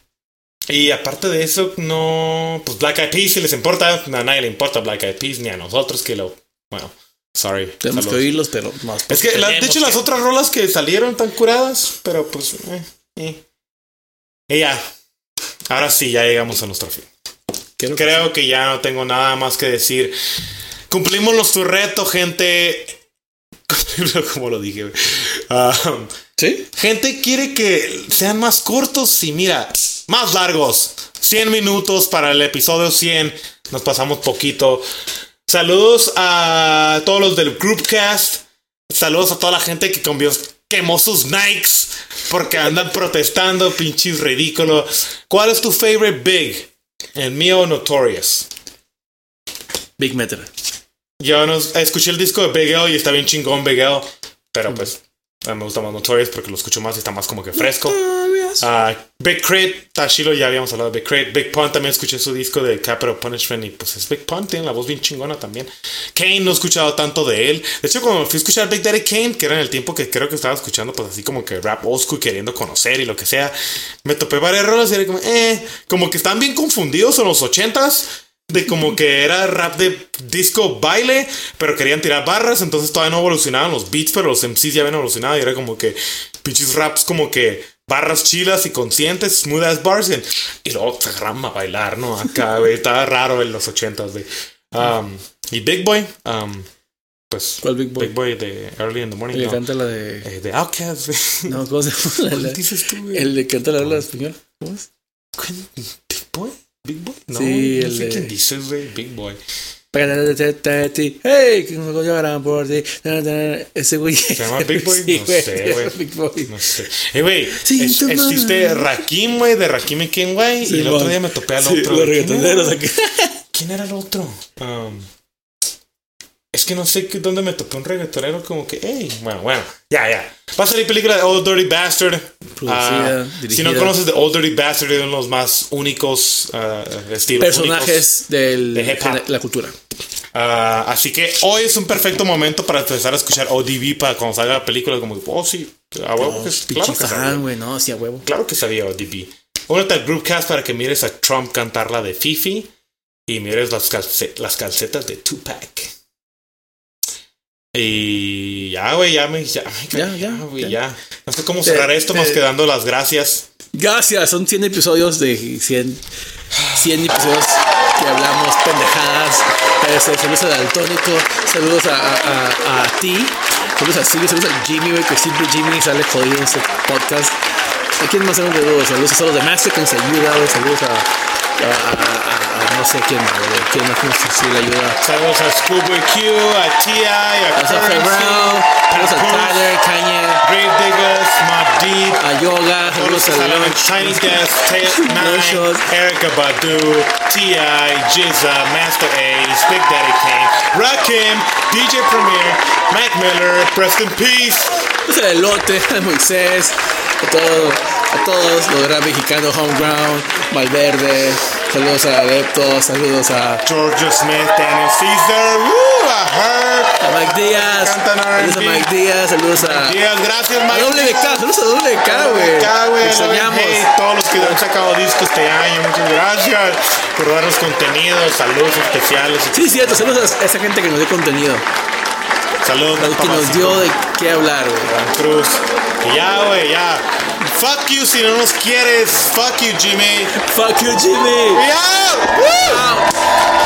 Y aparte de eso, no, pues Black Eyed Peas si les importa, a nadie le importa Black Eyed Peas ni a nosotros sorry. Tenemos que oírlos, pero más. Es que, de hecho, las otras rolas que salieron tan curadas, pero pues, Y ya. Ahora sí, ya llegamos a nuestro fin. Creo que ya no tengo nada más que decir. Cumplimos nuestro reto, gente. Como lo dije, ¿Sí? Gente quiere que sean más cortos y mira, más largos. 100 minutos para el episodio 100. Nos pasamos poquito. Saludos a todos los del Groupcast. Saludos a toda la gente que quemó sus Nikes porque andan protestando, pinches ridículos. ¿Cuál es tu favorite Big? El mío, Notorious. Big Metal. Yo no escuché el disco de Big L y está bien chingón Big L, pero pues me gusta más Notorious porque lo escucho más y está más como que fresco. Big Crit, Tashilo, ya habíamos hablado de Big Crit. Big Pun, también escuché su disco de Capital Punishment y pues es Big Pun, tiene la voz bien chingona también. Kane, no he escuchado tanto de él. De hecho, cuando fui a escuchar Big Daddy Kane, que era en el tiempo que creo que estaba escuchando pues así como que rap old school, queriendo conocer y lo que sea, me topé varias rolas y era como que estaban bien confundidos en los 80s. De como que era rap de disco baile, pero querían tirar barras, entonces todavía no evolucionaban los beats, pero los MCs ya habían evolucionado y era como que pinches raps como que barras chilas y conscientes, smooth as bars, y luego se agarraban a bailar, ¿no? Acá, güey, estaba raro en los 80s, güey. Y Big Boy, pues... ¿Cuál Big Boy? Big Boy de Early in the Morning. El que canta la de Outkast, güey. No, ¿cómo se llama? ¿Cuál dices tú, güey? El de que canta la habla español. ¿Cómo es? ¿Big Boy? ¿Big Boy? No, sí, no sé quién dices, güey. Big Boy. Hey, que no lloran por ti. Ese güey. ¿Se llama Big Boy? Sí, No güey, sé, se llama güey. Big Boy. No sé. Güey, Sí, existe Rakim, güey, de Rakim y King, güey. Sí, y el otro día me topé al otro. Los ¿Quién reggaetoneros era? aquí. ¿Quién era el otro? Es que no sé dónde me topé un reggaetonero como que, hey, bueno, ya. Va a salir película de Old Dirty Bastard. Producida, Si dirigida. no conoces de Old Dirty Bastard, es uno de los más únicos estilos. Personajes de hip hop. la cultura. Así que hoy es un perfecto momento para empezar a escuchar ODB para cuando salga la película, como que, oh, sí, a huevo. Claro que sabía. güey, no, sí, a huevo. Claro que sabía ODB. Únete al Groupcast para que mires a Trump cantar la de Fifi y mires las calcetas de Tupac. Y ya, güey, ya. No sé cómo cerrar esto más que dando las gracias. Gracias, son 100 episodios de 100 episodios que hablamos pendejadas. Saludos a Daltónico, saludos a ti, saludos a Silvio, saludos a Jimmy, güey, que siempre Jimmy sale jodido en este podcast. ¿A quién más tengo de dudas? Saludos a los de Master que nos ayuda, güey, saludos a no sé quién más, güey, quién más nos le ayuda. Saludos a Schoolboy Q, a T.I., a Saludos a Ferrell, saludos a Tyler, Kanye, Grave Diggers, Mobb Deep, a Yoga, saludos a Lunch, Tiny Desk, Nine, Erykah Badu, T.I., Jizza, Master Ace, Big Daddy Kane, Rakim, DJ Premier, Mac Miller, Preston Peace. Saludos a Elote, a Moisés, a todos los gran mexicanos, Homeground, Malverde, saludos a Adeptos, saludos a Georgia Smith, Daniel Caesar, a Herb, Mike Díaz, saludos a Mike Díaz, saludos a gracias Mike. A WK, saludos a WK, güey. Extrañamos. Hey, todos los que han sacado discos este año, muchas gracias por darnos contenido, saludos especiales. Sí, cierto, saludos a esa gente que nos dio contenido. Saludos que nos dio de qué hablar, güey. Cruz. Y ya, güey, ya. Fuck you si no nos quieres. Fuck you, Jimmy. Fuck you, Jimmy. Yeah. Woo. Out.